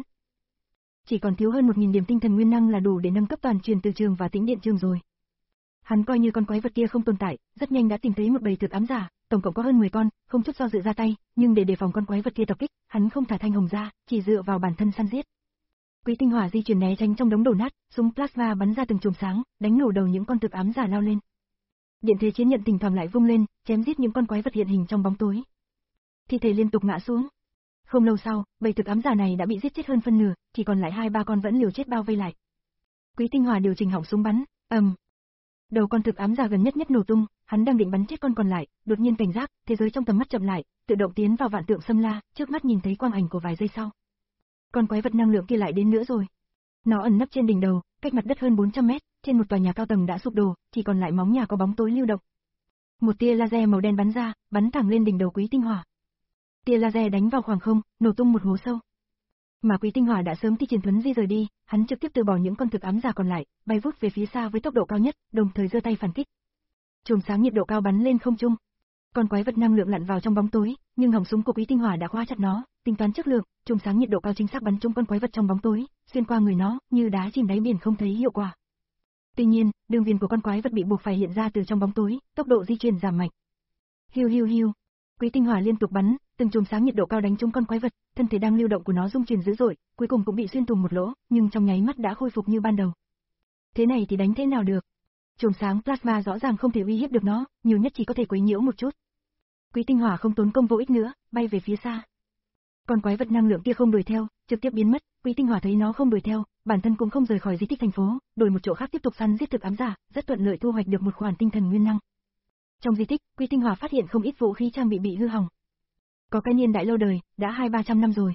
Chỉ còn thiếu hơn một nghìn điểm tinh thần nguyên năng là đủ để nâng cấp toàn truyền từ trường và tĩnh điện trường rồi. Hắn coi như con quái vật kia không tồn tại, rất nhanh đã tìm thấy một bầy thực ám giả, tổng cộng có hơn mười con, không chút do dự ra tay, nhưng để đề phòng con quái vật kia tập kích, hắn không thả thanh hồng ra, chỉ dựa vào bản thân săn giết. Quý Tinh Hỏa di chuyển né tránh trong đống đổ nát, súng plasma bắn ra từng chùm sáng, đánh nổ đầu những con thực ám giả lao lên. Điện thế chiến nhận thỉnh thoảng lại vung lên, chém giết những con quái vật hiện hình trong bóng tối. Thi thể liên tục ngã xuống. Không lâu sau, bầy thực ám giả này đã bị giết chết hơn phân nửa, chỉ còn lại hai ba con vẫn liều chết bao vây lại. Quý Tinh Hỏa điều chỉnh họng súng bắn, ầm. Um. Đầu con thực ám giả gần nhất nhất nổ tung, hắn đang định bắn chết con còn lại, đột nhiên cảnh giác, thế giới trong tầm mắt chậm lại, tự động tiến vào Vạn Tượng Xâm La, trước mắt nhìn thấy quang ảnh của vài giây sau. Con quái vật năng lượng kia lại đến nữa rồi. Nó ẩn nấp trên đỉnh đầu, cách mặt đất hơn bốn trăm mét, trên một tòa nhà cao tầng đã sụp đổ, chỉ còn lại móng nhà có bóng tối lưu động. Một tia laser màu đen bắn ra, bắn thẳng lên đỉnh đầu Quý Tinh Hỏa. Tia laser đánh vào khoảng không, nổ tung một hố sâu. Mà Quý Tinh Hỏa đã sớm thi triển thuấn di rời đi, hắn trực tiếp từ bỏ những con thực ám giả còn lại, bay vút về phía xa với tốc độ cao nhất, đồng thời giơ tay phản kích. Chùm sáng nhiệt độ cao bắn lên không trung. Con quái vật năng lượng lặn vào trong bóng tối, nhưng họng súng của Quý Tinh Hỏa đã khóa chặt nó, tính toán chất lượng, chùm sáng nhiệt độ cao chính xác bắn trúng con quái vật trong bóng tối, xuyên qua người nó, như đá chìm đáy biển không thấy hiệu quả. Tuy nhiên, đường viền của con quái vật bị buộc phải hiện ra từ trong bóng tối, tốc độ di chuyển giảm mạnh. Hiu hiu hiu. Quý Tinh Hỏa liên tục bắn, từng chùm sáng nhiệt độ cao đánh trúng con quái vật, thân thể đang lưu động của nó rung chuyển dữ dội, cuối cùng cũng bị xuyên thủng một lỗ, nhưng trong nháy mắt đã khôi phục như ban đầu. Thế này thì đánh thế nào được? Chùm sáng plasma rõ ràng không thể uy hiếp được nó, nhiều nhất chỉ có thể quấy nhiễu một chút. Quý Tinh Hỏa không tốn công vô ích nữa, bay về phía xa. Con quái vật năng lượng kia không đuổi theo, trực tiếp biến mất, Quý Tinh Hỏa thấy nó không đuổi theo, bản thân cũng không rời khỏi di tích thành phố, đổi một chỗ khác tiếp tục săn giết thực ám giả, rất thuận lợi thu hoạch được một khoản tinh thần nguyên năng. Trong di tích, Quý Tinh Hỏa phát hiện không ít vũ khí trang bị bị hư hỏng. Có cái niên đại lâu đời, đã hai ba trăm năm rồi.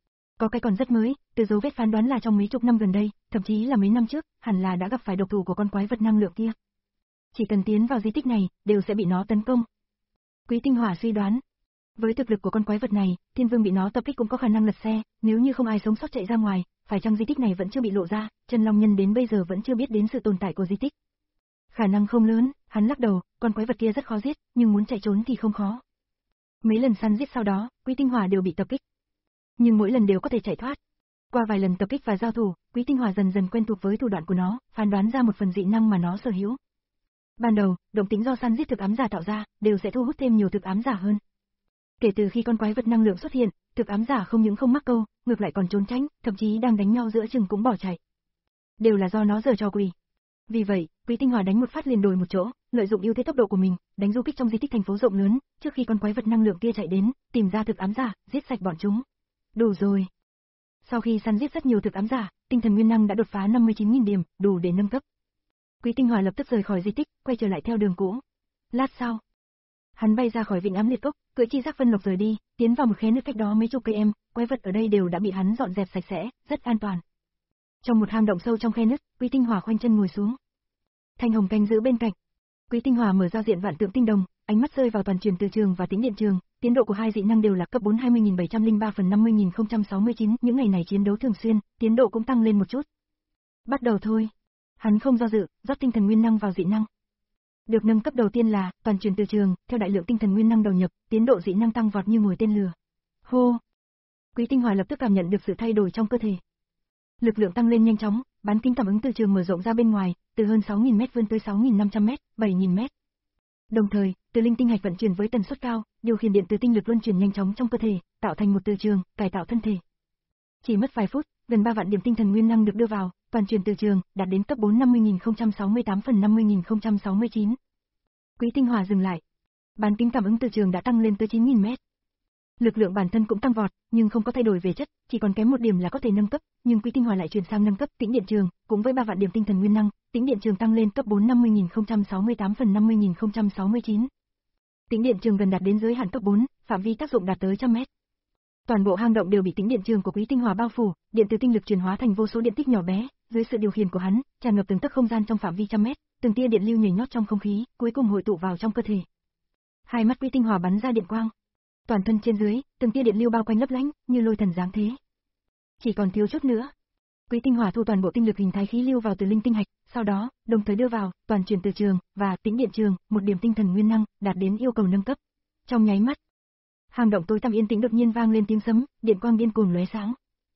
Có cái còn rất mới, từ dấu vết phán đoán là trong mấy chục năm gần đây, thậm chí là mấy năm trước, hẳn là đã gặp phải độc thủ của con quái vật năng lượng kia. Chỉ cần tiến vào di tích này, đều sẽ bị nó tấn công. Quý Tinh Hỏa suy đoán, với thực lực của con quái vật này, Thiên Vương bị nó tập kích cũng có khả năng lật xe, nếu như không ai sống sót chạy ra ngoài, phải chăng di tích này vẫn chưa bị lộ ra, Chân Long Nhân đến bây giờ vẫn chưa biết đến sự tồn tại của di tích. Khả năng không lớn, hắn lắc đầu, con quái vật kia rất khó giết, nhưng muốn chạy trốn thì không khó. Mấy lần săn giết sau đó, Quý Tinh Hỏa đều bị tập kích, nhưng mỗi lần đều có thể chạy thoát. Qua vài lần tập kích và giao thủ, Quý Tinh Hỏa dần dần quen thuộc với thủ đoạn của nó, phán đoán ra một phần dị năng mà nó sở hữu. Ban đầu, động tĩnh do săn giết thực ám giả tạo ra, đều sẽ thu hút thêm nhiều thực ám giả hơn. Kể từ khi con quái vật năng lượng xuất hiện, thực ám giả không những không mắc câu, ngược lại còn trốn tránh, thậm chí đang đánh nhau giữa chừng cũng bỏ chạy. Đều là do nó giở trò quỷ. Vì vậy, Quý Tinh Hỏa đánh một phát liền đổi một chỗ, lợi dụng ưu thế tốc độ của mình, đánh du kích trong di tích thành phố rộng lớn, trước khi con quái vật năng lượng kia chạy đến, tìm ra thực ám giả, giết sạch bọn chúng. Đủ rồi. Sau khi săn giết rất nhiều thực ám giả, tinh thần nguyên năng đã đột phá năm mươi chín nghìn điểm, đủ để nâng cấp. Quý Tinh Hỏa lập tức rời khỏi di tích, quay trở lại theo đường cũ. Lát sau, hắn bay ra khỏi vịnh ám liệt cốc, cưỡi chi giác vân lộc rời đi, tiến vào một khe nước cách đó mấy chục cây em, quái vật ở đây đều đã bị hắn dọn dẹp sạch sẽ, rất an toàn. Trong một hang động sâu trong khe nước, Quý Tinh Hỏa khoanh chân ngồi xuống. Thanh Hồng canh giữ bên cạnh. Quý Tinh Hỏa mở giao diện vạn tượng tinh đồng, ánh mắt rơi vào toàn truyền từ trường và tĩnh điện trường, tiến độ của hai dị năng đều là cấp bốn hai mươi nghìn bảy trăm lẻ ba phần năm mươi nghìn không trăm sáu mươi chín, những ngày này chiến đấu thường xuyên, tiến độ cũng tăng lên một chút. Bắt đầu thôi. Hắn không do dự, rót tinh thần nguyên năng vào dị năng. Được nâng cấp đầu tiên là toàn truyền từ trường, theo đại lượng tinh thần nguyên năng đầu nhập, tiến độ dị năng tăng vọt như ngồi tên lửa. Hô. Quý Tinh Hỏa lập tức cảm nhận được sự thay đổi trong cơ thể. Lực lượng tăng lên nhanh chóng, bán kính cảm ứng từ trường mở rộng ra bên ngoài, từ hơn sáu nghìn mét vươn tới sáu nghìn năm trăm mét, bảy nghìn mét. Đồng thời, từ linh tinh hạch vận chuyển với tần suất cao, điều khiển điện từ tinh lực luân chuyển nhanh chóng trong cơ thể, tạo thành một từ trường, cải tạo thân thể. Chỉ mất vài phút, gần ba vạn điểm tinh thần nguyên năng được đưa vào, toàn truyền từ trường đạt đến cấp bốn năm mươi nghìn không trăm sáu mươi tám phần năm mươi nghìn không trăm sáu mươi chín. Quý Tinh Hỏa dừng lại. Bán kính cảm ứng từ trường đã tăng lên tới chín nghìn mét. Lực lượng bản thân cũng tăng vọt, nhưng không có thay đổi về chất, chỉ còn kém một điểm là có thể nâng cấp, nhưng Quý Tinh Hỏa lại chuyển sang nâng cấp tĩnh điện trường, cũng với ba vạn điểm tinh thần nguyên năng, tĩnh điện trường tăng lên cấp bốn năm mươi nghìn không trăm sáu mươi tám phần năm mươi nghìn không trăm sáu mươi chín. Tĩnh điện trường gần đạt đến giới hạn cấp bốn, phạm vi tác dụng đạt tới trăm mét. Toàn bộ hang động đều bị tĩnh điện trường của Quý Tinh Hỏa bao phủ, điện từ tinh lực chuyển hóa thành vô số điện tích nhỏ bé, dưới sự điều khiển của hắn, tràn ngập từng tấc không gian trong phạm vi trăm mét, từng tia điện lưu nhảy nhót trong không khí, cuối cùng hội tụ vào trong cơ thể. Hai mắt Quý Tinh Hỏa bắn ra điện quang. Toàn thân trên dưới, từng tia điện lưu bao quanh lấp lánh, như lôi thần giáng thế. Chỉ còn thiếu chút nữa. Quý Tinh Hỏa thu toàn bộ tinh lực hình thái khí lưu vào từ linh tinh hạch, sau đó, đồng thời đưa vào toàn truyền từ trường và tĩnh điện trường, một điểm tinh thần nguyên năng, đạt đến yêu cầu nâng cấp. Trong nháy mắt, hang động tối tăm yên tĩnh đột nhiên vang lên tiếng sấm, điện quang điên cuồng lóe sáng.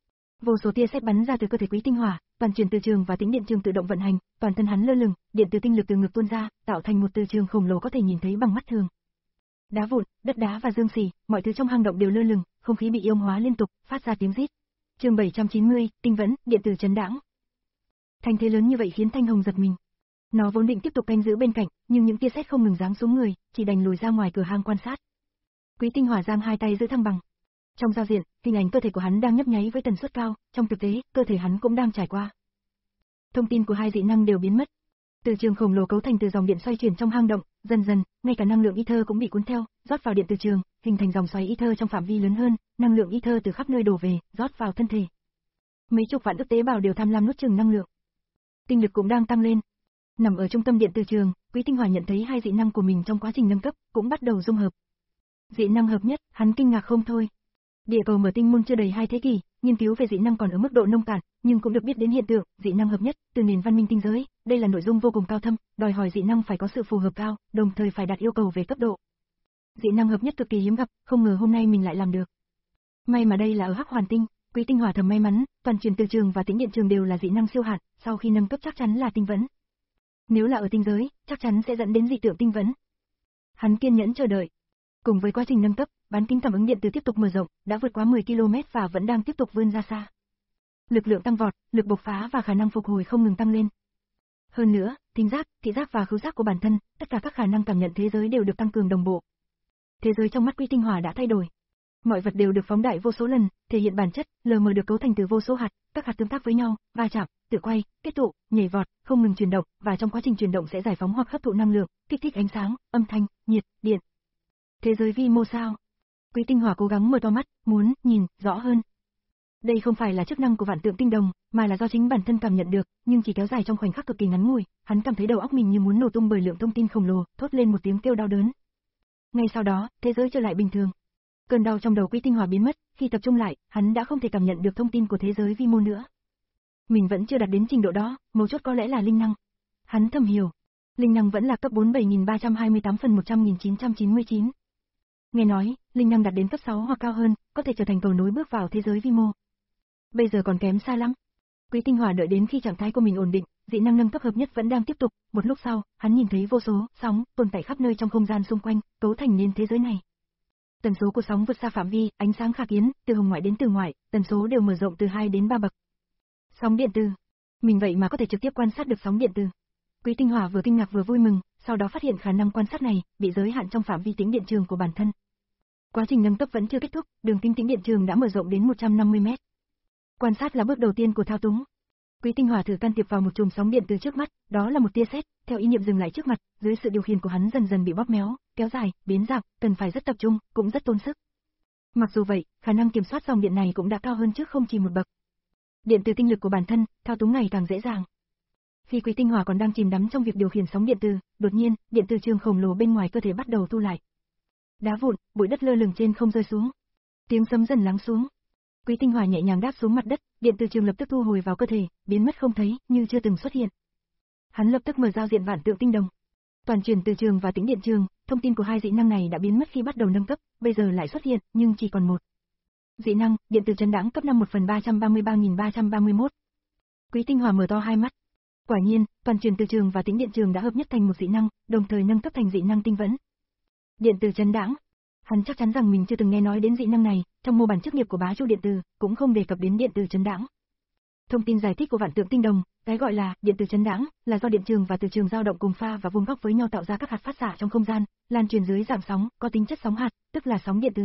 Vô số tia sét bắn ra từ cơ thể Quý Tinh Hỏa, toàn truyền từ trường và tĩnh điện trường tự động vận hành, toàn thân hắn lơ lửng, điện từ tinh lực từ ngực tuôn ra, tạo thành một từ trường khổng lồ có thể nhìn thấy bằng mắt thường. Đá vụn, đất đá và dương xỉ, mọi thứ trong hang động đều lơ lửng, không khí bị ion hóa liên tục, phát ra tiếng rít. Chương bảy trăm chín mươi, tinh vẫn, điện tử chấn đãng. Thành thế lớn như vậy khiến Thanh Hồng giật mình. Nó vốn định tiếp tục canh giữ bên cạnh, nhưng những tia sét không ngừng giáng xuống người, chỉ đành lùi ra ngoài cửa hang quan sát. Quý Tinh Hỏa giang hai tay giữ thăng bằng. Trong giao diện, hình ảnh cơ thể của hắn đang nhấp nháy với tần suất cao, trong thực tế, cơ thể hắn cũng đang trải qua. Thông tin của hai dị năng đều biến mất. Từ trường khổng lồ cấu thành từ dòng điện xoay chuyển trong hang động, dần dần, ngay cả năng lượng ether cũng bị cuốn theo, rót vào điện từ trường, hình thành dòng xoáy ether trong phạm vi lớn hơn, năng lượng ether từ khắp nơi đổ về, rót vào thân thể. Mấy chục vạn ức tế bào đều tham lam nuốt chửng năng lượng. Tinh lực cũng đang tăng lên. Nằm ở trung tâm điện từ trường, Quý Tinh Hỏa nhận thấy hai dị năng của mình trong quá trình nâng cấp cũng bắt đầu dung hợp. Dị năng hợp nhất, hắn kinh ngạc không thôi. Địa cầu mở tinh môn chưa đầy hai thế kỷ, nghiên cứu về dị năng còn ở mức độ nông cạn, nhưng cũng được biết đến hiện tượng dị năng hợp nhất từ nền văn minh tinh giới, đây là nội dung vô cùng cao thâm, đòi hỏi dị năng phải có sự phù hợp cao, đồng thời phải đạt yêu cầu về cấp độ. Dị năng hợp nhất cực kỳ hiếm gặp, không ngờ hôm nay mình lại làm được. May mà đây là ở Hắc Hoàn Tinh, Quý Tinh Hỏa thầm may mắn, toàn truyền từ trường và tĩnh điện trường đều là dị năng siêu hạn, sau khi nâng cấp chắc chắn là tinh vẫn. Nếu là ở tinh giới, chắc chắn sẽ dẫn đến dị tượng tinh vẫn. Hắn kiên nhẫn chờ đợi. Cùng với quá trình nâng cấp, bán kính cảm ứng điện từ tiếp tục mở rộng, đã vượt quá mười ki lô mét và vẫn đang tiếp tục vươn ra xa. Lực lượng tăng vọt, lực bộc phá và khả năng phục hồi không ngừng tăng lên. Hơn nữa, thính giác, thị giác và khứu giác của bản thân, tất cả các khả năng cảm nhận thế giới đều được tăng cường đồng bộ. Thế giới trong mắt Quý Tinh Hỏa đã thay đổi. Mọi vật đều được phóng đại vô số lần, thể hiện bản chất, lờ mờ được cấu thành từ vô số hạt, các hạt tương tác với nhau, va chạm, tự quay, kết tụ, nhảy vọt, không ngừng chuyển động, và trong quá trình chuyển động sẽ giải phóng hoặc hấp thụ năng lượng, kích thích ánh sáng, âm thanh, nhiệt, điện. Thế giới vi mô sao? Quý Tinh Hỏa cố gắng mở to mắt, muốn nhìn rõ hơn. Đây không phải là chức năng của vạn tượng tinh đồng, mà là do chính bản thân cảm nhận được, nhưng chỉ kéo dài trong khoảnh khắc cực kỳ ngắn ngủi, hắn cảm thấy đầu óc mình như muốn nổ tung bởi lượng thông tin khổng lồ, thốt lên một tiếng kêu đau đớn. Ngay sau đó, thế giới trở lại bình thường. Cơn đau trong đầu Quý Tinh Hỏa biến mất, khi tập trung lại, hắn đã không thể cảm nhận được thông tin của thế giới vi mô nữa. Mình vẫn chưa đạt đến trình độ đó, mấu chốt có lẽ là linh năng. Hắn thầm hiểu, linh năng vẫn là cấp bốn mươi bảy nghìn ba trăm hai mươi tám phần một trăm nghìn chín trăm chín mươi chín. Nghe nói, linh năng đạt đến cấp sáu hoặc cao hơn, có thể trở thành cầu nối bước vào thế giới vi mô. Bây giờ còn kém xa lắm. Quý Tinh Hỏa đợi đến khi trạng thái của mình ổn định, dị năng nâng cấp hợp nhất vẫn đang tiếp tục, một lúc sau, hắn nhìn thấy vô số sóng tồn tại khắp nơi trong không gian xung quanh, cấu thành nên thế giới này. Tần số của sóng vượt xa phạm vi, ánh sáng khả kiến, từ hồng ngoại đến từ ngoại, tần số đều mở rộng từ hai đến ba bậc. Sóng điện từ. Mình vậy mà có thể trực tiếp quan sát được sóng điện từ. Quý Tinh Hỏa vừa kinh ngạc vừa vui mừng, sau đó phát hiện khả năng quan sát này bị giới hạn trong phạm vi tĩnh điện trường của bản thân. Quá trình nâng cấp vẫn chưa kết thúc, đường kính tĩnh điện trường đã mở rộng đến một trăm năm mươi mét. Quan sát là bước đầu tiên của thao túng. Quý Tinh Hỏa thử can thiệp vào một chùm sóng điện từ trước mắt, đó là một tia sét, theo ý niệm dừng lại trước mặt, dưới sự điều khiển của hắn dần dần bị bóp méo, kéo dài, biến dạng, cần phải rất tập trung, cũng rất tốn sức. Mặc dù vậy, khả năng kiểm soát dòng điện này cũng đã cao hơn trước không chỉ một bậc. Điện từ tinh lực của bản thân, thao túng ngày càng dễ dàng. Khi Quý Tinh Hỏa còn đang chìm đắm trong việc điều khiển sóng điện từ, đột nhiên, điện từ trường khổng lồ bên ngoài cơ thể bắt đầu thu lại. Đá vụn, bụi đất lơ lửng trên không rơi xuống. Tiếng sấm dần lắng xuống. Quý Tinh Hỏa nhẹ nhàng đáp xuống mặt đất, điện từ trường lập tức thu hồi vào cơ thể, biến mất không thấy, như chưa từng xuất hiện. Hắn lập tức mở giao diện vạn tượng tinh đồng. Toàn truyền từ trường và tĩnh điện trường, thông tin của hai dị năng này đã biến mất khi bắt đầu nâng cấp, bây giờ lại xuất hiện, nhưng chỉ còn một. Dị năng, điện từ chấn đãng cấp năm một phần ba trăm ba mươi ba nghìn ba trăm ba mươi mốt. Quý Tinh Hỏa mở to hai mắt. Quả nhiên, toàn truyền từ trường và tĩnh điện trường đã hợp nhất thành một dị năng, đồng thời nâng cấp thành dị năng tinh vẫn. Điện từ chấn đãng. Hắn chắc chắn rằng mình chưa từng nghe nói đến dị năng này, trong mô bản chức nghiệp của bá chủ điện từ, cũng không đề cập đến điện từ chấn đãng. Thông tin giải thích của vạn tượng tinh đồng, cái gọi là điện từ chấn đãng, là do điện trường và từ trường dao động cùng pha và vuông góc với nhau tạo ra các hạt phát xạ trong không gian, lan truyền dưới dạng sóng, có tính chất sóng hạt, tức là sóng điện từ.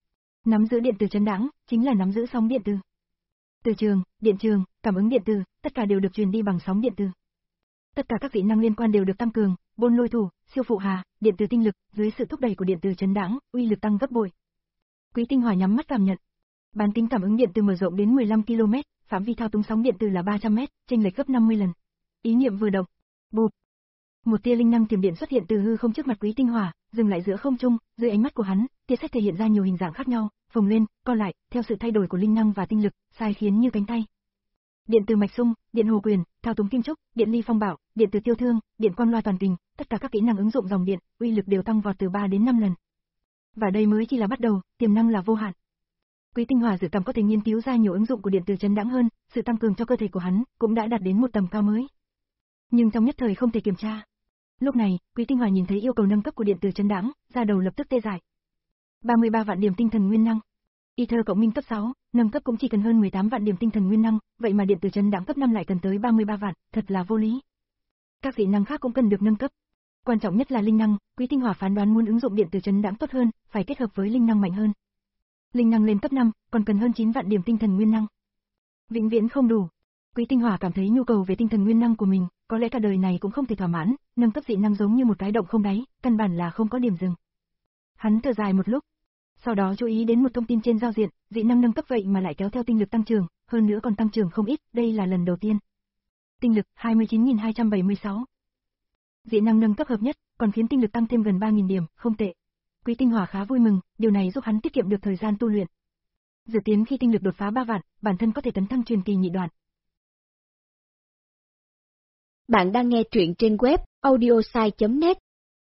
Nắm giữ điện từ chấn đãng, chính là nắm giữ sóng điện từ. Từ trường, điện trường, cảm ứng điện từ, tất cả đều được truyền đi bằng sóng điện từ. Tất cả các dị năng liên quan đều được tăng cường, bôn lôi thủ, siêu phụ hà, điện từ tinh lực, dưới sự thúc đẩy của điện từ chấn đãng, uy lực tăng gấp bội. Quý Tinh Hỏa nhắm mắt cảm nhận. Bán kính cảm ứng điện từ mở rộng đến mười lăm ki lô mét, phạm vi thao túng sóng điện từ là ba trăm mét, chênh lệch gấp năm mươi lần. Ý niệm vừa động, bụp. Một tia linh năng tiềm điện xuất hiện từ hư không trước mặt Quý Tinh Hỏa, dừng lại giữa không trung, dưới ánh mắt của hắn, tia sét thể hiện ra nhiều hình dạng khác nhau, phồng lên, co lại, theo sự thay đổi của linh năng và tinh lực, sai khiến như cánh tay. Điện từ mạch sung, điện hồ quyền, thao túng kim trúc, điện ly phong bảo, điện từ tiêu thương, điện quang loa toàn kình, tất cả các kỹ năng ứng dụng dòng điện, uy lực đều tăng vọt từ ba đến năm lần. Và đây mới chỉ là bắt đầu, tiềm năng là vô hạn. Quý Tinh Hỏa dự cảm có thể nghiên cứu ra nhiều ứng dụng của điện từ chấn đãng hơn, sự tăng cường cho cơ thể của hắn cũng đã đạt đến một tầm cao mới. Nhưng trong nhất thời không thể kiểm tra. Lúc này, Quý Tinh Hỏa nhìn thấy yêu cầu nâng cấp của điện từ chấn đãng, da đầu lập tức tê dại. ba mươi ba vạn điểm tinh thần nguyên năng. Ether cộng minh cấp sáu, nâng cấp cũng chỉ cần hơn mười tám vạn điểm tinh thần nguyên năng, vậy mà điện từ chấn đãng cấp năm lại cần tới ba mươi ba vạn, thật là vô lý. Các dị năng khác cũng cần được nâng cấp. Quan trọng nhất là linh năng, Quý Tinh Hỏa phán đoán muốn ứng dụng điện từ chấn đãng tốt hơn, phải kết hợp với linh năng mạnh hơn. Linh năng lên cấp năm, còn cần hơn chín vạn điểm tinh thần nguyên năng. Vĩnh viễn không đủ. Quý Tinh Hỏa cảm thấy nhu cầu về tinh thần nguyên năng của mình, có lẽ cả đời này cũng không thể thỏa mãn, nâng cấp dị năng giống như một cái động không đáy, căn bản là không có điểm dừng. Hắn thở dài một lúc, sau đó chú ý đến một thông tin trên giao diện, dị năng nâng cấp vậy mà lại kéo theo tinh lực tăng trưởng, hơn nữa còn tăng trưởng không ít, đây là lần đầu tiên. Tinh lực hai mươi chín nghìn hai trăm bảy mươi sáu. Dị năng nâng cấp hợp nhất, còn khiến tinh lực tăng thêm gần ba nghìn điểm, không tệ. Quý Tinh Hỏa khá vui mừng, điều này giúp hắn tiết kiệm được thời gian tu luyện. Dự tiến khi tinh lực đột phá ba vạn, bản thân có thể tấn thăng truyền kỳ nhị đoạn. Bạn đang nghe truyện trên web audiosai chấm net.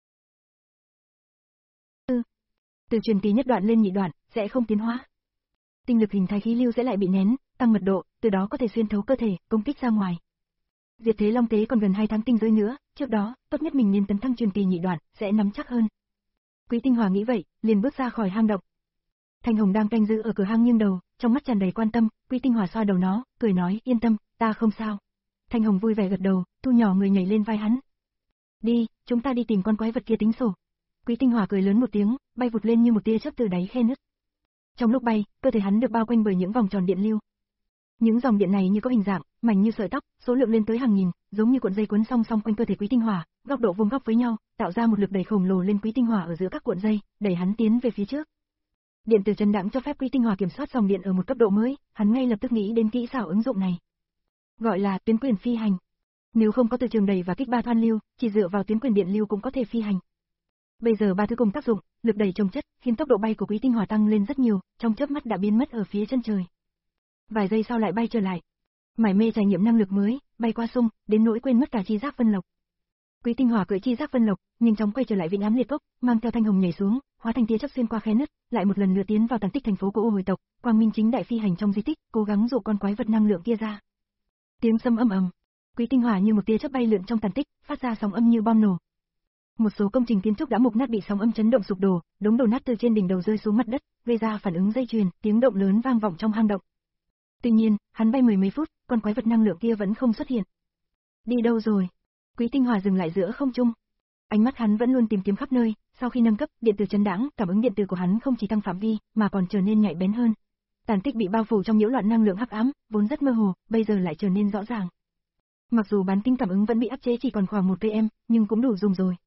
Ừ. Từ truyền kỳ nhất đoạn lên nhị đoạn, sẽ không tiến hóa. Tinh lực hình thái khí lưu sẽ lại bị nén, tăng mật độ, từ đó có thể xuyên thấu cơ thể, công kích ra ngoài. Diệt thế long tế còn gần hai tháng tinh giới nữa, trước đó, tốt nhất mình nên tấn thăng truyền kỳ nhị đoạn, sẽ nắm chắc hơn. Quý Tinh Hỏa nghĩ vậy, liền bước ra khỏi hang động. Thanh Hồng đang canh giữ ở cửa hang nghiêng đầu, trong mắt tràn đầy quan tâm, Quý Tinh Hỏa xoa đầu nó, cười nói, yên tâm, ta không sao. Thanh Hồng vui vẻ gật đầu, thu nhỏ người nhảy lên vai hắn. Đi, chúng ta đi tìm con quái vật kia tính sổ. Quý Tinh Hỏa cười lớn một tiếng, bay vụt lên như một tia chớp từ đáy khe nứt. Trong lúc bay, cơ thể hắn được bao quanh bởi những vòng tròn điện lưu. Những dòng điện này như có hình dạng, mảnh như sợi tóc, số lượng lên tới hàng nghìn, giống như cuộn dây quấn song song quanh cơ thể Quý Tinh Hỏa, góc độ vuông góc với nhau, tạo ra một lực đẩy khổng lồ lên Quý Tinh Hỏa ở giữa các cuộn dây, đẩy hắn tiến về phía trước. Điện từ chấn đãng cho phép Quý Tinh Hỏa kiểm soát dòng điện ở một cấp độ mới, hắn ngay lập tức nghĩ đến kỹ xảo ứng dụng này. Gọi là tuyến quyền phi hành. Nếu không có từ trường đẩy và kích ba thoan lưu, chỉ dựa vào tuyến quyền điện lưu cũng có thể phi hành. Bây giờ ba thứ cùng tác dụng, lực đẩy chồng chất, khiến tốc độ bay của Quý Tinh Hỏa tăng lên rất nhiều, trong chớp mắt đã biến mất ở phía chân trời. Vài giây sau lại bay trở lại. Mải mê trải nghiệm năng lực mới, bay qua sông, đến nỗi quên mất cả chi giác vân lộc. Quý Tinh Hỏa cưỡi chi giác vân lộc, nhanh chóng quay trở lại vịnh Ám Liệt Cốc, mang theo thanh hồng nhảy xuống, hóa thành tia chớp xuyên qua khe nứt, lại một lần nữa tiến vào tàn tích thành phố của Ô Hồi tộc, quang minh chính đại phi hành trong di tích, cố gắng dụ con quái vật năng lượng kia ra. Tiếng sấm ầm ầm, Quý Tinh Hỏa như một tia chớp bay lượn trong tàn tích, phát ra sóng âm như bom nổ. Một số công trình kiến trúc đã mục nát bị sóng âm chấn động sụp đổ, đống đổ nát từ trên đỉnh đầu rơi xuống mặt đất, gây ra phản ứng dây chuyền, tiếng động lớn vang vọng trong hang động. Tuy nhiên, hắn bay mười mấy phút, con quái vật năng lượng kia vẫn không xuất hiện. Đi đâu rồi? Quý Tinh Hỏa dừng lại giữa không trung. Ánh mắt hắn vẫn luôn tìm kiếm khắp nơi, sau khi nâng cấp, điện từ chấn đãng, cảm ứng điện từ của hắn không chỉ tăng phạm vi, mà còn trở nên nhạy bén hơn. Tàn tích bị bao phủ trong nhiễu loạn năng lượng hắc ám, vốn rất mơ hồ, bây giờ lại trở nên rõ ràng. Mặc dù bán kính cảm ứng vẫn bị áp chế chỉ còn khoảng một km, nhưng cũng đủ dùng rồi.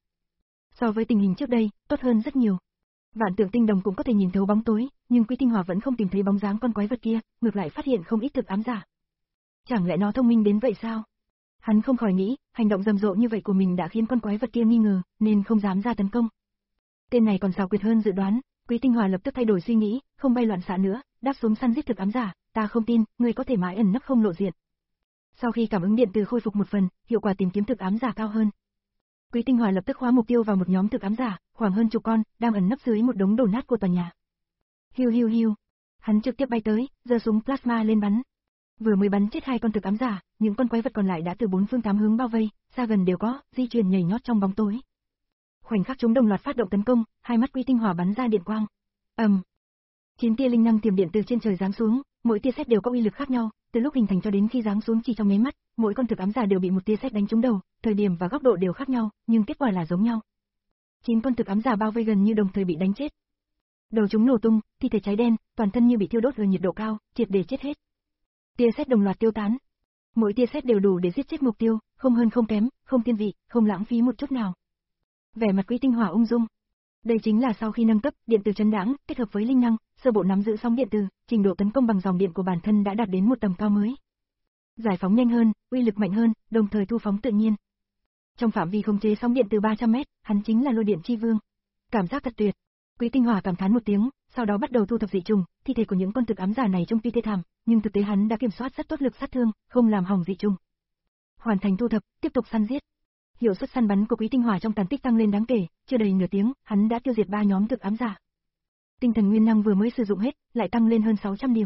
So với tình hình trước đây, tốt hơn rất nhiều. Vạn tượng tinh đồng cũng có thể nhìn thấu bóng tối, nhưng Quý Tinh Hỏa vẫn không tìm thấy bóng dáng con quái vật kia, ngược lại phát hiện không ít thực ám giả. Chẳng lẽ nó thông minh đến vậy sao? Hắn không khỏi nghĩ, hành động rầm rộ như vậy của mình đã khiến con quái vật kia nghi ngờ, nên không dám ra tấn công. Tên này còn xảo quyệt hơn dự đoán, Quý Tinh Hỏa lập tức thay đổi suy nghĩ, không bay loạn xạ nữa, đáp xuống săn giết thực ám giả, ta không tin, ngươi có thể mãi ẩn nấp không lộ diện. Sau khi cảm ứng điện từ khôi phục một phần, hiệu quả tìm kiếm thực ám giả cao hơn. Quý Tinh Hỏa lập tức khóa mục tiêu vào một nhóm thực ám giả, khoảng hơn chục con, đang ẩn nấp dưới một đống đổ nát của tòa nhà. Hiu hiu hiu, hắn trực tiếp bay tới, giơ súng plasma lên bắn. Vừa mới bắn chết hai con thực ám giả, những con quái vật còn lại đã từ bốn phương tám hướng bao vây, xa gần đều có, di chuyển nhảy nhót trong bóng tối. Khoảnh khắc chúng đồng loạt phát động tấn công, hai mắt Quý Tinh Hỏa bắn ra điện quang. Ầm. Um. Chín tia linh năng tiềm điện từ trên trời giáng xuống, mỗi tia sét đều có uy lực khác nhau, từ lúc hình thành cho đến khi giáng xuống chỉ trong mấy mắt, mỗi con thực ám giả đều bị một tia sét đánh trúng đầu, thời điểm và góc độ đều khác nhau, nhưng kết quả là giống nhau. Chín con thực ám giả bao vây gần như đồng thời bị đánh chết. Đầu chúng nổ tung, thi thể cháy đen, toàn thân như bị thiêu đốt ở nhiệt độ cao, triệt để chết hết. Tia sét đồng loạt tiêu tán. Mỗi tia sét đều đủ để giết chết mục tiêu, không hơn không kém, không thiên vị, không lãng phí một chút nào. Vẻ mặt Quý Tinh Hỏa ung dung. Đây chính là sau khi nâng cấp, điện từ chấn đãng, kết hợp với linh năng, sơ bộ nắm giữ sóng điện từ, trình độ tấn công bằng dòng điện của bản thân đã đạt đến một tầm cao mới. Giải phóng nhanh hơn, uy lực mạnh hơn, đồng thời thu phóng tự nhiên. Trong phạm vi khống chế sóng điện từ ba trăm mét, hắn chính là lôi điện chi vương. Cảm giác thật tuyệt. Quý Tinh Hỏa cảm thán một tiếng, sau đó bắt đầu thu thập dị trùng, thi thể của những con thực ám giả này trông tuy thê thảm, nhưng thực tế hắn đã kiểm soát rất tốt lực sát thương, không làm hỏng dị trùng. Hoàn thành thu thập, tiếp tục săn giết. Hiệu suất săn bắn của Quý Tinh Hỏa trong tàn tích tăng lên đáng kể, chưa đầy nửa tiếng, hắn đã tiêu diệt ba nhóm thực ám giả. Tinh thần nguyên năng vừa mới sử dụng hết, lại tăng lên hơn sáu trăm điểm.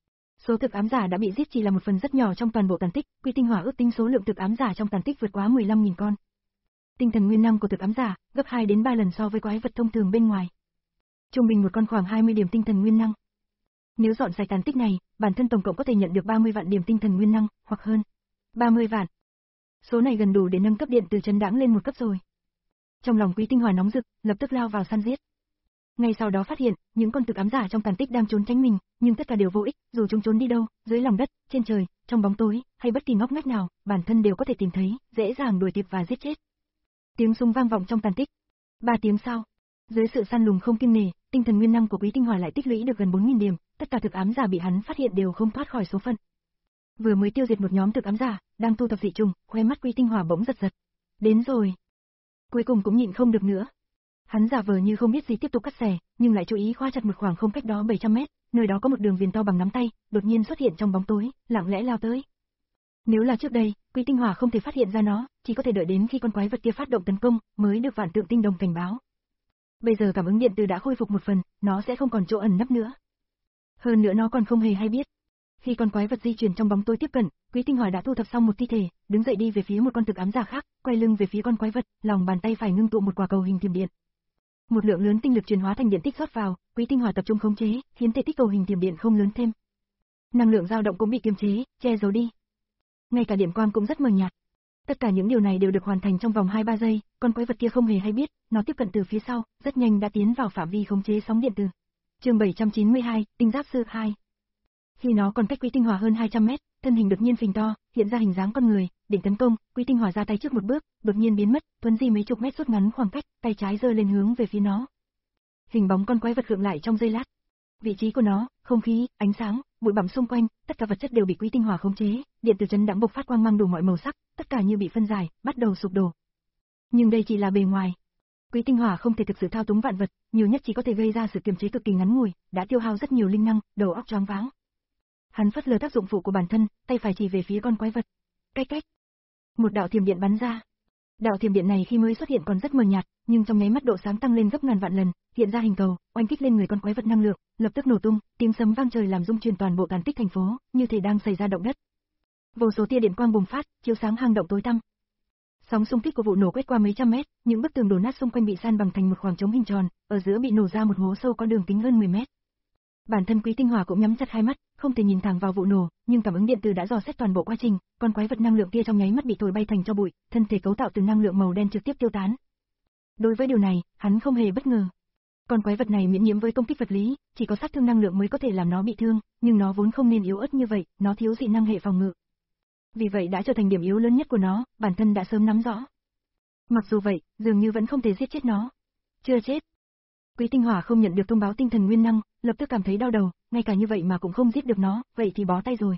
Số thực ám giả đã bị giết chỉ là một phần rất nhỏ trong toàn bộ tàn tích, Quý Tinh Hỏa ước tính số lượng thực ám giả trong tàn tích vượt quá mười lăm nghìn con. Tinh thần nguyên năng của thực ám giả gấp hai đến ba lần so với quái vật thông thường bên ngoài. Trung bình một con khoảng hai mươi điểm tinh thần nguyên năng. Nếu dọn sạch tàn tích này, bản thân tổng cộng có thể nhận được ba mươi vạn điểm tinh thần nguyên năng, hoặc hơn. ba mươi vạn. Số này gần đủ để nâng cấp điện từ chấn đãng lên một cấp rồi. Trong lòng Quý Tinh Hỏa nóng rực, lập tức lao vào săn giết. Ngay sau đó phát hiện, những con thực ám giả trong tàn tích đang trốn tránh mình, nhưng tất cả đều vô ích, dù chúng trốn đi đâu, dưới lòng đất, trên trời, trong bóng tối, hay bất kỳ ngóc ngách nào, bản thân đều có thể tìm thấy, dễ dàng đuổi kịp và giết chết. Tiếng súng vang vọng trong tàn tích. Ba tiếng sau, dưới sự săn lùng không kiêng nể, tinh thần nguyên năng của Quý Tinh Hỏa lại tích lũy được gần bốn nghìn điểm, tất cả thực ám giả bị hắn phát hiện đều không thoát khỏi số phận. Vừa mới tiêu diệt một nhóm thực ám giả, đang thu thập dị trùng, khóe mắt Quý Tinh Hỏa bỗng giật giật. Đến rồi. Cuối cùng cũng nhịn không được nữa. Hắn giả vờ như không biết gì tiếp tục cắt xẻ, nhưng lại chú ý khóa chặt một khoảng không cách đó bảy trăm mét, nơi đó có một đường viền to bằng nắm tay, đột nhiên xuất hiện trong bóng tối, lặng lẽ lao tới. Nếu là trước đây, Quý Tinh Hỏa không thể phát hiện ra nó, chỉ có thể đợi đến khi con quái vật kia phát động tấn công, mới được vạn tượng tinh đồng cảnh báo. Bây giờ cảm ứng điện từ đã khôi phục một phần, nó sẽ không còn chỗ ẩn nấp nữa. Hơn nữa nó còn không hề hay biết. Khi con quái vật di chuyển trong bóng tối tiếp cận, Quý Tinh Hỏa đã thu thập xong một thi thể, đứng dậy đi về phía một con thực ám giả khác, quay lưng về phía con quái vật, lòng bàn tay phải ngưng tụ một quả cầu hình thiểm điện. Một lượng lớn tinh lực chuyển hóa thành điện tích rót vào, Quý Tinh Hỏa tập trung khống chế, khiến thể tích cầu hình thiểm điện không lớn thêm. Năng lượng dao động cũng bị kiềm chế, che giấu đi. Ngay cả điện quang cũng rất mờ nhạt. Tất cả những điều này đều được hoàn thành trong vòng hai ba giây, con quái vật kia không hề hay biết, nó tiếp cận từ phía sau, rất nhanh đã tiến vào phạm vi khống chế sóng điện từ. Chương bảy trăm chín mươi hai, Tinh Giáp Sư hai. Khi nó còn cách Quý Tinh Hỏa hơn hai trăm mét, thân hình đột nhiên phình to, hiện ra hình dáng con người, định tấn công, Quý Tinh Hỏa ra tay trước một bước, đột nhiên biến mất, thuấn di mấy chục mét rút ngắn khoảng cách, tay trái giơ lên hướng về phía nó. Hình bóng con quái vật khựng lại trong giây lát. Vị trí của nó, không khí, ánh sáng, bụi bặm xung quanh, tất cả vật chất đều bị Quý Tinh Hỏa khống chế, điện tử chấn đãng bộc phát quang mang đủ mọi màu sắc, tất cả như bị phân giải, bắt đầu sụp đổ. Nhưng đây chỉ là bề ngoài. Quý Tinh Hỏa không thể thực sự thao túng vạn vật, nhiều nhất chỉ có thể gây ra sự kiềm chế cực kỳ ngắn ngủi, đã tiêu hao rất nhiều linh năng, đầu óc choáng váng. Hắn phớt lờ tác dụng phụ của bản thân, tay phải chỉ về phía con quái vật. Cách cách. Một đạo thiểm điện bắn ra. Đạo thiểm điện này khi mới xuất hiện còn rất mờ nhạt, nhưng trong nháy mắt độ sáng tăng lên gấp ngàn vạn lần, hiện ra hình cầu, oanh kích lên người con quái vật năng lượng, lập tức nổ tung, tiếng sấm vang trời làm rung chuyển toàn bộ tàn tích thành phố, như thể đang xảy ra động đất. Vô số tia điện quang bùng phát, chiếu sáng hang động tối tăm. Sóng xung kích của vụ nổ quét qua mấy trăm mét, những bức tường đổ nát xung quanh bị san bằng thành một khoảng trống hình tròn, ở giữa bị nổ ra một hố sâu có đường kính hơn mười mét. Bản thân Quý Tinh Hỏa cũng nhắm chặt hai mắt, không thể nhìn thẳng vào vụ nổ, nhưng cảm ứng điện tử đã dò xét toàn bộ quá trình, con quái vật năng lượng kia trong nháy mắt bị thổi bay thành tro bụi, thân thể cấu tạo từ năng lượng màu đen trực tiếp tiêu tán. Đối với điều này, hắn không hề bất ngờ. Con quái vật này miễn nhiễm với công kích vật lý, chỉ có sát thương năng lượng mới có thể làm nó bị thương, nhưng nó vốn không nên yếu ớt như vậy, nó thiếu dị năng hệ phòng ngự. Vì vậy đã trở thành điểm yếu lớn nhất của nó, bản thân đã sớm nắm rõ. Mặc dù vậy, dường như vẫn không thể giết chết nó. Chưa chết. Quý Tinh Hỏa không nhận được thông báo tinh thần nguyên năng, lập tức cảm thấy đau đầu, ngay cả như vậy mà cũng không giết được nó, vậy thì bó tay rồi.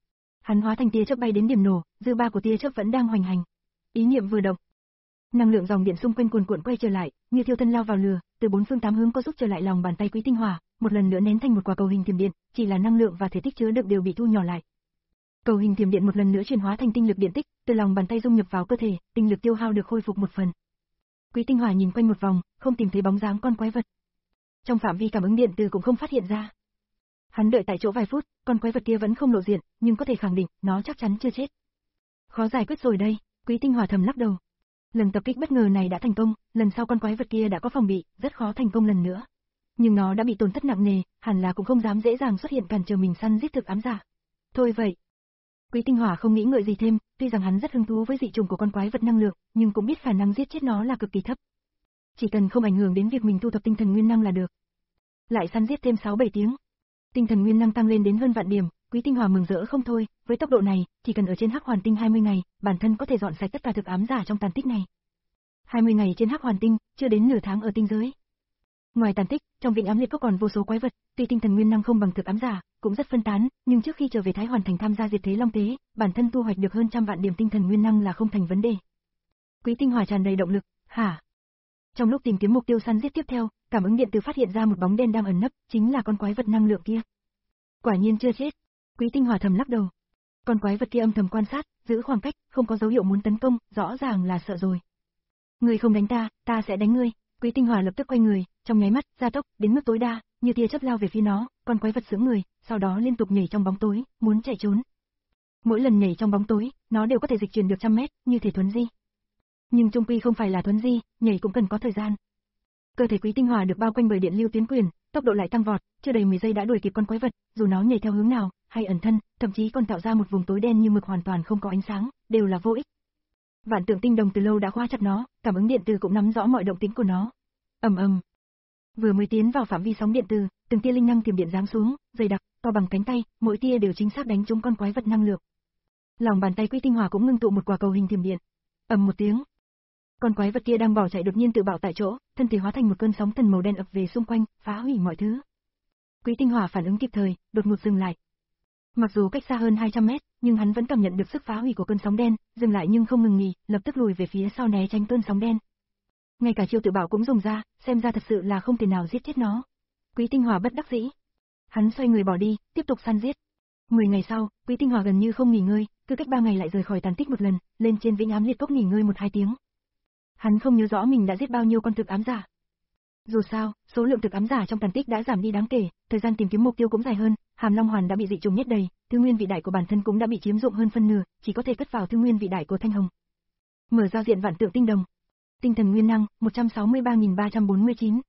Hắn hóa thành tia chớp bay đến điểm nổ, dư ba của tia chớp vẫn đang hoành hành. Ý niệm vừa động, năng lượng dòng điện xung quanh cuồn cuộn quay trở lại, như thiêu thân lao vào lửa, từ bốn phương tám hướng có giúp trở lại lòng bàn tay Quý Tinh Hỏa, một lần nữa nén thành một quả cầu hình thiểm điện, chỉ là năng lượng và thể tích chứa đựng đều bị thu nhỏ lại. Cầu hình thiểm điện một lần nữa chuyển hóa thành tinh lực điện tích, từ lòng bàn tay dung nhập vào cơ thể, tinh lực tiêu hao được khôi phục một phần. Quý Tinh Hỏa nhìn quanh một vòng, không tìm thấy bóng dáng con quái vật. Trong phạm vi cảm ứng điện từ cũng không phát hiện ra. Hắn đợi tại chỗ vài phút, con quái vật kia vẫn không lộ diện, nhưng có thể khẳng định, nó chắc chắn chưa chết. Khó giải quyết rồi đây, Quý Tinh Hỏa thầm lắc đầu. Lần tập kích bất ngờ này đã thành công, lần sau con quái vật kia đã có phòng bị, rất khó thành công lần nữa. Nhưng nó đã bị tổn thất nặng nề, hẳn là cũng không dám dễ dàng xuất hiện cản trở mình săn giết thực ám giả. Thôi vậy. Quý Tinh Hỏa không nghĩ ngợi gì thêm, tuy rằng hắn rất hứng thú với dị trùng của con quái vật năng lượng, nhưng cũng biết khả năng giết chết nó là cực kỳ thấp. Chỉ cần không ảnh hưởng đến việc mình thu thập tinh thần nguyên năng là được. Lại săn giết thêm sáu bảy tiếng. Tinh thần nguyên năng tăng lên đến hơn vạn điểm, Quý Tinh Hỏa mừng rỡ không thôi, với tốc độ này, chỉ cần ở trên Hắc Hoàn Tinh hai mươi ngày, bản thân có thể dọn sạch tất cả thực ám giả trong tàn tích này. hai mươi ngày trên Hắc Hoàn Tinh, chưa đến nửa tháng ở tinh giới. Ngoài tàn tích, trong Vịnh Ám Liệt Cốc còn vô số quái vật, tuy tinh thần nguyên năng không bằng thực ám giả, cũng rất phân tán, nhưng trước khi trở về Thái Hoàn Thành tham gia diệt thế Long Tế, bản thân thu hoạch được hơn trăm vạn điểm tinh thần nguyên năng là không thành vấn đề. Quý Tinh Hỏa tràn đầy động lực, hả? Trong lúc tìm kiếm mục tiêu săn giết tiếp theo, cảm ứng điện tử phát hiện ra một bóng đen đang ẩn nấp, chính là con quái vật năng lượng kia. Quả nhiên chưa chết. Quý Tinh Hỏa thầm lắc đầu. Con quái vật kia âm thầm quan sát, giữ khoảng cách, không có dấu hiệu muốn tấn công, rõ ràng là sợ rồi. Ngươi không đánh ta, ta sẽ đánh ngươi. Quý Tinh Hỏa lập tức quay người, trong nháy mắt, gia tốc, đến mức tối đa, như tia chớp lao về phía nó, con quái vật sững người, sau đó liên tục nhảy trong bóng tối, muốn chạy trốn. Mỗi lần nhảy trong bóng tối, nó đều có thể dịch chuyển được trăm mét, như thể thuấn di. Nhưng chung quy không phải là thuấn di, nhảy cũng cần có thời gian. Cơ thể Quý Tinh Hỏa được bao quanh bởi điện lưu tuyến quyền, tốc độ lại tăng vọt, chưa đầy mười giây đã đuổi kịp con quái vật, dù nó nhảy theo hướng nào, hay ẩn thân, thậm chí còn tạo ra một vùng tối đen như mực hoàn toàn không có ánh sáng, đều là vô ích. Vạn Tượng Tinh Đồng từ lâu đã khóa chặt nó, cảm ứng điện từ cũng nắm rõ mọi động tĩnh của nó. Ầm ầm. Vừa mới tiến vào phạm vi sóng điện từ, từng tia linh năng tiềm điện giáng xuống, dày đặc, to bằng cánh tay, mỗi tia đều chính xác đánh trúng con quái vật năng lượng. Lòng bàn tay Quý Tinh Hỏa cũng ngưng tụ một quả cầu hình tiềm điện. Ầm một tiếng. Con quái vật kia đang bỏ chạy đột nhiên tự bạo tại chỗ, thân thể hóa thành một cơn sóng thần màu đen ập về xung quanh, phá hủy mọi thứ. Quý Tinh Hỏa phản ứng kịp thời, đột ngột dừng lại. Mặc dù cách xa hơn hai trăm mét, nhưng hắn vẫn cảm nhận được sức phá hủy của cơn sóng đen, dừng lại nhưng không ngừng nghỉ, lập tức lùi về phía sau né tránh cơn sóng đen. Ngay cả chiêu tự bảo cũng dùng ra, xem ra thật sự là không thể nào giết chết nó. Quý Tinh Hỏa bất đắc dĩ. Hắn xoay người bỏ đi, tiếp tục săn giết. Mười ngày sau, Quý Tinh Hỏa gần như không nghỉ ngơi, cứ cách ba ngày lại rời khỏi tàn tích một lần, lên trên Vĩnh Ám Liệt Cốc nghỉ ngơi một hai tiếng. Hắn không nhớ rõ mình đã giết bao nhiêu con thực ám giả. Dù sao, số lượng thực ám giả trong tàn tích đã giảm đi đáng kể, thời gian tìm kiếm mục tiêu cũng dài hơn, Hàm Long Hoàn đã bị dị trùng nhét đầy, thứ nguyên vị đại của bản thân cũng đã bị chiếm dụng hơn phân nửa, chỉ có thể cất vào thứ nguyên vị đại của Thanh Hồng. Mở giao diện Vạn Tượng Tinh Đồng. Tinh thần nguyên năng một trăm sáu mươi ba nghìn ba trăm bốn mươi chín.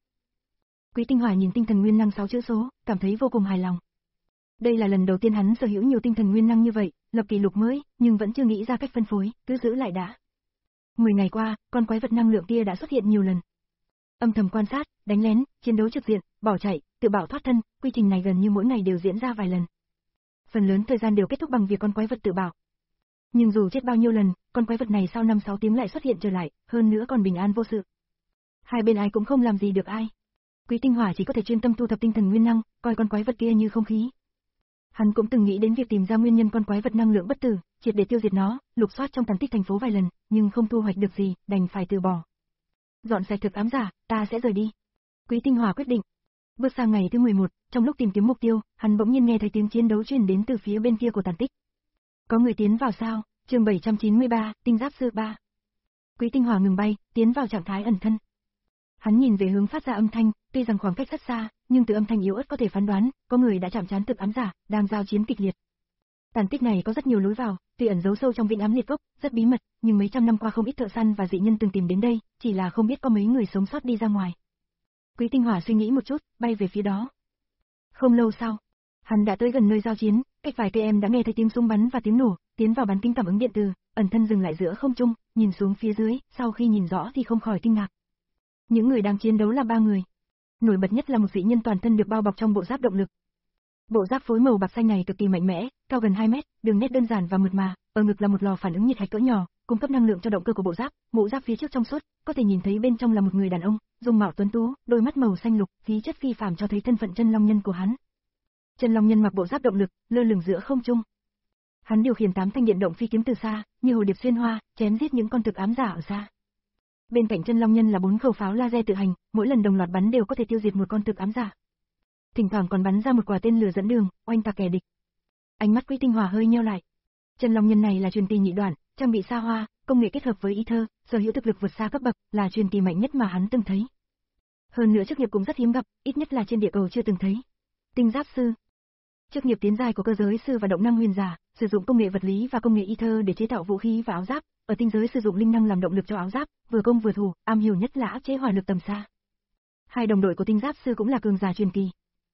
Quý Tinh Hỏa nhìn tinh thần nguyên năng sáu chữ số, cảm thấy vô cùng hài lòng. Đây là lần đầu tiên hắn sở hữu nhiều tinh thần nguyên năng như vậy, lập kỷ lục mới, nhưng vẫn chưa nghĩ ra cách phân phối, cứ giữ lại đã. Mười ngày qua, con quái vật năng lượng kia đã xuất hiện nhiều lần. Âm thầm quan sát, đánh lén, chiến đấu trực diện, bỏ chạy, tự bảo thoát thân, quy trình này gần như mỗi ngày đều diễn ra vài lần. Phần lớn thời gian đều kết thúc bằng việc con quái vật tự bảo. Nhưng dù chết bao nhiêu lần, con quái vật này sau năm sáu tiếng lại xuất hiện trở lại, hơn nữa còn bình an vô sự. Hai bên ai cũng không làm gì được ai. Quý Tinh Hỏa chỉ có thể chuyên tâm thu thập tinh thần nguyên năng, coi con quái vật kia như không khí. Hắn cũng từng nghĩ đến việc tìm ra nguyên nhân con quái vật năng lượng bất tử, triệt để tiêu diệt nó, lục soát trong tàn tích thành phố vài lần, nhưng không thu hoạch được gì, đành phải từ bỏ. Dọn sạch thực ám giả, ta sẽ rời đi. Quý Tinh Hỏa quyết định. Bước sang ngày thứ mười một, trong lúc tìm kiếm mục tiêu, hắn bỗng nhiên nghe thấy tiếng chiến đấu truyền đến từ phía bên kia của tàn tích. Có người tiến vào sao? Chương bảy trăm chín mươi ba, Tinh Giáp Sư ba. Quý Tinh Hỏa ngừng bay, tiến vào trạng thái ẩn thân. Hắn nhìn về hướng phát ra âm thanh, tuy rằng khoảng cách rất xa, nhưng từ âm thanh yếu ớt có thể phán đoán, có người đã chạm trán thực ám giả, đang giao chiến kịch liệt. Tàn tích này có rất nhiều lối vào, tuy ẩn giấu sâu trong vĩnh ám liệt gốc, rất bí mật, nhưng mấy trăm năm qua không ít thợ săn và dị nhân từng tìm đến đây, chỉ là không biết có mấy người sống sót đi ra ngoài. Quý Tinh Hỏa suy nghĩ một chút, bay về phía đó. Không lâu sau, hắn đã tới gần nơi giao chiến, cách vài cây em đã nghe thấy tiếng súng bắn và tiếng nổ, tiến vào bán kính cảm ứng điện từ, ẩn thân dừng lại giữa không trung, nhìn xuống phía dưới, sau khi nhìn rõ thì không khỏi kinh ngạc. Những người đang chiến đấu là ba người. Nổi bật nhất là một dị nhân toàn thân được bao bọc trong bộ giáp động lực. Bộ giáp phối màu bạc xanh này cực kỳ mạnh mẽ, cao gần hai mét, đường nét đơn giản và mượt mà, ở ngực là một lò phản ứng nhiệt hạch cỡ nhỏ, cung cấp năng lượng cho động cơ của bộ giáp, mũ giáp phía trước trong suốt, có thể nhìn thấy bên trong là một người đàn ông, dung mạo tuấn tú, đôi mắt màu xanh lục, khí chất phi phàm cho thấy thân phận chân long nhân của hắn. Chân long nhân mặc bộ giáp động lực, lơ lửng giữa không trung. Hắn điều khiển tám thanh điện động phi kiếm từ xa, như hồ điệp xuyên hoa, chém giết những con thực ám giả ở xa. Bên cạnh chân long nhân là bốn khẩu pháo laser tự hành, mỗi lần đồng loạt bắn đều có thể tiêu diệt một con thực ám giả. Thỉnh thoảng còn bắn ra một quả tên lửa dẫn đường, oanh tạc kẻ địch. Ánh mắt Quý Tinh Hỏa hơi nheo lại. Chân long nhân này là truyền kỳ nhị đoạn, trang bị xa hoa, công nghệ kết hợp với ý thơ, sở hữu thực lực vượt xa cấp bậc, là truyền kỳ mạnh nhất mà hắn từng thấy. Hơn nữa chức nghiệp cũng rất hiếm gặp, ít nhất là trên địa cầu chưa từng thấy. Tinh Giáp Sư. Chức nghiệp tiến giai của cơ giới sư và động năng huyền giả, sử dụng công nghệ vật lý và công nghệ y thơ để chế tạo vũ khí và áo giáp, ở tinh giới sử dụng linh năng làm động lực cho áo giáp, vừa công vừa thủ, am hiểu nhất là áp chế hỏa lực tầm xa. Hai đồng đội của Tinh Giáp Sư cũng là cường giả truyền kỳ.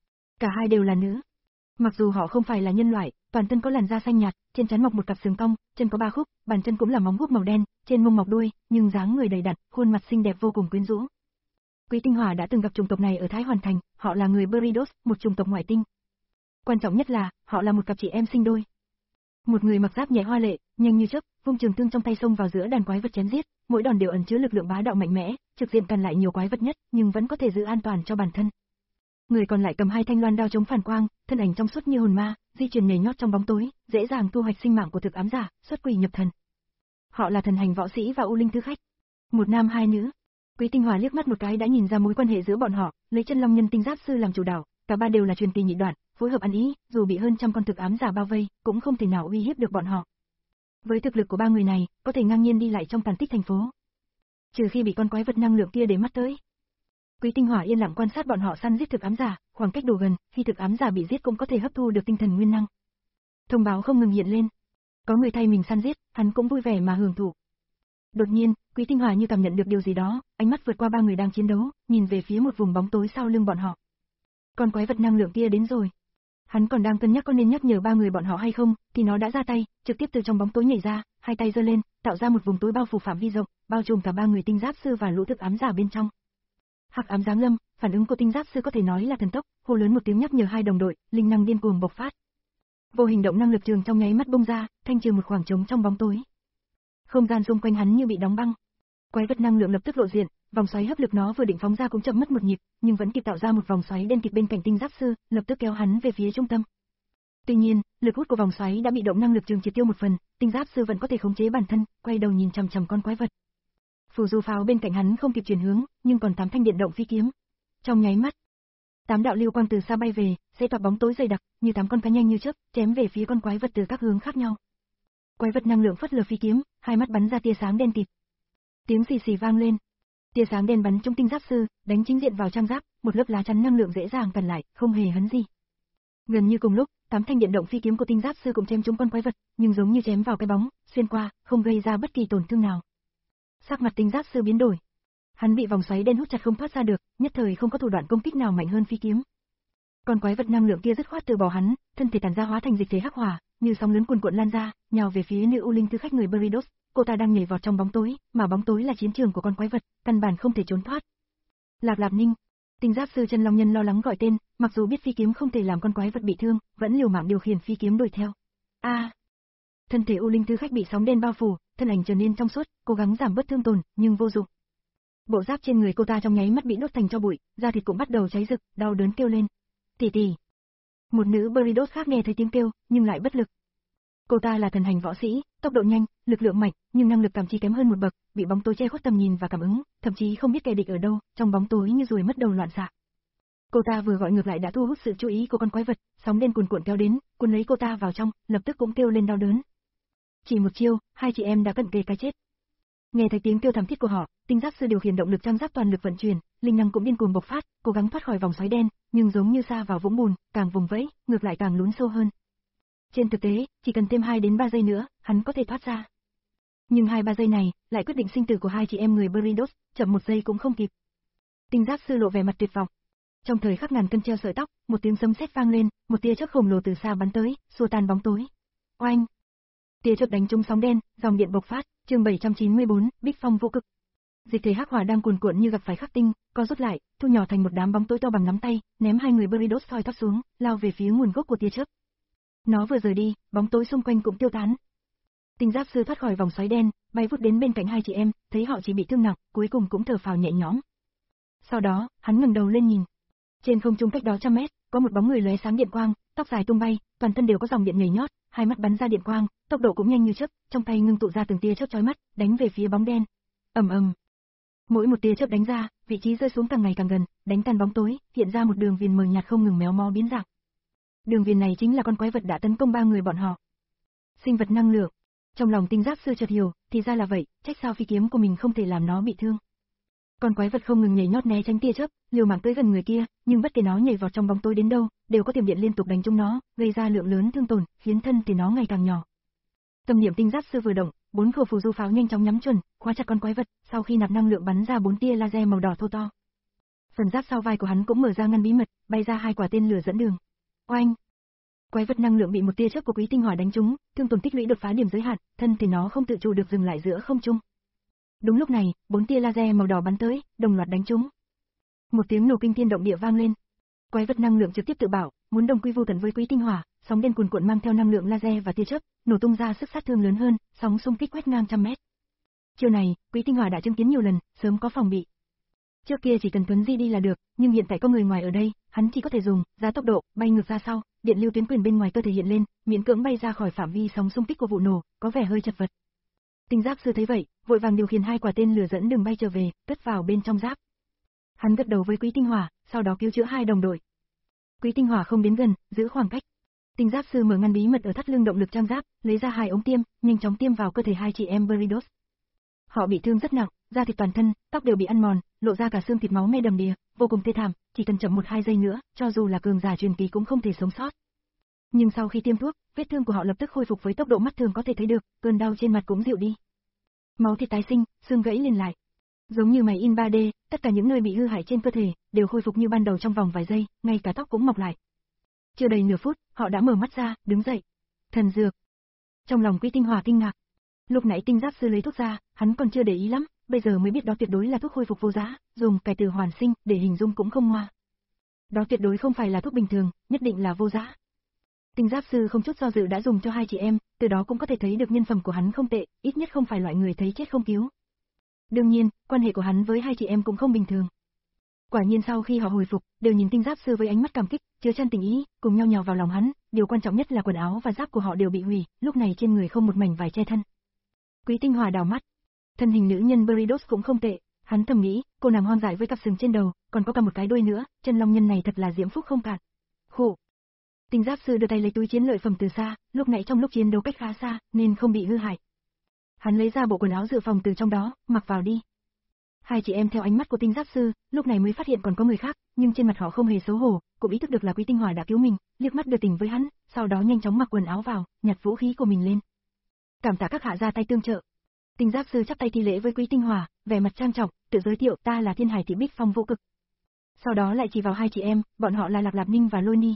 Cả hai đều là nữ. Mặc dù họ không phải là nhân loại, toàn thân có làn da xanh nhạt, trên trán mọc một cặp sừng cong, chân có ba khúc, bàn chân cũng là móng vuốt màu đen, trên mông mọc đuôi, nhưng dáng người đầy đặn, khuôn mặt xinh đẹp vô cùng quyến rũ. Quý Tinh Hỏa đã từng gặp chủng tộc này ở Thái Hoàn Thành, họ là người Buridos, một chủng tộc ngoại tinh. Quan trọng nhất là, họ là một cặp chị em sinh đôi. Một người mặc giáp nhẹ hoa lệ, nhanh như chớp, vung trường thương trong tay xông vào giữa đàn quái vật chém giết, mỗi đòn đều ẩn chứa lực lượng bá đạo mạnh mẽ, trực diện càn lại nhiều quái vật nhất, nhưng vẫn có thể giữ an toàn cho bản thân. Người còn lại cầm hai thanh loan đao chống phản quang, thân ảnh trong suốt như hồn ma, di chuyển nhảy nhót trong bóng tối, dễ dàng thu hoạch sinh mạng của thực ám giả, xuất quỷ nhập thần. Họ là thần hành võ sĩ và u linh thứ khách, một nam hai nữ. Quý Tinh Hỏa liếc mắt một cái đã nhìn ra mối quan hệ giữa bọn họ, lấy chân long nhân Tinh Giáp Sư làm chủ đạo, cả ba đều là truyền kỳ nhị đoạn, phối hợp ăn ý, dù bị hơn trăm con thực ám giả bao vây, cũng không thể nào uy hiếp được bọn họ. Với thực lực của ba người này, có thể ngang nhiên đi lại trong tàn tích thành phố. Trừ khi bị con quái vật năng lượng kia để mắt tới. Quý Tinh Hỏa yên lặng quan sát bọn họ săn giết thực ám giả, khoảng cách đủ gần, khi thực ám giả bị giết cũng có thể hấp thu được tinh thần nguyên năng. Thông báo không ngừng hiện lên. Có người thay mình săn giết, hắn cũng vui vẻ mà hưởng thụ. Đột nhiên, Quý Tinh Hỏa như cảm nhận được điều gì đó, ánh mắt vượt qua ba người đang chiến đấu, nhìn về phía một vùng bóng tối sau lưng bọn họ. Con quái vật năng lượng kia đến rồi. Hắn còn đang cân nhắc có nên nhắc nhở ba người bọn họ hay không, thì nó đã ra tay, trực tiếp từ trong bóng tối nhảy ra, hai tay giơ lên, tạo ra một vùng tối bao phủ phạm vi rộng, bao trùm cả ba người Tinh Giáp Sư và lũ thực ám giả bên trong. Hắc ám giáng lâm, phản ứng của Tinh Giáp Sư có thể nói là thần tốc, hô lớn một tiếng nhắc nhở hai đồng đội, linh năng điên cuồng bộc phát. Vô hình động năng lực trường trong nháy mắt bung ra, thanh trừ một khoảng trống trong bóng tối. Không gian xung quanh hắn như bị đóng băng. Quái vật năng lượng lập tức lộ diện, vòng xoáy hấp lực nó vừa định phóng ra cũng chậm mất một nhịp, nhưng vẫn kịp tạo ra một vòng xoáy đen kịt bên cạnh Tinh Giáp Sư, lập tức kéo hắn về phía trung tâm. Tuy nhiên, lực hút của vòng xoáy đã bị động năng lực trường triệt tiêu một phần, Tinh Giáp Sư vẫn có thể khống chế bản thân, quay đầu nhìn chằm chằm con quái vật. Phù du pháo bên cạnh hắn không kịp chuyển hướng, nhưng còn tám thanh điện động phi kiếm. Trong nháy mắt, tám đạo lưu quang từ xa bay về, sẽ toạc bóng tối dày đặc, như tám con cá nhanh như chớp, chém về phía con quái vật từ các hướng khác nhau. Quái vật năng lượng phất lờ phi kiếm, hai mắt bắn ra tia sáng đen kịt. Tiếng xì xì vang lên. Tia sáng đen bắn trúng Tinh Giáp Sư, đánh chính diện vào trang giáp, một lớp lá chắn năng lượng dễ dàng cản lại, không hề hấn gì. Gần như cùng lúc, tám thanh điện động phi kiếm của Tinh Giáp Sư cũng chém trúng con quái vật, nhưng giống như chém vào cái bóng, xuyên qua, không gây ra bất kỳ tổn thương nào. Sắc mặt Tinh Giáp Sư biến đổi. Hắn bị vòng xoáy đen hút chặt không thoát ra được, nhất thời không có thủ đoạn công kích nào mạnh hơn phi kiếm. Con quái vật năng lượng kia dứt khoát từ bỏ hắn, thân thể tản ra hóa thành dịch thể hắc hỏa, như sóng lớn cuồn cuộn lan ra, nhào về phía nữ u linh thứ khách người Buridos. Cô ta đang nhảy vọt trong bóng tối, mà bóng tối là chiến trường của con quái vật, căn bản không thể trốn thoát. Lạp Lạp Ninh, Tinh giáp sư chân long nhân lo lắng gọi tên, mặc dù biết phi kiếm không thể làm con quái vật bị thương, vẫn liều mạng điều khiển phi kiếm đuổi theo. A! À, thân thể U Linh Tứ Khách bị sóng đen bao phủ, thân ảnh trở nên trong suốt, cố gắng giảm bớt thương tổn, nhưng vô dụng. Bộ giáp trên người cô ta trong nháy mắt bị đốt thành tro bụi, da thịt cũng bắt đầu cháy rực, đau đớn kêu lên. Tỷ tỷ. Một nữ Buridos khác nghe thấy tiếng kêu, nhưng lại bất lực. Cô ta là thần hành võ sĩ, tốc độ nhanh, lực lượng mạnh, nhưng năng lực cảm chi kém hơn một bậc, bị bóng tối che khuất tầm nhìn và cảm ứng, thậm chí không biết kẻ địch ở đâu, trong bóng tối như ruồi mất đầu loạn xạ. Cô ta vừa gọi ngược lại đã thu hút sự chú ý của con quái vật, sóng đen cuồn cuộn kéo đến, cuốn lấy cô ta vào trong, lập tức cũng kêu lên đau đớn. Chỉ một chiêu, hai chị em đã cận kề cái chết. Nghe thấy tiếng kêu thảm thiết của họ, tinh giáp sư điều khiển động lực trang giáp toàn lực vận chuyển, linh năng cũng điên cuồng bộc phát, cố gắng thoát khỏi vòng xoáy đen, nhưng giống như sa vào vũng bùn, càng vùng vẫy, ngược lại càng lún sâu hơn. Trên thực tế, chỉ cần thêm hai đến ba giây nữa, hắn có thể thoát ra. Nhưng hai ba giây này, lại quyết định sinh tử của hai chị em người Buridos, chậm một giây cũng không kịp. Tinh giáp sư lộ vẻ mặt tuyệt vọng. Trong thời khắc ngàn cân treo sợi tóc, một tiếng sấm sét vang lên, một tia chớp khổng lồ từ xa bắn tới, xua tan bóng tối. Oanh! Tia chớp đánh trúng sóng đen, dòng điện bộc phát, chương bảy trăm chín mươi bốn, Bích Phong vô cực. Dịch thể hắc hỏa đang cuồn cuộn như gặp phải khắc tinh, co rút lại, thu nhỏ thành một đám bóng tối to bằng nắm tay, ném hai người Buridos soi tóc xuống, lao về phía nguồn gốc của tia chớp. Nó vừa rời đi, bóng tối xung quanh cũng tiêu tán. Tinh giáp sư thoát khỏi vòng xoáy đen, bay vút đến bên cạnh hai chị em, thấy họ chỉ bị thương nặng, cuối cùng cũng thở phào nhẹ nhõm. Sau đó, hắn ngẩng đầu lên nhìn. Trên không trung cách đó trăm mét, có một bóng người lóe sáng điện quang, tóc dài tung bay, toàn thân đều có dòng điện nhảy nhót, hai mắt bắn ra điện quang, tốc độ cũng nhanh như chớp, trong tay ngưng tụ ra từng tia chớp chói mắt, đánh về phía bóng đen. Ầm ầm. Mỗi một tia chớp đánh ra, vị trí rơi xuống càng ngày càng gần, đánh tan bóng tối, hiện ra một đường viền mờ nhạt không ngừng méo mó biến dạng. Đường viền này chính là con quái vật đã tấn công ba người bọn họ. Sinh vật năng lượng. Trong lòng tinh giáp sư chợt hiểu, thì ra là vậy, trách sao phi kiếm của mình không thể làm nó bị thương. Con quái vật không ngừng nhảy nhót né tránh tia chớp, liều mạng tới gần người kia, nhưng bất kể nó nhảy vào trong bóng tối đến đâu, đều có tiềm điện liên tục đánh trúng nó, gây ra lượng lớn thương tổn, khiến thân thể nó ngày càng nhỏ. Tâm niệm tinh giáp sư vừa động, bốn khẩu phù du pháo nhanh chóng nhắm chuẩn, khóa chặt con quái vật, sau khi nạp năng lượng bắn ra bốn tia laser màu đỏ thô to. Phần giáp sau vai của hắn cũng mở ra ngăn bí mật, bay ra hai quả tên lửa dẫn đường. Oanh! Quái vật năng lượng bị một tia chớp của quý tinh hỏa đánh trúng, thương tổn tích lũy đột phá điểm giới hạn, thân thể nó không tự chủ được dừng lại giữa không trung. Đúng lúc này, bốn tia laser màu đỏ bắn tới, đồng loạt đánh trúng. Một tiếng nổ kinh thiên động địa vang lên. Quái vật năng lượng trực tiếp tự bảo, muốn đồng quy vu tận với quý tinh hỏa, sóng đen cuồn cuộn mang theo năng lượng laser và tia chớp, nổ tung ra sức sát thương lớn hơn, sóng xung kích quét ngang trăm mét. Chiều này, quý tinh hỏa đã chứng kiến nhiều lần, sớm có phòng bị. Trước kia chỉ cần tuấn di đi là được, nhưng hiện tại có người ngoài ở đây, hắn chỉ có thể dùng ra tốc độ, bay ngược ra sau, điện lưu tuyến quyền bên ngoài cơ thể hiện lên, miễn cưỡng bay ra khỏi phạm vi sóng xung kích của vụ nổ, có vẻ hơi chật vật. Tinh giáp sư thấy vậy, vội vàng điều khiển hai quả tên lửa dẫn đường bay trở về, cất vào bên trong giáp. Hắn gật đầu với quý tinh hỏa, sau đó cứu chữa hai đồng đội. Quý tinh hỏa không đến gần, giữ khoảng cách. Tinh giáp sư mở ngăn bí mật ở thắt lưng động lực trang giáp, lấy ra hai ống tiêm, nhanh chóng tiêm vào cơ thể hai chị em Buridos. Họ bị thương rất nặng, da thịt toàn thân, tóc đều bị ăn mòn, lộ ra cả xương thịt máu me đầm đìa, vô cùng thê thảm, chỉ cần chậm một hai giây nữa, cho dù là cường giả truyền kỳ cũng không thể sống sót. Nhưng sau khi tiêm thuốc, vết thương của họ lập tức khôi phục với tốc độ mắt thường có thể thấy được, cơn đau trên mặt cũng dịu đi. Máu thịt tái sinh, xương gãy liền lại. Giống như máy in ba D, tất cả những nơi bị hư hại trên cơ thể đều khôi phục như ban đầu trong vòng vài giây, ngay cả tóc cũng mọc lại. Chưa đầy nửa phút, họ đã mở mắt ra, đứng dậy. Thần dược. Trong lòng Quý Tinh Hỏa kinh ngạc. Lúc nãy tinh giáp sư lấy thuốc ra, hắn còn chưa để ý lắm, bây giờ mới biết đó tuyệt đối là thuốc khôi phục vô giá, dùng cải từ hoàn sinh để hình dung cũng không ngoa. Đó tuyệt đối không phải là thuốc bình thường, nhất định là vô giá. Tinh giáp sư không chút do dự đã dùng cho hai chị em, từ đó cũng có thể thấy được nhân phẩm của hắn không tệ, ít nhất không phải loại người thấy chết không cứu. Đương nhiên, quan hệ của hắn với hai chị em cũng không bình thường. Quả nhiên sau khi họ hồi phục, đều nhìn tinh giáp sư với ánh mắt cảm kích, chứa chan tình ý, cùng nhau nhào vào lòng hắn, điều quan trọng nhất là quần áo và giáp của họ đều bị hủy, lúc này trên người không một mảnh vải che thân. Quý Tinh Hỏa đảo mắt, thân hình nữ nhân Buridos cũng không tệ, hắn thầm nghĩ, cô nàng hoang dại với cặp sừng trên đầu, còn có cả một cái đuôi nữa, chân long nhân này thật là diễm phúc không cạn. Khổ. Tinh giáp sư đưa tay lấy túi chiến lợi phẩm từ xa, lúc nãy trong lúc chiến đấu cách khá xa, nên không bị hư hại. Hắn lấy ra bộ quần áo dự phòng từ trong đó, mặc vào đi. Hai chị em theo ánh mắt của tinh giáp sư, lúc này mới phát hiện còn có người khác, nhưng trên mặt họ không hề xấu hổ, cũng ý thức được là Quý Tinh Hỏa đã cứu mình, liếc mắt đưa tình với hắn, sau đó nhanh chóng mặc quần áo vào, nhặt vũ khí của mình lên. Cảm tạ các hạ ra tay tương trợ. Tinh giáp sư chắp tay thi lễ với Quý Tinh Hỏa, vẻ mặt trang trọng, tự giới thiệu ta là Thiên Hải Thị Bích Phong vô cực. Sau đó lại chỉ vào hai chị em, bọn họ là Lạc Lạp Ninh và Lôi Ni.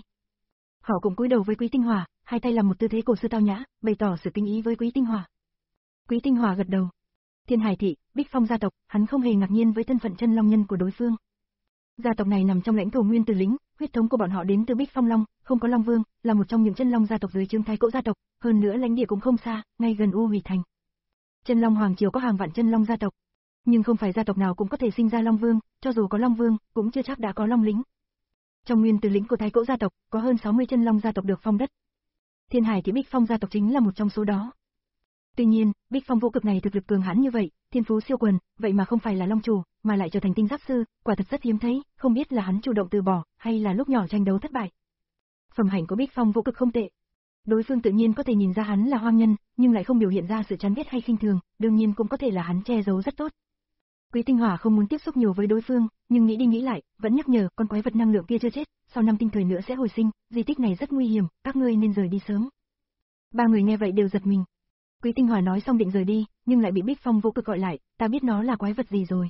Họ cũng cúi đầu với Quý Tinh Hỏa, hai tay làm một tư thế cổ sư tao nhã, bày tỏ sự kính ý với Quý Tinh Hỏa. Quý Tinh Hỏa gật đầu. Thiên Hải Thị, Bích Phong gia tộc, hắn không hề ngạc nhiên với thân phận chân long nhân của đối phương. Gia tộc này nằm trong lãnh thổ Nguyên Tử Lĩnh, huyết thống của bọn họ đến từ Bích Phong Long, không có Long Vương, là một trong những chân long gia tộc dưới trướng Thái Cỗ gia tộc, hơn nữa lãnh địa cũng không xa, ngay gần U Hủy Thành. Chân Long Hoàng triều có hàng vạn chân long gia tộc, nhưng không phải gia tộc nào cũng có thể sinh ra Long Vương, cho dù có Long Vương, cũng chưa chắc đã có Long Lĩnh. Trong Nguyên Tử Lĩnh của Thái Cỗ gia tộc, có hơn sáu mươi chân long gia tộc được phong đất. Thiên Hải Thị Bích Phong gia tộc chính là một trong số đó. Tuy nhiên, Bích Phong vô cực này thực lực cường hãn như vậy, thiên phú siêu quần, vậy mà không phải là long chủ, mà lại trở thành tinh giáp sư, quả thực rất hiếm thấy, không biết là hắn chủ động từ bỏ, hay là lúc nhỏ tranh đấu thất bại. Phẩm hạnh của Bích Phong vô cực không tệ. Đối phương tự nhiên có thể nhìn ra hắn là hoang nhân, nhưng lại không biểu hiện ra sự chán ghét hay khinh thường, đương nhiên cũng có thể là hắn che giấu rất tốt. Quý Tinh Hỏa không muốn tiếp xúc nhiều với đối phương, nhưng nghĩ đi nghĩ lại, vẫn nhắc nhở, con quái vật năng lượng kia chưa chết, sau năm tinh thời nữa sẽ hồi sinh, di tích này rất nguy hiểm, các ngươi nên rời đi sớm. Ba người nghe vậy đều giật mình. Quý Tinh Hỏa nói xong định rời đi, nhưng lại bị Bích Phong vô cực gọi lại, ta biết nó là quái vật gì rồi.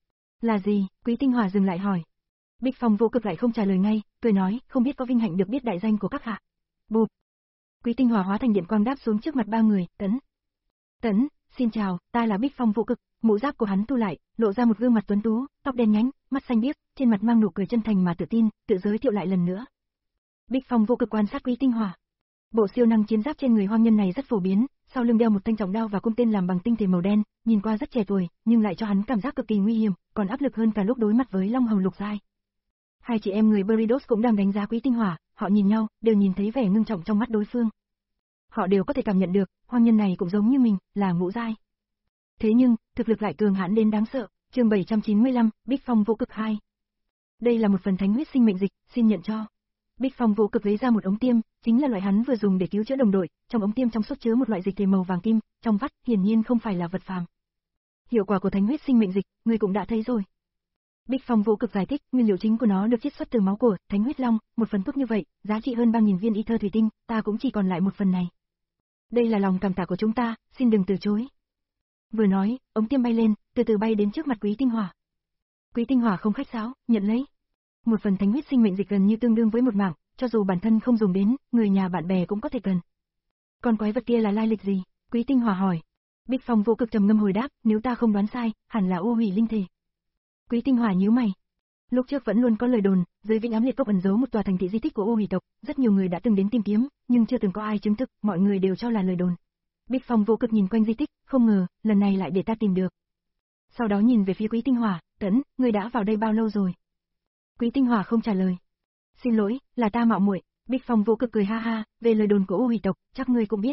Là gì? Quý Tinh Hỏa dừng lại hỏi. Bích Phong vô cực lại không trả lời ngay, cười nói, không biết có vinh hạnh được biết đại danh của các hạ. Bụp. Quý Tinh Hỏa hóa thành điện quang đáp xuống trước mặt ba người, Tấn. Tấn, xin chào, ta là Bích Phong vô cực. Mũ giáp của hắn thu lại, lộ ra một gương mặt tuấn tú, tóc đen nhánh, mắt xanh biếc, trên mặt mang nụ cười chân thành mà tự tin, tự giới thiệu lại lần nữa. Bích Phong vô cực quan sát Quý Tinh Hỏa. Bộ siêu năng chiến giáp trên người hoang nhân này rất phổ biến, sau lưng đeo một thanh trọng đao và cung tên làm bằng tinh thể màu đen, nhìn qua rất trẻ tuổi, nhưng lại cho hắn cảm giác cực kỳ nguy hiểm, còn áp lực hơn cả lúc đối mặt với Long Hầu Lục Giai. Hai chị em người Buridos cũng đang đánh giá Quý Tinh Hỏa, họ nhìn nhau, đều nhìn thấy vẻ ngưng trọng trong mắt đối phương. Họ đều có thể cảm nhận được, hoang nhân này cũng giống như mình, là ngũ giai. Thế nhưng, thực lực lại cường hãn đến đáng sợ. Chương bảy trăm chín mươi lăm, Bích Phong vô cực hai. Đây là một phần thánh huyết sinh mệnh dịch, xin nhận cho. Bích Phong vô cực lấy ra một ống tiêm, chính là loại hắn vừa dùng để cứu chữa đồng đội, trong ống tiêm trong suốt chứa một loại dịch thể màu vàng kim, trong vắt, hiển nhiên không phải là vật phàm. Hiệu quả của thánh huyết sinh mệnh dịch, người cũng đã thấy rồi. Bích Phong vô cực giải thích, nguyên liệu chính của nó được chiết xuất từ máu của Thánh Huyết Long, một phần thuốc như vậy, giá trị hơn ba nghìn viên y thơ thủy tinh, ta cũng chỉ còn lại một phần này. Đây là lòng cảm tạ của chúng ta, xin đừng từ chối. Vừa nói, ống tiêm bay lên, từ từ bay đến trước mặt Quý Tinh Hỏa. Quý Tinh Hỏa không khách sáo, nhận lấy. Một phần thánh huyết sinh mệnh dịch gần như tương đương với một mạng, cho dù bản thân không dùng đến, người nhà bạn bè cũng có thể cần. Còn quái vật kia là lai lịch gì? Quý Tinh Hỏa hỏi. Bích Phong vô cực trầm ngâm hồi đáp, nếu ta không đoán sai, hẳn là U Hủy linh thể. Quý Tinh Hỏa nhíu mày. Lúc trước vẫn luôn có lời đồn, dưới Vĩnh Ám Liệt Cốc ẩn giấu một tòa thành thị di tích của U Hủy tộc, rất nhiều người đã từng đến tìm kiếm, nhưng chưa từng có ai chứng thực, mọi người đều cho là lời đồn. Bích Phong vô cực nhìn quanh di tích, không ngờ, lần này lại để ta tìm được. Sau đó nhìn về phía Quý Tinh Hỏa, Tấn, ngươi đã vào đây bao lâu rồi? Quý Tinh Hỏa không trả lời. Xin lỗi, là ta mạo muội. Bích Phong vô cực cười ha ha, về lời đồn của U Hủy tộc, chắc ngươi cũng biết.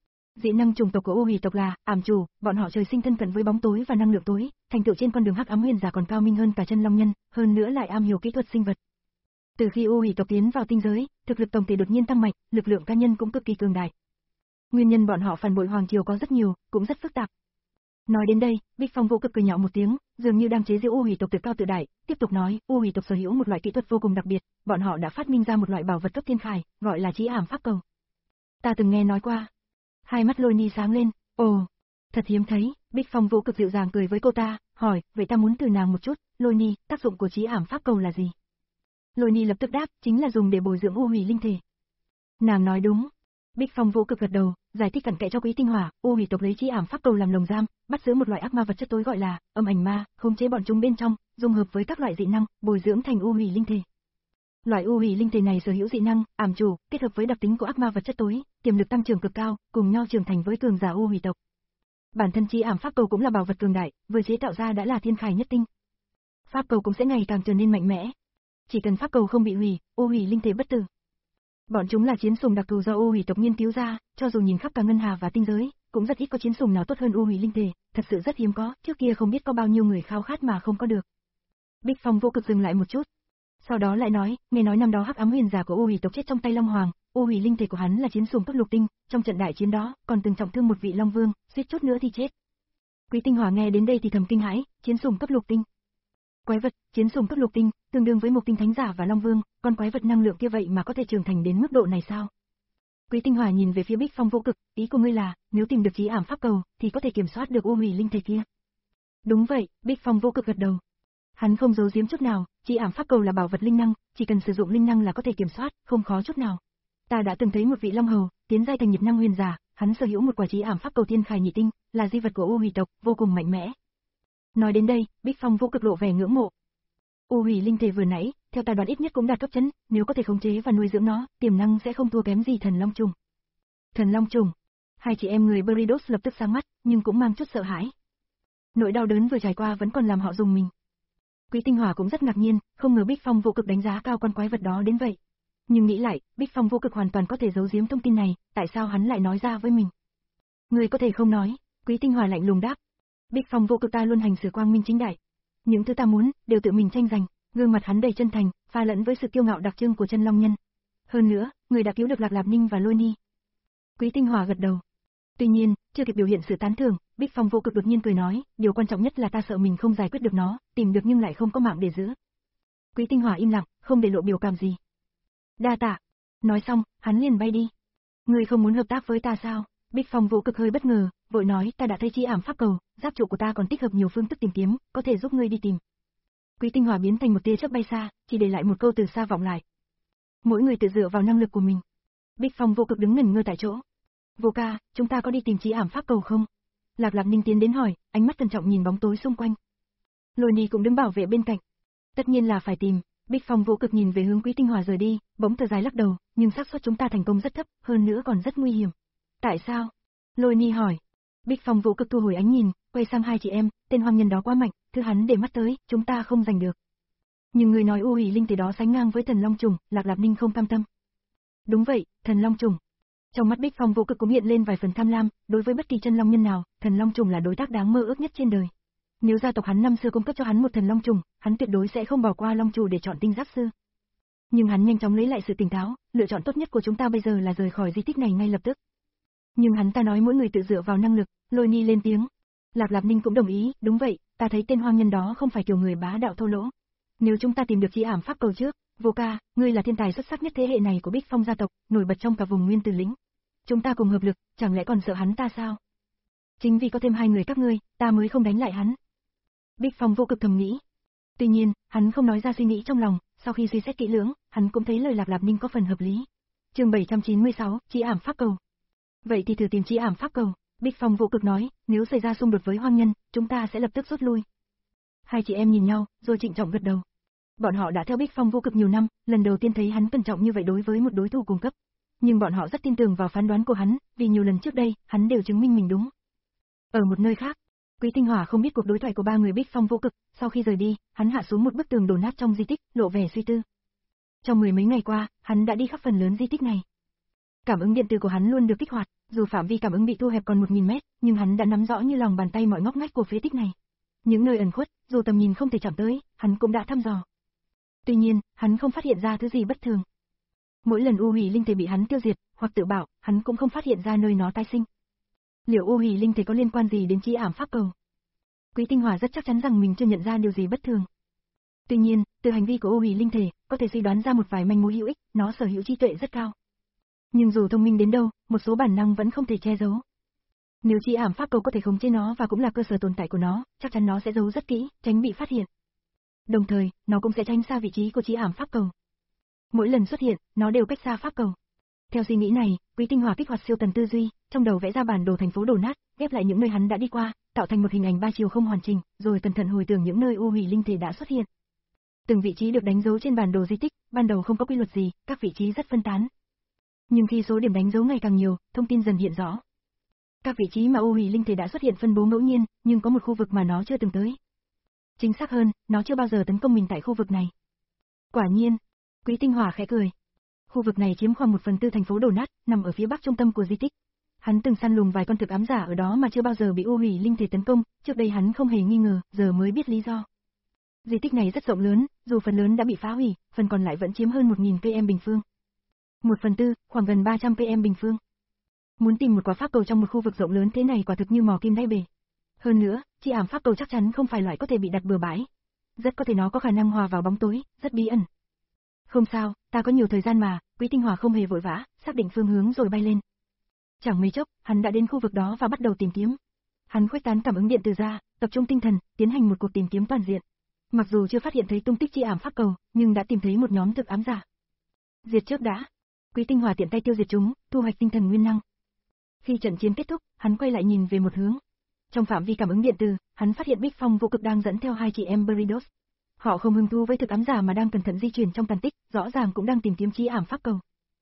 Dị năng chủng tộc của U Hủy tộc là ảm chủ, bọn họ trời sinh thân cận với bóng tối và năng lượng tối, thành tựu trên con đường hắc ám huyền giả còn cao minh hơn cả chân long nhân, hơn nữa lại am hiểu kỹ thuật sinh vật. Từ khi U Hủy tộc tiến vào tinh giới, thực lực tổng thể đột nhiên tăng mạnh, lực lượng cá nhân cũng cực kỳ cường đại. Nguyên nhân bọn họ phản bội hoàng triều có rất nhiều, cũng rất phức tạp. Nói đến đây, Bích Phong vô cực cười nhạo một tiếng, dường như đang chế giễu U Hủy tộc tự cao tự đại, tiếp tục nói, U Hủy tộc sở hữu một loại kỹ thuật vô cùng đặc biệt, bọn họ đã phát minh ra một loại bảo vật cấp thiên khải, gọi là Chí Ảm Pháp Cầu. Ta từng nghe nói qua. Hai mắt Lôi Ni sáng lên, ồ, thật hiếm thấy. Bích Phong vô cực dịu dàng cười với cô ta, hỏi, vậy ta muốn từ nàng một chút, Lôi Ni, tác dụng của Chí Ảm Pháp Cầu là gì? Lôi Ni lập tức đáp, chính là dùng để bồi dưỡng U Hủy linh thể. Nàng nói đúng. Bích Phong vô cực gật đầu, giải thích cặn kẽ cho Quý Tinh Hỏa, U Hủy tộc lấy Chí Ảm Pháp Cầu làm lồng giam, bắt giữ một loại ác ma vật chất tối gọi là Âm Ảnh Ma, khống chế bọn chúng bên trong, dung hợp với các loại dị năng, bồi dưỡng thành U Hủy linh thể. Loại U Hủy linh thể này sở hữu dị năng, ảm chủ, kết hợp với đặc tính của ác ma vật chất tối, tiềm lực tăng trưởng cực cao, cùng nhau trưởng thành với cường giả U Hủy tộc. Bản thân Chí Ảm Pháp Cầu cũng là bảo vật cường đại, vừa chế tạo ra đã là thiên khải nhất tinh. Pháp Cầu cũng sẽ ngày càng trở nên mạnh mẽ. Chỉ cần Pháp Cầu không bị hủy, U Hủy linh thể bất tử. Bọn chúng là chiến sủng đặc thù do U Hủy tộc nghiên cứu ra, cho dù nhìn khắp cả ngân hà và tinh giới, cũng rất ít có chiến sủng nào tốt hơn U Hủy linh thể, thật sự rất hiếm có, trước kia không biết có bao nhiêu người khao khát mà không có được. Bích Phong vô cực dừng lại một chút, sau đó lại nói, nghe nói năm đó hắc ám huyền giả của U Hủy tộc chết trong tay Long Hoàng, U Hủy linh thể của hắn là chiến sủng cấp lục tinh, trong trận đại chiến đó, còn từng trọng thương một vị Long Vương, suýt chút nữa thì chết. Quý Tinh Hỏa nghe đến đây thì thầm kinh hãi, chiến sủng cấp lục tinh. Quái vật, chiến sủng cấp lục tinh, tương đương với một tinh thánh giả và Long Vương, con quái vật năng lượng kia vậy mà có thể trưởng thành đến mức độ này sao? Quý Tinh Hỏa nhìn về phía Bích Phong vô cực, ý của ngươi là, nếu tìm được Chí Ảm Pháp Cầu, thì có thể kiểm soát được U Hủy linh thể kia. Đúng vậy, Bích Phong vô cực gật đầu. Hắn không giấu giếm chút nào, Chí Ảm Pháp Cầu là bảo vật linh năng, chỉ cần sử dụng linh năng là có thể kiểm soát, không khó chút nào. Ta đã từng thấy một vị Long Hầu, tiến giai thành nhiệt năng huyền giả, hắn sở hữu một quả Chí Ảm Pháp Cầu thiên khải nhị tinh, là di vật của U Hủy tộc, vô cùng mạnh mẽ. Nói đến đây, Bích Phong vô cực lộ vẻ ngưỡng mộ. U hủy linh thể vừa nãy, theo ta đoán ít nhất cũng đạt cấp chấn, nếu có thể khống chế và nuôi dưỡng nó, tiềm năng sẽ không thua kém gì thần long trùng. Thần long trùng. Hai chị em người Buridos lập tức sáng mắt, nhưng cũng mang chút sợ hãi. Nỗi đau đớn vừa trải qua vẫn còn làm họ rùng mình. Quý Tinh Hỏa cũng rất ngạc nhiên, không ngờ Bích Phong vô cực đánh giá cao con quái vật đó đến vậy. Nhưng nghĩ lại, Bích Phong vô cực hoàn toàn có thể giấu giếm thông tin này, tại sao hắn lại nói ra với mình? Người có thể không nói, Quý Tinh Hỏa lạnh lùng đáp. Bích Phong vô cực ta luôn hành xử quang minh chính đại. Những thứ ta muốn, đều tự mình tranh giành, gương mặt hắn đầy chân thành, pha lẫn với sự kiêu ngạo đặc trưng của chân long nhân. Hơn nữa, người đã cứu được Lạc Lạp Ninh và Lôi Ni. Quý Tinh Hỏa gật đầu. Tuy nhiên, chưa kịp biểu hiện sự tán thưởng, Bích Phong vô cực đột nhiên cười nói, điều quan trọng nhất là ta sợ mình không giải quyết được nó, tìm được nhưng lại không có mạng để giữ. Quý Tinh Hỏa im lặng, không để lộ biểu cảm gì. Đa tạ. Nói xong, hắn liền bay đi. Ngươi không muốn hợp tác với ta sao? Bích Phong vô cực hơi bất ngờ, vội nói ta đã thấy chi ảm pháp cầu, giáp trụ của ta còn tích hợp nhiều phương thức tìm kiếm, có thể giúp ngươi đi tìm. Quý Tinh Hỏa biến thành một tia chớp bay xa, chỉ để lại một câu từ xa vọng lại. Mỗi người tự dựa vào năng lực của mình. Bích Phong vô cực đứng ngẩn ngơ tại chỗ. Vô ca, chúng ta có đi tìm chi ảm pháp cầu không? Lạc Lạc Ninh tiến đến hỏi, ánh mắt cẩn trọng nhìn bóng tối xung quanh. Lôi Ni cũng đứng bảo vệ bên cạnh. Tất nhiên là phải tìm. Bích Phong vô cực nhìn về hướng Quý Tinh Hỏa rời đi, bỗng thở dài lắc đầu, nhưng xác suất chúng ta thành công rất thấp, hơn nữa còn rất nguy hiểm. Tại sao? Lôi Ni hỏi. Bích Phong vô cực thu hồi ánh nhìn, quay sang hai chị em, tên hoang nhân đó quá mạnh, thứ hắn để mắt tới, chúng ta không giành được. Nhưng người nói u hủy linh thể đó sánh ngang với thần long trùng, Lạc Lạp Ninh không cam tâm. Đúng vậy, thần long trùng. Trong mắt Bích Phong vô cực cũng hiện lên vài phần tham lam, đối với bất kỳ chân long nhân nào, thần long trùng là đối tác đáng mơ ước nhất trên đời. Nếu gia tộc hắn năm xưa cung cấp cho hắn một thần long trùng, hắn tuyệt đối sẽ không bỏ qua long chủ để chọn tinh giáp sư. Nhưng hắn nhanh chóng lấy lại sự tỉnh táo, lựa chọn tốt nhất của chúng ta bây giờ là rời khỏi di tích này ngay lập tức. Nhưng hắn ta nói mỗi người tự dựa vào năng lực, Lôi Ni lên tiếng. Lạc Lạp Ninh cũng đồng ý, đúng vậy, ta thấy tên hoang nhân đó không phải kiểu người bá đạo thô lỗ. Nếu chúng ta tìm được chi ảm pháp cầu trước, Vô ca, ngươi là thiên tài xuất sắc nhất thế hệ này của Bích Phong gia tộc, nổi bật trong cả vùng Nguyên Tử lĩnh. Chúng ta cùng hợp lực, chẳng lẽ còn sợ hắn ta sao? Chính vì có thêm hai người các ngươi, ta mới không đánh lại hắn. Bích Phong vô cực thầm nghĩ. Tuy nhiên, hắn không nói ra suy nghĩ trong lòng, sau khi suy xét kỹ lưỡng, hắn cũng thấy lời Lạc Lạp Ninh có phần hợp lý. Chương bảy trăm chín mươi sáu, chi ảm pháp cầu. Vậy thì thử tìm chi ảm pháp cầu, Bích Phong vô cực nói, nếu xảy ra xung đột với hoang nhân, chúng ta sẽ lập tức rút lui. Hai chị em nhìn nhau, rồi trịnh trọng gật đầu. Bọn họ đã theo Bích Phong vô cực nhiều năm, lần đầu tiên thấy hắn cẩn trọng như vậy đối với một đối thủ cùng cấp. Nhưng bọn họ rất tin tưởng vào phán đoán của hắn, vì nhiều lần trước đây, hắn đều chứng minh mình đúng. Ở một nơi khác, Quý Tinh Hỏa không biết cuộc đối thoại của ba người Bích Phong vô cực, sau khi rời đi, hắn hạ xuống một bức tường đổ nát trong di tích, lộ vẻ suy tư. Trong mười mấy ngày qua, hắn đã đi khắp phần lớn di tích này. Cảm ứng điện tử của hắn luôn được kích hoạt, dù phạm vi cảm ứng bị thu hẹp còn một nghìn mét, nhưng hắn đã nắm rõ như lòng bàn tay mọi ngóc ngách của phế tích này. Những nơi ẩn khuất, dù tầm nhìn không thể chạm tới, hắn cũng đã thăm dò. Tuy nhiên, hắn không phát hiện ra thứ gì bất thường. Mỗi lần u hủy linh thể bị hắn tiêu diệt, hoặc tự bảo, hắn cũng không phát hiện ra nơi nó tái sinh. Liệu u hủy linh thể có liên quan gì đến chi ảm pháp cầu? Quý Tinh Hỏa rất chắc chắn rằng mình chưa nhận ra điều gì bất thường. Tuy nhiên, từ hành vi của u hủy linh thể, có thể suy đoán ra một vài manh mối hữu ích, nó sở hữu trí tuệ rất cao. Nhưng dù thông minh đến đâu, một số bản năng vẫn không thể che giấu. Nếu chi ảm pháp cầu có thể khống chế nó và cũng là cơ sở tồn tại của nó, chắc chắn nó sẽ giấu rất kỹ, tránh bị phát hiện. Đồng thời, nó cũng sẽ tránh xa vị trí của chi ảm pháp cầu. Mỗi lần xuất hiện, nó đều cách xa pháp cầu. Theo suy nghĩ này, Quý Tinh Hỏa kích hoạt siêu tần tư duy, trong đầu vẽ ra bản đồ thành phố đổ nát, ghép lại những nơi hắn đã đi qua, tạo thành một hình ảnh ba chiều không hoàn chỉnh, rồi cẩn thận hồi tưởng những nơi u hủy linh thể đã xuất hiện. Từng vị trí được đánh dấu trên bản đồ di tích, ban đầu không có quy luật gì, các vị trí rất phân tán. Nhưng khi số điểm đánh dấu ngày càng nhiều, thông tin dần hiện rõ. Các vị trí mà u hủy linh thể đã xuất hiện phân bố ngẫu nhiên, nhưng có một khu vực mà nó chưa từng tới. Chính xác hơn, nó chưa bao giờ tấn công mình tại khu vực này. Quả nhiên, Quý Tinh Hỏa khẽ cười. Khu vực này chiếm khoảng một phần tư thành phố đổ nát, nằm ở phía bắc trung tâm của di tích. Hắn từng săn lùng vài con thực ám giả ở đó mà chưa bao giờ bị u hủy linh thể tấn công, trước đây hắn không hề nghi ngờ, giờ mới biết lý do. Di tích này rất rộng lớn, dù phần lớn đã bị phá hủy, phần còn lại vẫn chiếm hơn một nghìn cây em bình phương. Một phần tư, khoảng gần ba trăm cây em bình phương. Muốn tìm một quả pháp cầu trong một khu vực rộng lớn thế này quả thực như mò kim đáy bể. Hơn nữa, chi ảm pháp cầu chắc chắn không phải loại có thể bị đặt bừa bãi. Rất có thể nó có khả năng hòa vào bóng tối, rất bí ẩn. Không sao, ta có nhiều thời gian mà, Quý Tinh Hỏa không hề vội vã, xác định phương hướng rồi bay lên. Chẳng mấy chốc, hắn đã đến khu vực đó và bắt đầu tìm kiếm. Hắn khuếch tán cảm ứng điện từ ra, tập trung tinh thần, tiến hành một cuộc tìm kiếm toàn diện. Mặc dù chưa phát hiện thấy tung tích chi ảm pháp cầu, nhưng đã tìm thấy một nhóm thực ám giả. Diệt trước đã. Quý Tinh Hỏa tiện tay tiêu diệt chúng, thu hoạch tinh thần nguyên năng. Khi trận chiến kết thúc, hắn quay lại nhìn về một hướng. Trong phạm vi cảm ứng điện từ, hắn phát hiện Bích Phong vô cực đang dẫn theo hai chị em Buridos. Họ không hứng thú với thực ám giả mà đang cẩn thận di chuyển trong tàn tích, rõ ràng cũng đang tìm kiếm chí ảm pháp cầu.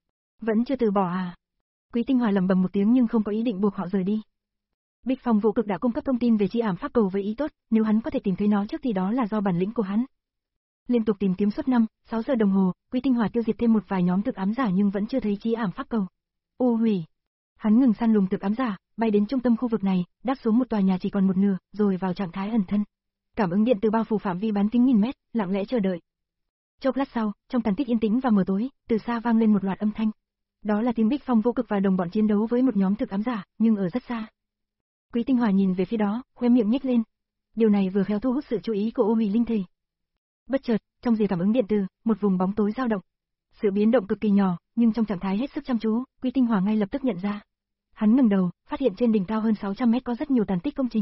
Vẫn chưa từ bỏ à? Quý Tinh Hòa lẩm bẩm một tiếng nhưng không có ý định buộc họ rời đi. Bích Phong Vũ Cực đã cung cấp thông tin về chí ảm pháp cầu với ý tốt, nếu hắn có thể tìm thấy nó trước thì đó là do bản lĩnh của hắn. Liên tục tìm kiếm suốt năm, sáu giờ đồng hồ, Quý Tinh Hòa tiêu diệt thêm một vài nhóm thực ám giả nhưng vẫn chưa thấy chí ảm pháp cầu. Ô hủy. Hắn ngừng săn lùng thực ám giả, bay đến trung tâm khu vực này, đáp xuống một tòa nhà chỉ còn một nửa, rồi vào trạng thái ẩn thân. Cảm ứng điện từ bao phủ phạm vi bán kính nghìn mét, lặng lẽ chờ đợi. Chốc lát sau, trong tàn tích yên tĩnh và mờ tối, từ xa vang lên một loạt âm thanh. Đó là tiếng Bích Phong Vô Cực và đồng bọn chiến đấu với một nhóm thực ám giả, nhưng ở rất xa. Quý Tinh Hòa nhìn về phía đó, khóe miệng nhếch lên. Điều này vừa khéo thu hút sự chú ý của Ô Hủy Linh Thể. Bất chợt, trong rìa cảm ứng điện từ, một vùng bóng tối dao động. Sự biến động cực kỳ nhỏ, nhưng trong trạng thái hết sức chăm chú, Quý Tinh Hòa ngay lập tức nhận ra. Hắn ngẩng đầu, phát hiện trên đỉnh cao hơn sáu trăm mét có rất nhiều tàn tích công trình.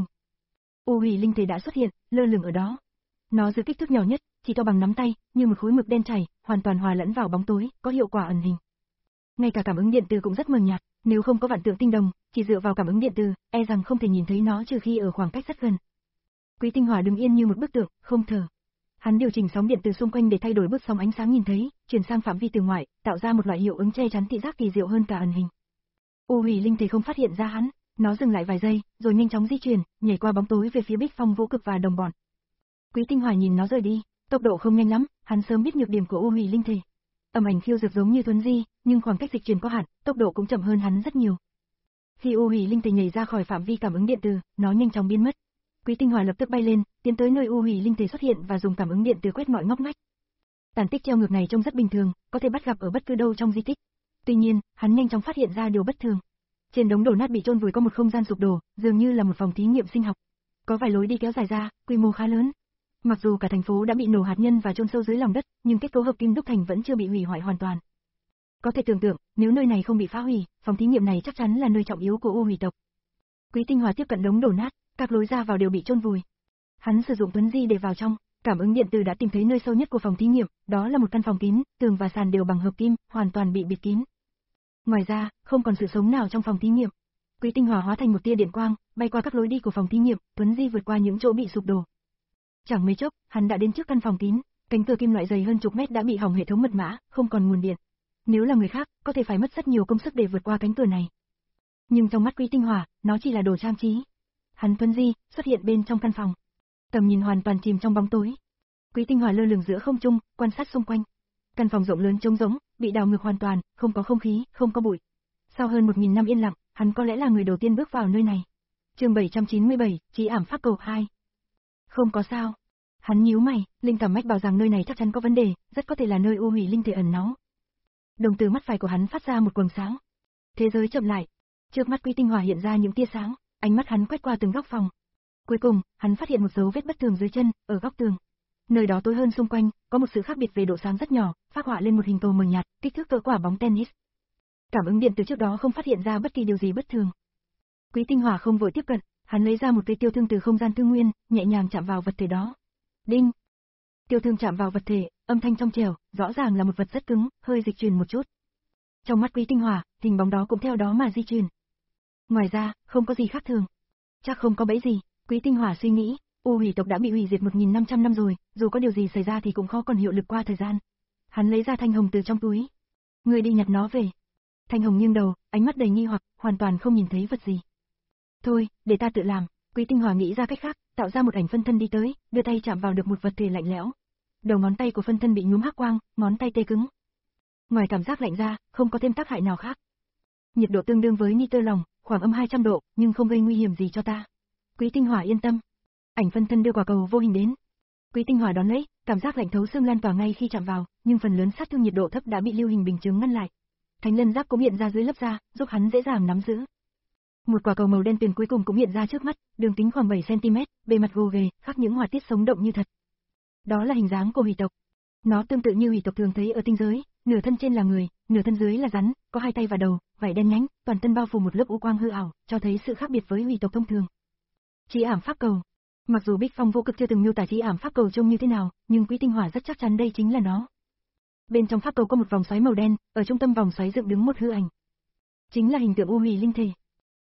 Ô Hủy Linh Thể đã xuất hiện, lơ lửng ở đó. Nó giữ kích thước nhỏ nhất, chỉ to bằng nắm tay, như một khối mực đen chảy, hoàn toàn hòa lẫn vào bóng tối, có hiệu quả ẩn hình. Ngay cả cảm ứng điện từ cũng rất mờ nhạt, nếu không có vạn tượng tinh đồng, chỉ dựa vào cảm ứng điện từ, e rằng không thể nhìn thấy nó trừ khi ở khoảng cách rất gần. Quý Tinh Hòa đứng yên như một bức tượng, không thở. Hắn điều chỉnh sóng điện từ xung quanh để thay đổi bước sóng ánh sáng nhìn thấy, chuyển sang phạm vi từ ngoại, tạo ra một loại hiệu ứng che chắn thị giác kỳ diệu hơn cả ẩn hình. Ô Hủy Linh Thể không phát hiện ra hắn, nó dừng lại vài giây, rồi nhanh chóng di chuyển, nhảy qua bóng tối về phía Bích Phong Vũ Cực và đồng bọn. Quý Tinh Hòa nhìn nó rời đi, tốc độ không nhanh lắm, hắn sớm biết nhược điểm của Ô Hủy Linh Thể. Âm ảnh khiêu dược giống như thuấn di, nhưng khoảng cách dịch chuyển có hạn, tốc độ cũng chậm hơn hắn rất nhiều. Khi Ô Hủy Linh Thể nhảy ra khỏi phạm vi cảm ứng điện từ, nó nhanh chóng biến mất. Quý Tinh Hòa lập tức bay lên, tiến tới nơi Ô Hủy Linh Thể xuất hiện và dùng cảm ứng điện từ quét mọi ngóc ngách. Tàn tích treo ngược này trông rất bình thường, có thể bắt gặp ở bất cứ đâu trong di tích. Tuy nhiên, hắn nhanh chóng phát hiện ra điều bất thường. Trên đống đổ nát bị chôn vùi có một không gian sụp đổ, dường như là một phòng thí nghiệm sinh học. Có vài lối đi kéo dài ra, quy mô khá lớn. Mặc dù cả thành phố đã bị nổ hạt nhân và chôn sâu dưới lòng đất, nhưng kết cấu hợp kim đúc thành vẫn chưa bị hủy hoại hoàn toàn. Có thể tưởng tượng, nếu nơi này không bị phá hủy, phòng thí nghiệm này chắc chắn là nơi trọng yếu của Ô Hủy tộc. Quý Tinh Hòa tiếp cận đống đổ nát, các lối ra vào đều bị chôn vùi. Hắn sử dụng tuấn di để vào trong, cảm ứng điện từ đã tìm thấy nơi sâu nhất của phòng thí nghiệm, đó là một căn phòng kín, tường và sàn đều bằng hợp kim, hoàn toàn bị bịt kín. Ngoài ra, không còn sự sống nào trong phòng thí nghiệm. Quý Tinh Hòa hóa thành một tia điện quang, bay qua các lối đi của phòng thí nghiệm, tuấn di vượt qua những chỗ bị sụp đổ. Chẳng mấy chốc, hắn đã đến trước căn phòng kín, cánh cửa kim loại dày hơn chục mét đã bị hỏng hệ thống mật mã, không còn nguồn điện. Nếu là người khác, có thể phải mất rất nhiều công sức để vượt qua cánh cửa này. Nhưng trong mắt Quý Tinh Hòa, nó chỉ là đồ trang trí. Hắn tuấn di, xuất hiện bên trong căn phòng. Tầm nhìn hoàn toàn chìm trong bóng tối. Quý Tinh Hòa lơ lửng giữa không trung, quan sát xung quanh. Căn phòng rộng lớn trống rỗng, bị đào ngược hoàn toàn, không có không khí, không có bụi. Sau hơn một nghìn năm yên lặng, hắn có lẽ là người đầu tiên bước vào nơi này. Chương bảy trăm chín mươi bảy, Chí ảm pháp cầu hai. Không có sao. Hắn nhíu mày, linh cảm mách bảo rằng nơi này chắc chắn có vấn đề, rất có thể là nơi Ô Hủy Linh Thể ẩn náu. Đồng tử mắt phải của hắn phát ra một quầng sáng. Thế giới chậm lại. Trước mắt Quý Tinh Hòa hiện ra những tia sáng, ánh mắt hắn quét qua từng góc phòng. Cuối cùng, hắn phát hiện một dấu vết bất thường dưới chân, ở góc tường. Nơi đó tối hơn xung quanh, có một sự khác biệt về độ sáng rất nhỏ, phác họa lên một hình cầu mờ nhạt, kích thước cỡ quả bóng tennis. Cảm ứng điện từ trước đó không phát hiện ra bất kỳ điều gì bất thường. Quý Tinh Hòa không vội tiếp cận, hắn lấy ra một cây tiêu thương từ không gian tư nguyên, nhẹ nhàng chạm vào vật thể đó. Đinh. Tiêu thương chạm vào vật thể, âm thanh trong trẻo, rõ ràng là một vật rất cứng, hơi dịch chuyển một chút. Trong mắt Quý Tinh Hòa, hình bóng đó cũng theo đó mà di chuyển. Ngoài ra, không có gì khác thường. Chắc không có bẫy gì, Quý Tinh Hòa suy nghĩ, Ô Hủy tộc đã bị hủy diệt một nghìn năm trăm năm rồi, dù có điều gì xảy ra thì cũng khó còn hiệu lực qua thời gian. Hắn lấy ra thanh hồng từ trong túi. Người đi nhặt nó về. Thanh hồng nghiêng đầu, ánh mắt đầy nghi hoặc, hoàn toàn không nhìn thấy vật gì. Thôi, để ta tự làm. Quý Tinh Hòa nghĩ ra cách khác, tạo ra một ảnh phân thân đi tới, đưa tay chạm vào được một vật thể lạnh lẽo. Đầu ngón tay của phân thân bị nhuốm hắc quang, ngón tay tê cứng. Ngoài cảm giác lạnh ra, không có thêm tác hại nào khác. Nhiệt độ tương đương với nitơ lòng, khoảng âm hai trăm độ, nhưng không gây nguy hiểm gì cho ta. Quý Tinh Hòa yên tâm. Ảnh phân thân đưa quả cầu vô hình đến. Quý Tinh Hòa đón lấy, cảm giác lạnh thấu xương lan tỏa ngay khi chạm vào, nhưng phần lớn sát thương nhiệt độ thấp đã bị lưu hình bình chứng ngăn lại. Thánh lân giáp cũng hiện ra dưới lớp da, giúp hắn dễ dàng nắm giữ. Một quả cầu màu đen tuyền cuối cùng cũng hiện ra trước mắt, đường kính khoảng bảy xăng ti mét, bề mặt gồ ghề, khắc những họa tiết sống động như thật. Đó là hình dáng của hủy tộc. Nó tương tự như hủy tộc thường thấy ở tinh giới, nửa thân trên là người, nửa thân dưới là rắn, có hai tay và đầu, vảy đen nhánh, toàn thân bao phủ một lớp u quang hư ảo, cho thấy sự khác biệt với hủy tộc thông thường. Chí ảm pháp cầu. Mặc dù Bích Phong Vô Cực chưa từng miêu tả chí ảm pháp cầu trông như thế nào, nhưng Quý Tinh Hòa rất chắc chắn đây chính là nó. Bên trong pháp cầu có một vòng xoáy màu đen, ở trung tâm vòng xoáy dựng đứng một hư ảnh. Chính là hình tượng Ô Hủy Linh Thể.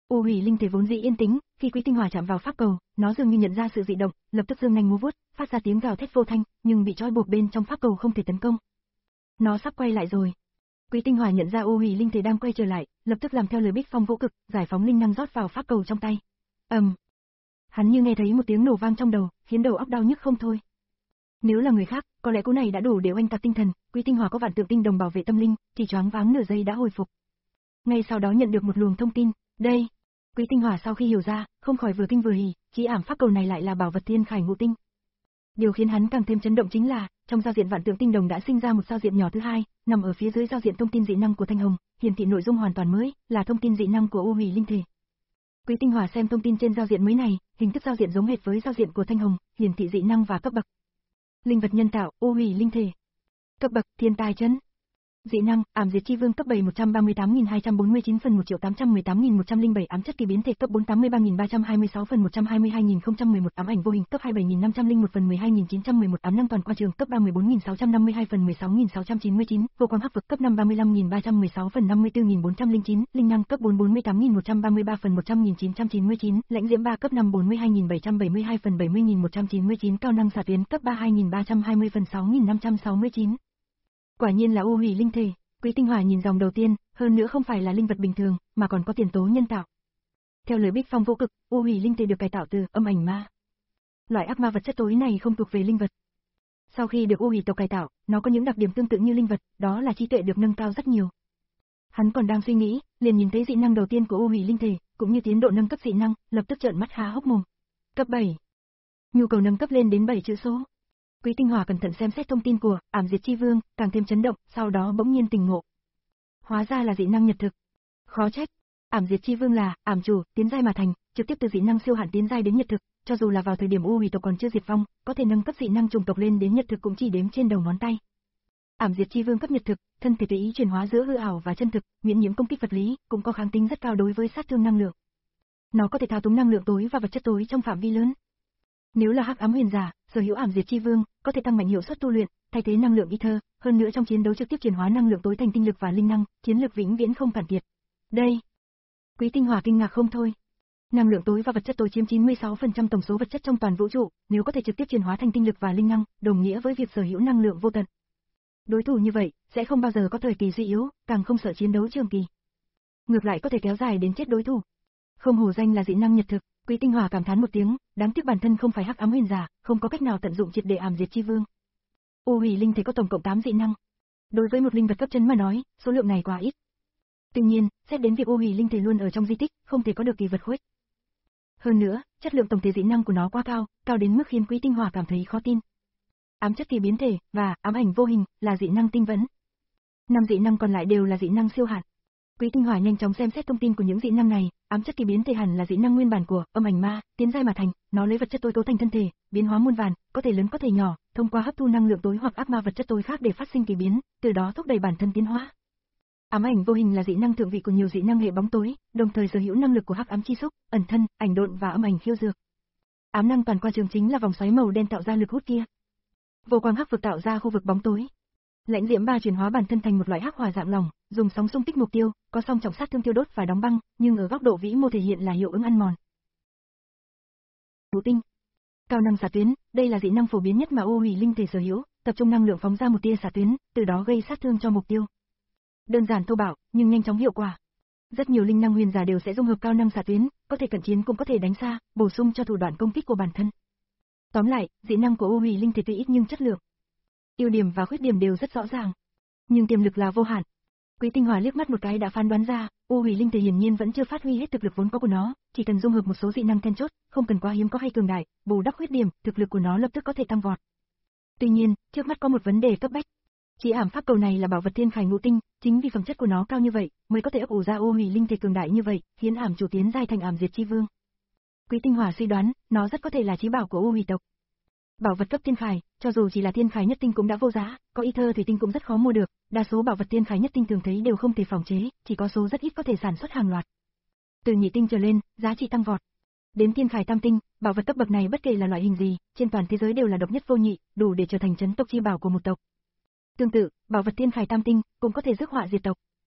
U Hủy linh thể vốn dĩ yên tĩnh, khi Quý Tinh Hỏa chạm vào pháp cầu, nó dường như nhận ra sự dị động, lập tức giương nanh múa vuốt, phát ra tiếng gào thét vô thanh, nhưng bị trói buộc bên trong pháp cầu không thể tấn công. Nó sắp quay lại rồi. Quý Tinh Hỏa nhận ra U Hủy linh thể đang quay trở lại, lập tức làm theo lời Bích Phong Vũ Cực, giải phóng linh năng rót vào pháp cầu trong tay. Ầm. Um. Hắn như nghe thấy một tiếng nổ vang trong đầu, khiến đầu óc đau nhức không thôi. Nếu là người khác, có lẽ cú này đã đủ để oanh tạc tinh thần, Quý Tinh Hỏa có vạn tượng tinh đồng bảo vệ tâm linh, chỉ choáng váng nửa giây đã hồi phục. Ngay sau đó nhận được một luồng thông tin, đây. Quý Tinh Hỏa sau khi hiểu ra, không khỏi vừa kinh vừa hỉ, chỉ ảm pháp cầu này lại là bảo vật Thiên Khải Ngũ Tinh. Điều khiến hắn càng thêm chấn động chính là, trong giao diện vạn tượng tinh đồng đã sinh ra một giao diện nhỏ thứ hai, nằm ở phía dưới giao diện thông tin dị năng của Thanh Hồng, hiển thị nội dung hoàn toàn mới, là thông tin dị năng của U Hủy linh thể. Quý Tinh Hỏa xem thông tin trên giao diện mới này, hình thức giao diện giống hệt với giao diện của Thanh Hồng, hiển thị dị năng và cấp bậc. Linh vật nhân tạo, U Hủy linh thể. Cấp bậc, thiên tài chấn. Dị năng, ảm diệt chi vương cấp bảy một trăm ba mươi tám nghìn hai trăm bốn mươi chín phần một triệu tám trăm mười tám nghìn một trăm lẻ bảy, ám chất kỳ biến thể cấp bốn tám mươi ba nghìn ba trăm hai mươi sáu phần một trăm hai mươi hai nghìn không trăm mười một, ám ảnh vô hình cấp hai mươi bảy nghìn năm trăm lẻ một phần mười hai nghìn chín trăm mười một, ám năng toàn qua trường cấp ba mươi bốn nghìn sáu trăm năm mươi hai phần mười sáu nghìn sáu trăm chín mươi chín, vô quang hắc vực cấp năm ba mươi lăm nghìn ba trăm mười sáu phần năm mươi tư nghìn bốn trăm lẻ chín, linh năng cấp bốn bốn mươi tám nghìn một trăm ba mươi ba phần một trăm nghìn chín trăm chín mươi chín, lãnh diễm ba cấp năm bốn mươi hai nghìn bảy trăm bảy mươi hai phần bảy mươi nghìn một trăm chín mươi chín, cao năng xạ tuyến cấp ba hai nghìn ba trăm hai mươi phần sáu nghìn năm trăm sáu mươi chín. Quả nhiên là U Hủy linh thể. Quý Tinh Hỏa nhìn dòng đầu tiên, hơn nữa không phải là linh vật bình thường, mà còn có tiền tố nhân tạo. Theo lời Bích Phong Vũ Cực, U Hủy linh thể được cải tạo từ âm ảnh ma. Loại ác ma vật chất tối này không thuộc về linh vật. Sau khi được U Hủy tộc cải tạo, nó có những đặc điểm tương tự như linh vật, đó là trí tuệ được nâng cao rất nhiều. Hắn còn đang suy nghĩ, liền nhìn thấy dị năng đầu tiên của U Hủy linh thể, cũng như tiến độ nâng cấp dị năng, lập tức trợn mắt há hốc mồm. Cấp bảy. Nhu cầu nâng cấp lên đến bảy chữ số. Quý Tinh Hỏa cẩn thận xem xét thông tin của ảm diệt chi vương, càng thêm chấn động, sau đó bỗng nhiên tỉnh ngộ. Hóa ra là dị năng nhật thực. Khó trách, ảm diệt chi vương là ảm chủ, tiến giai mà thành, trực tiếp từ dị năng siêu hạn tiến giai đến nhật thực, cho dù là vào thời điểm U Hủy tộc còn chưa diệt vong, có thể nâng cấp dị năng trùng tộc lên đến nhật thực cũng chỉ đếm trên đầu ngón tay. Ảm diệt chi vương cấp nhật thực, thân thể tùy ý chuyển hóa giữa hư ảo và chân thực, miễn nhiễm công kích vật lý, cũng có kháng tính rất cao đối với sát thương năng lượng. Nó có thể thao túng năng lượng tối và vật chất tối trong phạm vi lớn. Nếu là hắc ám huyền giả, sở hữu ảm diệt chi vương, có thể tăng mạnh hiệu suất tu luyện, thay thế năng lượng ether, hơn nữa trong chiến đấu trực tiếp chuyển hóa năng lượng tối thành tinh lực và linh năng, chiến lực vĩnh viễn không cạn kiệt. Đây, Quý Tinh Hỏa kinh ngạc không thôi. Năng lượng tối và vật chất tối chiếm chín mươi sáu phần trăm tổng số vật chất trong toàn vũ trụ, nếu có thể trực tiếp chuyển hóa thành tinh lực và linh năng, đồng nghĩa với việc sở hữu năng lượng vô tận. Đối thủ như vậy, sẽ không bao giờ có thời kỳ suy yếu, càng không sợ chiến đấu trường kỳ. Ngược lại có thể kéo dài đến chết đối thủ. Không hổ danh là dị năng nhật thực. Quý Tinh Hỏa cảm thán một tiếng, đáng tiếc bản thân không phải hắc ám huyền giả, không có cách nào tận dụng triệt để ảm diệt chi vương. U Hủy linh thể có tổng cộng tám dị năng. Đối với một linh vật cấp chân mà nói, số lượng này quá ít. Tuy nhiên, xét đến việc U Hủy linh thể luôn ở trong di tích, không thể có được kỳ vật khuếch. Hơn nữa, chất lượng tổng thể dị năng của nó quá cao, cao đến mức khiến Quý Tinh Hỏa cảm thấy khó tin. Ám chất kỳ biến thể và ám ảnh vô hình là dị năng tinh vấn. Năm dị năng còn lại đều là dị năng siêu hạn. Quý Tinh Hỏa nhanh chóng xem xét thông tin của những dị năng này, ám chất kỳ biến thể hẳn là dị năng nguyên bản của âm ảnh ma, tiến giai mà thành, nó lấy vật chất tối cấu thành thân thể, biến hóa muôn vàn, có thể lớn có thể nhỏ, thông qua hấp thu năng lượng tối hoặc ác ma vật chất tối khác để phát sinh kỳ biến, từ đó thúc đẩy bản thân tiến hóa. Ám ảnh vô hình là dị năng thượng vị của nhiều dị năng hệ bóng tối, đồng thời sở hữu năng lực của hắc ám chi xúc, ẩn thân, ảnh độn và âm ảnh khiêu dược. Ám năng toàn qua trường chính là vòng xoáy màu đen tạo ra lực hút kia. Vô quang hắc vực tạo ra khu vực bóng tối. Lãnh diễm ba chuyển hóa bản thân thành một loại hắc hỏa dạng lỏng, dùng sóng xung kích mục tiêu, có song trọng sát thương tiêu đốt và đóng băng, nhưng ở góc độ vĩ mô thể hiện là hiệu ứng ăn mòn. Ngũ tinh. Cao năng xạ tuyến, đây là dị năng phổ biến nhất mà U Hủy linh thể sở hữu, tập trung năng lượng phóng ra một tia xạ tuyến, từ đó gây sát thương cho mục tiêu. Đơn giản thô bạo, nhưng nhanh chóng hiệu quả. Rất nhiều linh năng huyền giả đều sẽ dung hợp cao năng xạ tuyến, có thể cận chiến cũng có thể đánh xa, bổ sung cho thủ đoạn công kích của bản thân. Tóm lại, dị năng của U Hủy linh thể tuy ít nhưng chất lượng. Ưu điểm và khuyết điểm đều rất rõ ràng, nhưng tiềm lực là vô hạn. Quý Tinh Hỏa liếc mắt một cái đã phán đoán ra, U Hủy linh thể hiển nhiên vẫn chưa phát huy hết thực lực vốn có của nó, chỉ cần dung hợp một số dị năng then chốt, không cần quá hiếm có hay cường đại, bù đắp khuyết điểm, thực lực của nó lập tức có thể tăng vọt. Tuy nhiên, trước mắt có một vấn đề cấp bách. Chỉ ảm pháp cầu này là bảo vật Thiên Khải Ngũ Tinh, chính vì phẩm chất của nó cao như vậy, mới có thể ấp ủ ra U Hủy linh thể cường đại như vậy, khiến ảm chủ tiến giai thành ảm diệt chi vương. Quý Tinh Hỏa suy đoán, nó rất có thể là chí bảo của U Hủy tộc. Bảo vật cấp Thiên Khải, cho dù chỉ là Thiên Khải nhất tinh cũng đã vô giá, có ether thủy tinh cũng rất khó mua được, đa số bảo vật Thiên Khải nhất tinh thường thấy đều không thể phòng chế, chỉ có số rất ít có thể sản xuất hàng loạt. Từ nhị tinh trở lên, giá trị tăng vọt. Đến Thiên Khải tam tinh, bảo vật cấp bậc này bất kể là loại hình gì, trên toàn thế giới đều là độc nhất vô nhị, đủ để trở thành trấn tộc chi bảo của một tộc. Tương tự, bảo vật Thiên Khải tam tinh cũng có thể rước họa diệt tộc.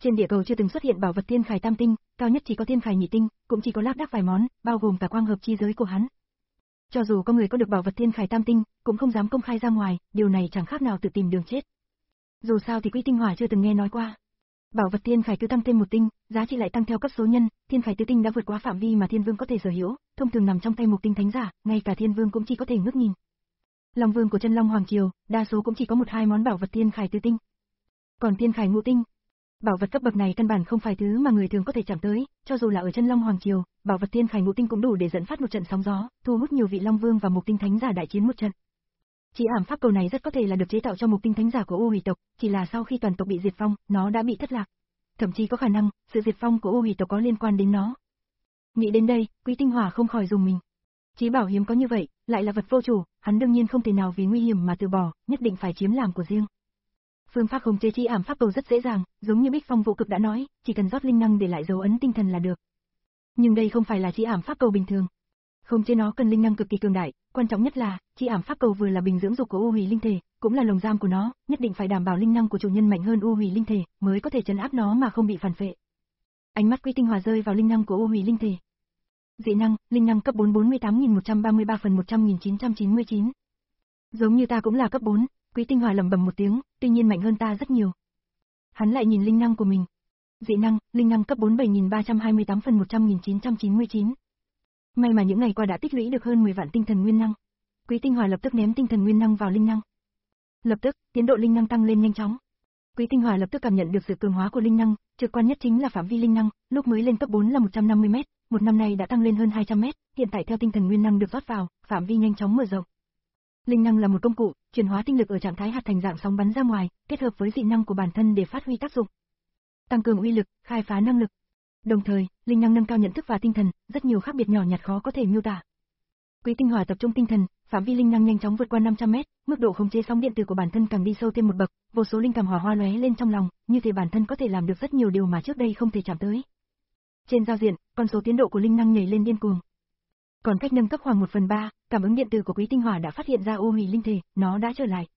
Trên địa cầu chưa từng xuất hiện bảo vật thiên khải tam tinh, cao nhất chỉ có thiên khải nhị tinh, cũng chỉ có lác đác vài món, bao gồm cả quang hợp chi giới của hắn. Cho dù có người có được bảo vật thiên khải tam tinh, cũng không dám công khai ra ngoài, điều này chẳng khác nào tự tìm đường chết. Dù sao thì Quý Tinh Hỏa chưa từng nghe nói qua. Bảo vật thiên khải cứ tăng thêm một tinh, giá trị lại tăng theo cấp số nhân, thiên khải tứ tinh đã vượt quá phạm vi mà thiên vương có thể sở hữu, thông thường nằm trong tay một tinh thánh giả, ngay cả thiên vương cũng chỉ có thể ngước nhìn. Long vương của chân Long Hoàng Triều, đa số cũng chỉ có một hai món bảo vật thiên khải tứ tinh. Còn thiên khải ngũ tinh, bảo vật cấp bậc này căn bản không phải thứ mà người thường có thể chạm tới, cho dù là ở chân Long Hoàng Triều, bảo vật thiên khải ngũ tinh cũng đủ để dẫn phát một trận sóng gió, thu hút nhiều vị Long Vương và Mục Tinh Thánh giả đại chiến một trận. Chỉ ảm pháp cầu này rất có thể là được chế tạo cho Mục Tinh Thánh giả của U Hủy tộc, chỉ là sau khi toàn tộc bị diệt vong, nó đã bị thất lạc. Thậm chí có khả năng, sự diệt vong của U Hủy tộc có liên quan đến nó. Nghĩ đến đây, Quý Tinh Hỏa không khỏi dùng mình. Chí bảo hiếm có như vậy, lại là vật vô chủ, hắn đương nhiên không thể nào vì nguy hiểm mà từ bỏ, nhất định phải chiếm làm của riêng. Phương pháp khống chế chi ảm pháp cầu rất dễ dàng, giống như Bích Phong Vũ Cực đã nói, chỉ cần rót linh năng để lại dấu ấn tinh thần là được. Nhưng đây không phải là chi ảm pháp cầu bình thường. Khống chế nó cần linh năng cực kỳ cường đại, quan trọng nhất là, chi ảm pháp cầu vừa là bình dưỡng dục của U Hủy linh thể, cũng là lồng giam của nó, nhất định phải đảm bảo linh năng của chủ nhân mạnh hơn U Hủy linh thể, mới có thể trấn áp nó mà không bị phản phệ. Ánh mắt Quý Tinh Hỏa rơi vào linh năng của U Hủy linh thể. Dị năng, linh năng cấp bốn bốn mươi tám nghìn một trăm ba mươi ba phần một trăm nghìn chín trăm chín mươi chín. Giống như ta cũng là cấp bốn. Quý Tinh Hỏa lẩm bẩm một tiếng, tuy nhiên mạnh hơn ta rất nhiều. Hắn lại nhìn linh năng của mình. Dị năng, linh năng cấp bốn mươi bảy nghìn ba trăm hai mươi tám phần một trăm nghìn chín trăm chín mươi chín. May mà những ngày qua đã tích lũy được hơn mười vạn tinh thần nguyên năng. Quý Tinh Hỏa lập tức ném tinh thần nguyên năng vào linh năng. Lập tức, tiến độ linh năng tăng lên nhanh chóng. Quý Tinh Hỏa lập tức cảm nhận được sự cường hóa của linh năng, trực quan nhất chính là phạm vi linh năng, lúc mới lên cấp bốn là một trăm năm mươi mét, một năm nay đã tăng lên hơn hai trăm mét, hiện tại theo tinh thần nguyên năng được rót vào, phạm vi nhanh chóng mở rộng. Linh năng là một công cụ, chuyển hóa tinh lực ở trạng thái hạt thành dạng sóng bắn ra ngoài, kết hợp với dị năng của bản thân để phát huy tác dụng. Tăng cường uy lực, khai phá năng lực. Đồng thời, linh năng nâng cao nhận thức và tinh thần, rất nhiều khác biệt nhỏ nhặt khó có thể miêu tả. Quý Tinh Hỏa tập trung tinh thần, phạm vi linh năng nhanh chóng vượt qua năm trăm mét, mức độ khống chế sóng điện tử của bản thân càng đi sâu thêm một bậc, vô số linh cảm hỏa hoa lóe lên trong lòng, như thể bản thân có thể làm được rất nhiều điều mà trước đây không thể chạm tới. Trên giao diện, con số tiến độ của linh năng nhảy lên điên cuồng. Còn cách nâng cấp khoảng một phần ba, cảm ứng điện tử của Quý Tinh Hỏa đã phát hiện ra U Hủy linh thể, nó đã trở lại.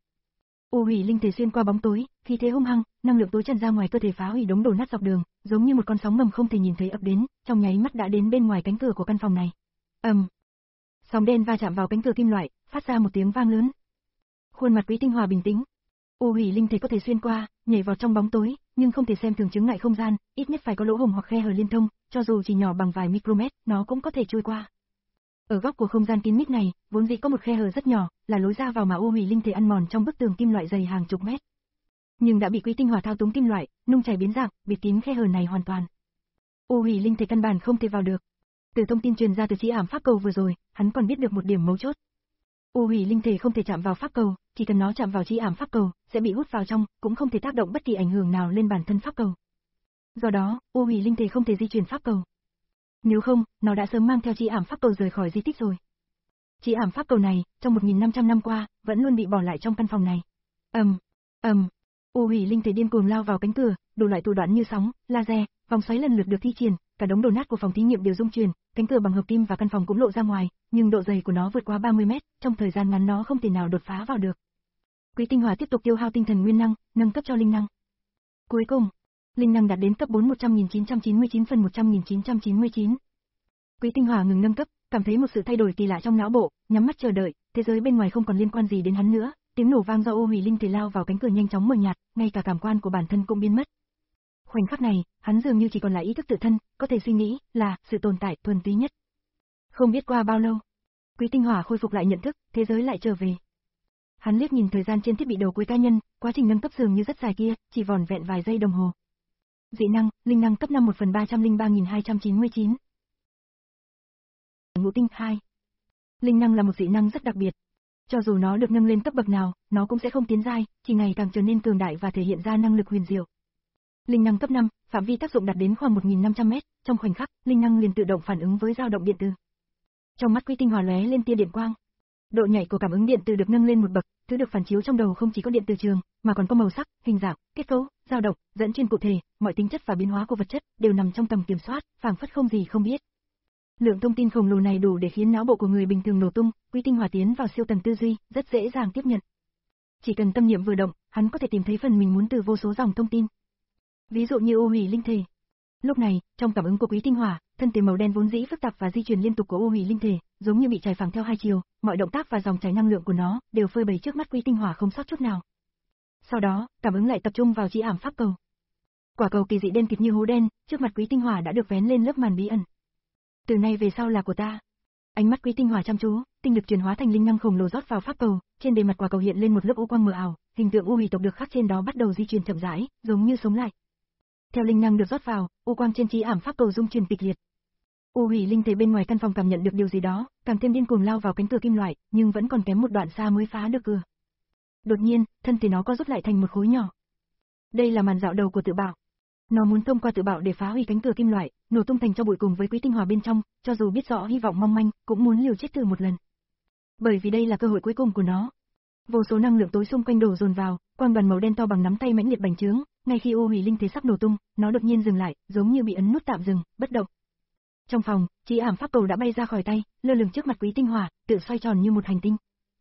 U Hủy linh thể xuyên qua bóng tối, khí thế hung hăng, năng lượng tối tràn ra ngoài cơ thể phá hủy đống đổ nát dọc đường, giống như một con sóng ngầm không thể nhìn thấy ập đến, trong nháy mắt đã đến bên ngoài cánh cửa của căn phòng này. Ầm. Um. Sóng đen va chạm vào cánh cửa kim loại, phát ra một tiếng vang lớn. Khuôn mặt Quý Tinh Hỏa bình tĩnh. U Hủy linh thể có thể xuyên qua, nhảy vào trong bóng tối, nhưng không thể xem thường chướng ngại không gian, ít nhất phải có lỗ hổng hoặc khe hở liên thông, cho dù chỉ nhỏ bằng vài micromet, nó cũng có thể trôi qua. Ở góc của không gian kín mít này, vốn dĩ có một khe hở rất nhỏ, là lối ra vào mà U Hủy linh thể ăn mòn trong bức tường kim loại dày hàng chục mét. Nhưng đã bị Quý Tinh Hỏa thao túng kim loại, nung chảy biến dạng, bịt kín khe hở này hoàn toàn. U Hủy linh thể căn bản không thể vào được. Từ thông tin truyền ra từ chi ảm pháp cầu vừa rồi, hắn còn biết được một điểm mấu chốt. U Hủy linh thể không thể chạm vào pháp cầu, chỉ cần nó chạm vào chi ảm pháp cầu, sẽ bị hút vào trong, cũng không thể tác động bất kỳ ảnh hưởng nào lên bản thân pháp cầu. Do đó, U Hủy linh thể không thể di chuyển pháp cầu. Nếu không, nó đã sớm mang theo chi ảm pháp cầu rời khỏi di tích rồi. Chi ảm pháp cầu này, trong một nghìn năm trăm năm qua, vẫn luôn bị bỏ lại trong căn phòng này. Ầm, um, ầm. Um. U Hủy linh thể điên cuồng lao vào cánh cửa, đủ loại thủ đoạn như sóng, laser, vòng xoáy lần lượt được thi triển, cả đống đồ nát của phòng thí nghiệm đều rung chuyển, cánh cửa bằng hợp kim và căn phòng cũng lộ ra ngoài, nhưng độ dày của nó vượt quá ba mươi mét, trong thời gian ngắn nó không thể nào đột phá vào được. Quý Tinh Hỏa tiếp tục tiêu hao tinh thần nguyên năng, nâng cấp cho linh năng. Cuối cùng, linh năng đạt đến cấp bốn một trăm nghìn chín trăm chín mươi chín phần một trăm nghìn chín trăm chín mươi chín. Quý Tinh Hỏa ngừng nâng cấp, cảm thấy một sự thay đổi kỳ lạ trong não bộ, nhắm mắt chờ đợi, thế giới bên ngoài không còn liên quan gì đến hắn nữa, tiếng nổ vang do U Hủy linh thể lao vào cánh cửa nhanh chóng mờ nhạt, ngay cả cảm quan của bản thân cũng biến mất. Khoảnh khắc này, hắn dường như chỉ còn lại ý thức tự thân, có thể suy nghĩ, là sự tồn tại thuần túy nhất. Không biết qua bao lâu, Quý Tinh Hỏa khôi phục lại nhận thức, thế giới lại trở về. Hắn liếc nhìn thời gian trên thiết bị đầu cuối cá nhân, quá trình nâng cấp dường như rất dài kia, chỉ vỏn vẹn vài giây đồng hồ. Dị năng, linh năng cấp năm một phần ba trăm linh ba nghìn hai trăm chín mươi chín. Ngũ tinh hai. Linh năng là một dị năng rất đặc biệt. Cho dù nó được nâng lên cấp bậc nào, nó cũng sẽ không tiến giai, chỉ ngày càng trở nên cường đại và thể hiện ra năng lực huyền diệu. Linh năng cấp năm, phạm vi tác dụng đạt đến khoảng một nghìn năm trăm mét, trong khoảnh khắc, linh năng liền tự động phản ứng với dao động điện từ. Trong mắt Quý Tinh Hỏa lóe lên tia điện quang. Độ nhạy của cảm ứng điện từ được nâng lên một bậc, thứ được phản chiếu trong đầu không chỉ có điện từ trường, mà còn có màu sắc, hình dạng, kết cấu, dao động, dẫn chuyên cụ thể, mọi tính chất và biến hóa của vật chất đều nằm trong tầm kiểm soát, phảng phất không gì không biết. Lượng thông tin khổng lồ này đủ để khiến não bộ của người bình thường nổ tung, Quý Tinh Hỏa tiến vào siêu tầng tư duy, rất dễ dàng tiếp nhận. Chỉ cần tâm niệm vừa động, hắn có thể tìm thấy phần mình muốn từ vô số dòng thông tin. ví dụ như ô hủy linh thể. Lúc này, trong cảm ứng của Quý Tinh Hỏa, thân thể màu đen vốn dĩ phức tạp và di chuyển liên tục của ô hủy linh thể, giống như bị chảy phẳng theo hai chiều, mọi động tác và dòng chảy năng lượng của nó đều phơi bày trước mắt Quý Tinh Hỏa không sót chút nào. Sau đó, cảm ứng lại tập trung vào chi ảm pháp cầu. Quả cầu kỳ dị đen kịt như hố đen, trước mặt Quý Tinh Hỏa đã được vén lên lớp màn bí ẩn. Từ nay về sau là của ta. Ánh mắt Quý Tinh Hỏa chăm chú, tinh lực chuyển hóa thành linh năng khổng lồ rót vào pháp cầu, trên bề mặt quả cầu hiện lên một lớp u quang mờ ảo, hình tượng u hủy tộc được khắc trên đó bắt đầu di chuyển chậm rãi, giống như sống lại. Theo linh năng được rót vào, u quang trên chi ảm pháp cầu rung chuyển kịch liệt. U hủy linh thể bên ngoài căn phòng cảm nhận được điều gì đó, càng thêm điên cuồng lao vào cánh cửa kim loại, nhưng vẫn còn kém một đoạn xa mới phá được cửa. Đột nhiên, thân thể nó co rút lại thành một khối nhỏ. Đây là màn dạo đầu của tự bạo. Nó muốn thông qua tự bạo để phá hủy cánh cửa kim loại, nổ tung thành tro bụi cùng với Quý Tinh Hỏa bên trong, cho dù biết rõ hy vọng mong manh, cũng muốn liều chết thử một lần. Bởi vì đây là cơ hội cuối cùng của nó. Vô số năng lượng tối xung quanh đổ dồn vào, quang đoàn màu đen to bằng nắm tay mãnh liệt bành trướng, ngay khi u hủy linh thể sắp nổ tung, nó đột nhiên dừng lại, giống như bị ấn nút tạm dừng, bất động. Trong phòng, chi ảm pháp cầu đã bay ra khỏi tay, lơ lửng trước mặt Quý Tinh Hỏa, tự xoay tròn như một hành tinh.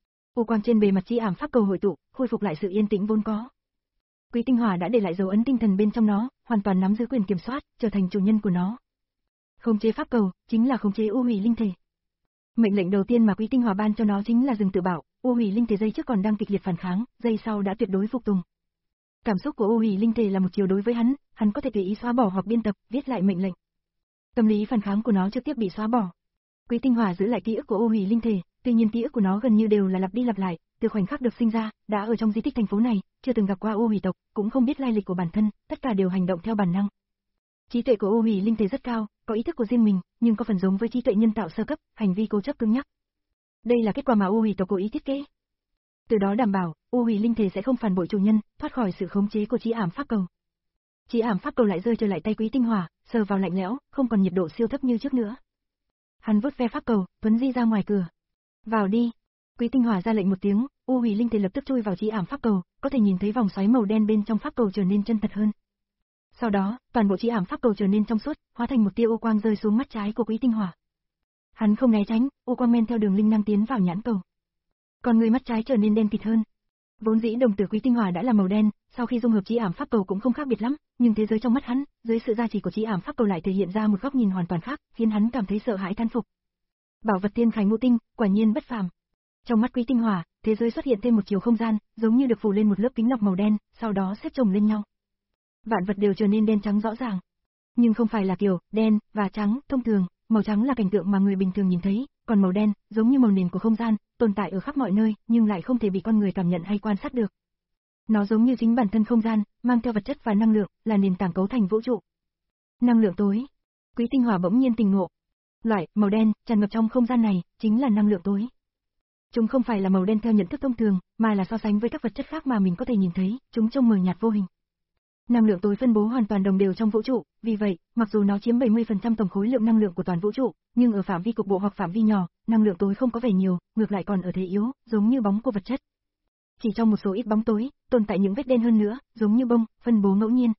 U quang trên bề mặt chi ảm pháp cầu hội tụ, khôi phục lại sự yên tĩnh vốn có. Quý Tinh Hỏa đã để lại dấu ấn tinh thần bên trong nó, hoàn toàn nắm giữ quyền kiểm soát, trở thành chủ nhân của nó. Khống chế pháp cầu, chính là khống chế u hủy linh thể. Mệnh lệnh đầu tiên mà Quý Tinh Hỏa ban cho nó chính là dừng tự bạo, u hủy linh thể giây trước còn đang kịch liệt phản kháng, giây sau đã tuyệt đối phục tùng. Cảm xúc của u hủy linh thể là một chiều đối với hắn, hắn có thể tùy ý xóa bỏ hoặc biên tập, viết lại mệnh lệnh. Tâm lý phản kháng của nó trực tiếp bị xóa bỏ. Quý Tinh Hỏa giữ lại ký ức của u hủy linh thể, tuy nhiên ký ức của nó gần như đều là lặp đi lặp lại, từ khoảnh khắc được sinh ra, đã ở trong di tích thành phố này, chưa từng gặp qua u hủy tộc, cũng không biết lai lịch của bản thân, tất cả đều hành động theo bản năng. Trí tuệ của u hủy linh thể rất cao, có ý thức của riêng mình, nhưng có phần giống với trí tuệ nhân tạo sơ cấp, hành vi cố chấp cứng nhắc. Đây là kết quả mà u hủy tộc cố ý thiết kế. Từ đó đảm bảo, u hủy linh thể sẽ không phản bội chủ nhân, thoát khỏi sự khống chế của chi ảm pháp cầu. Chi ảm pháp cầu lại rơi trở lại tay Quý Tinh Hỏa, sờ vào lạnh lẽo, không còn nhiệt độ siêu thấp như trước nữa. Hắn vuốt ve pháp cầu, tuấn di ra ngoài cửa. Vào đi. Quý Tinh Hỏa ra lệnh một tiếng, u hủy linh thể lập tức chui vào chi ảm pháp cầu, có thể nhìn thấy vòng xoáy màu đen bên trong pháp cầu trở nên chân thật hơn. Sau đó, toàn bộ chi ảm pháp cầu trở nên trong suốt, hóa thành một tia u quang rơi xuống mắt trái của Quý Tinh Hỏa. Hắn không né tránh, u quang men theo đường linh năng tiến vào nhãn cầu. Còn người mắt trái trở nên đen kịt hơn. Vốn dĩ đồng tử Quý Tinh Hỏa đã là màu đen, sau khi dung hợp chi ảm pháp cầu cũng không khác biệt lắm, nhưng thế giới trong mắt hắn, dưới sự gia trì của chi ảm pháp cầu lại thể hiện ra một góc nhìn hoàn toàn khác, khiến hắn cảm thấy sợ hãi than phục. Bảo vật thiên khải ngũ tinh, quả nhiên bất phàm. Trong mắt Quý Tinh Hỏa, thế giới xuất hiện thêm một chiều không gian, giống như được phủ lên một lớp kính lọc màu đen, sau đó xếp chồng lên nhau. Vạn vật đều trở nên đen trắng rõ ràng. Nhưng không phải là kiểu đen và trắng thông thường, màu trắng là cảnh tượng mà người bình thường nhìn thấy, còn màu đen, giống như màu nền của không gian, tồn tại ở khắp mọi nơi, nhưng lại không thể bị con người cảm nhận hay quan sát được. Nó giống như chính bản thân không gian, mang theo vật chất và năng lượng, là nền tảng cấu thành vũ trụ. Năng lượng tối. Quý Tinh Hỏa bỗng nhiên tỉnh ngộ. Loại màu đen tràn ngập trong không gian này chính là năng lượng tối. Chúng không phải là màu đen theo nhận thức thông thường, mà là so sánh với các vật chất khác mà mình có thể nhìn thấy, chúng trông mờ nhạt vô hình. Năng lượng tối phân bố hoàn toàn đồng đều trong vũ trụ, vì vậy, mặc dù nó chiếm bảy mươi phần trăm tổng khối lượng năng lượng của toàn vũ trụ, nhưng ở phạm vi cục bộ hoặc phạm vi nhỏ, năng lượng tối không có vẻ nhiều, ngược lại còn ở thế yếu, giống như bóng của vật chất. Chỉ trong một số ít bóng tối, tồn tại những vết đen hơn nữa, giống như bông, phân bố ngẫu nhiên.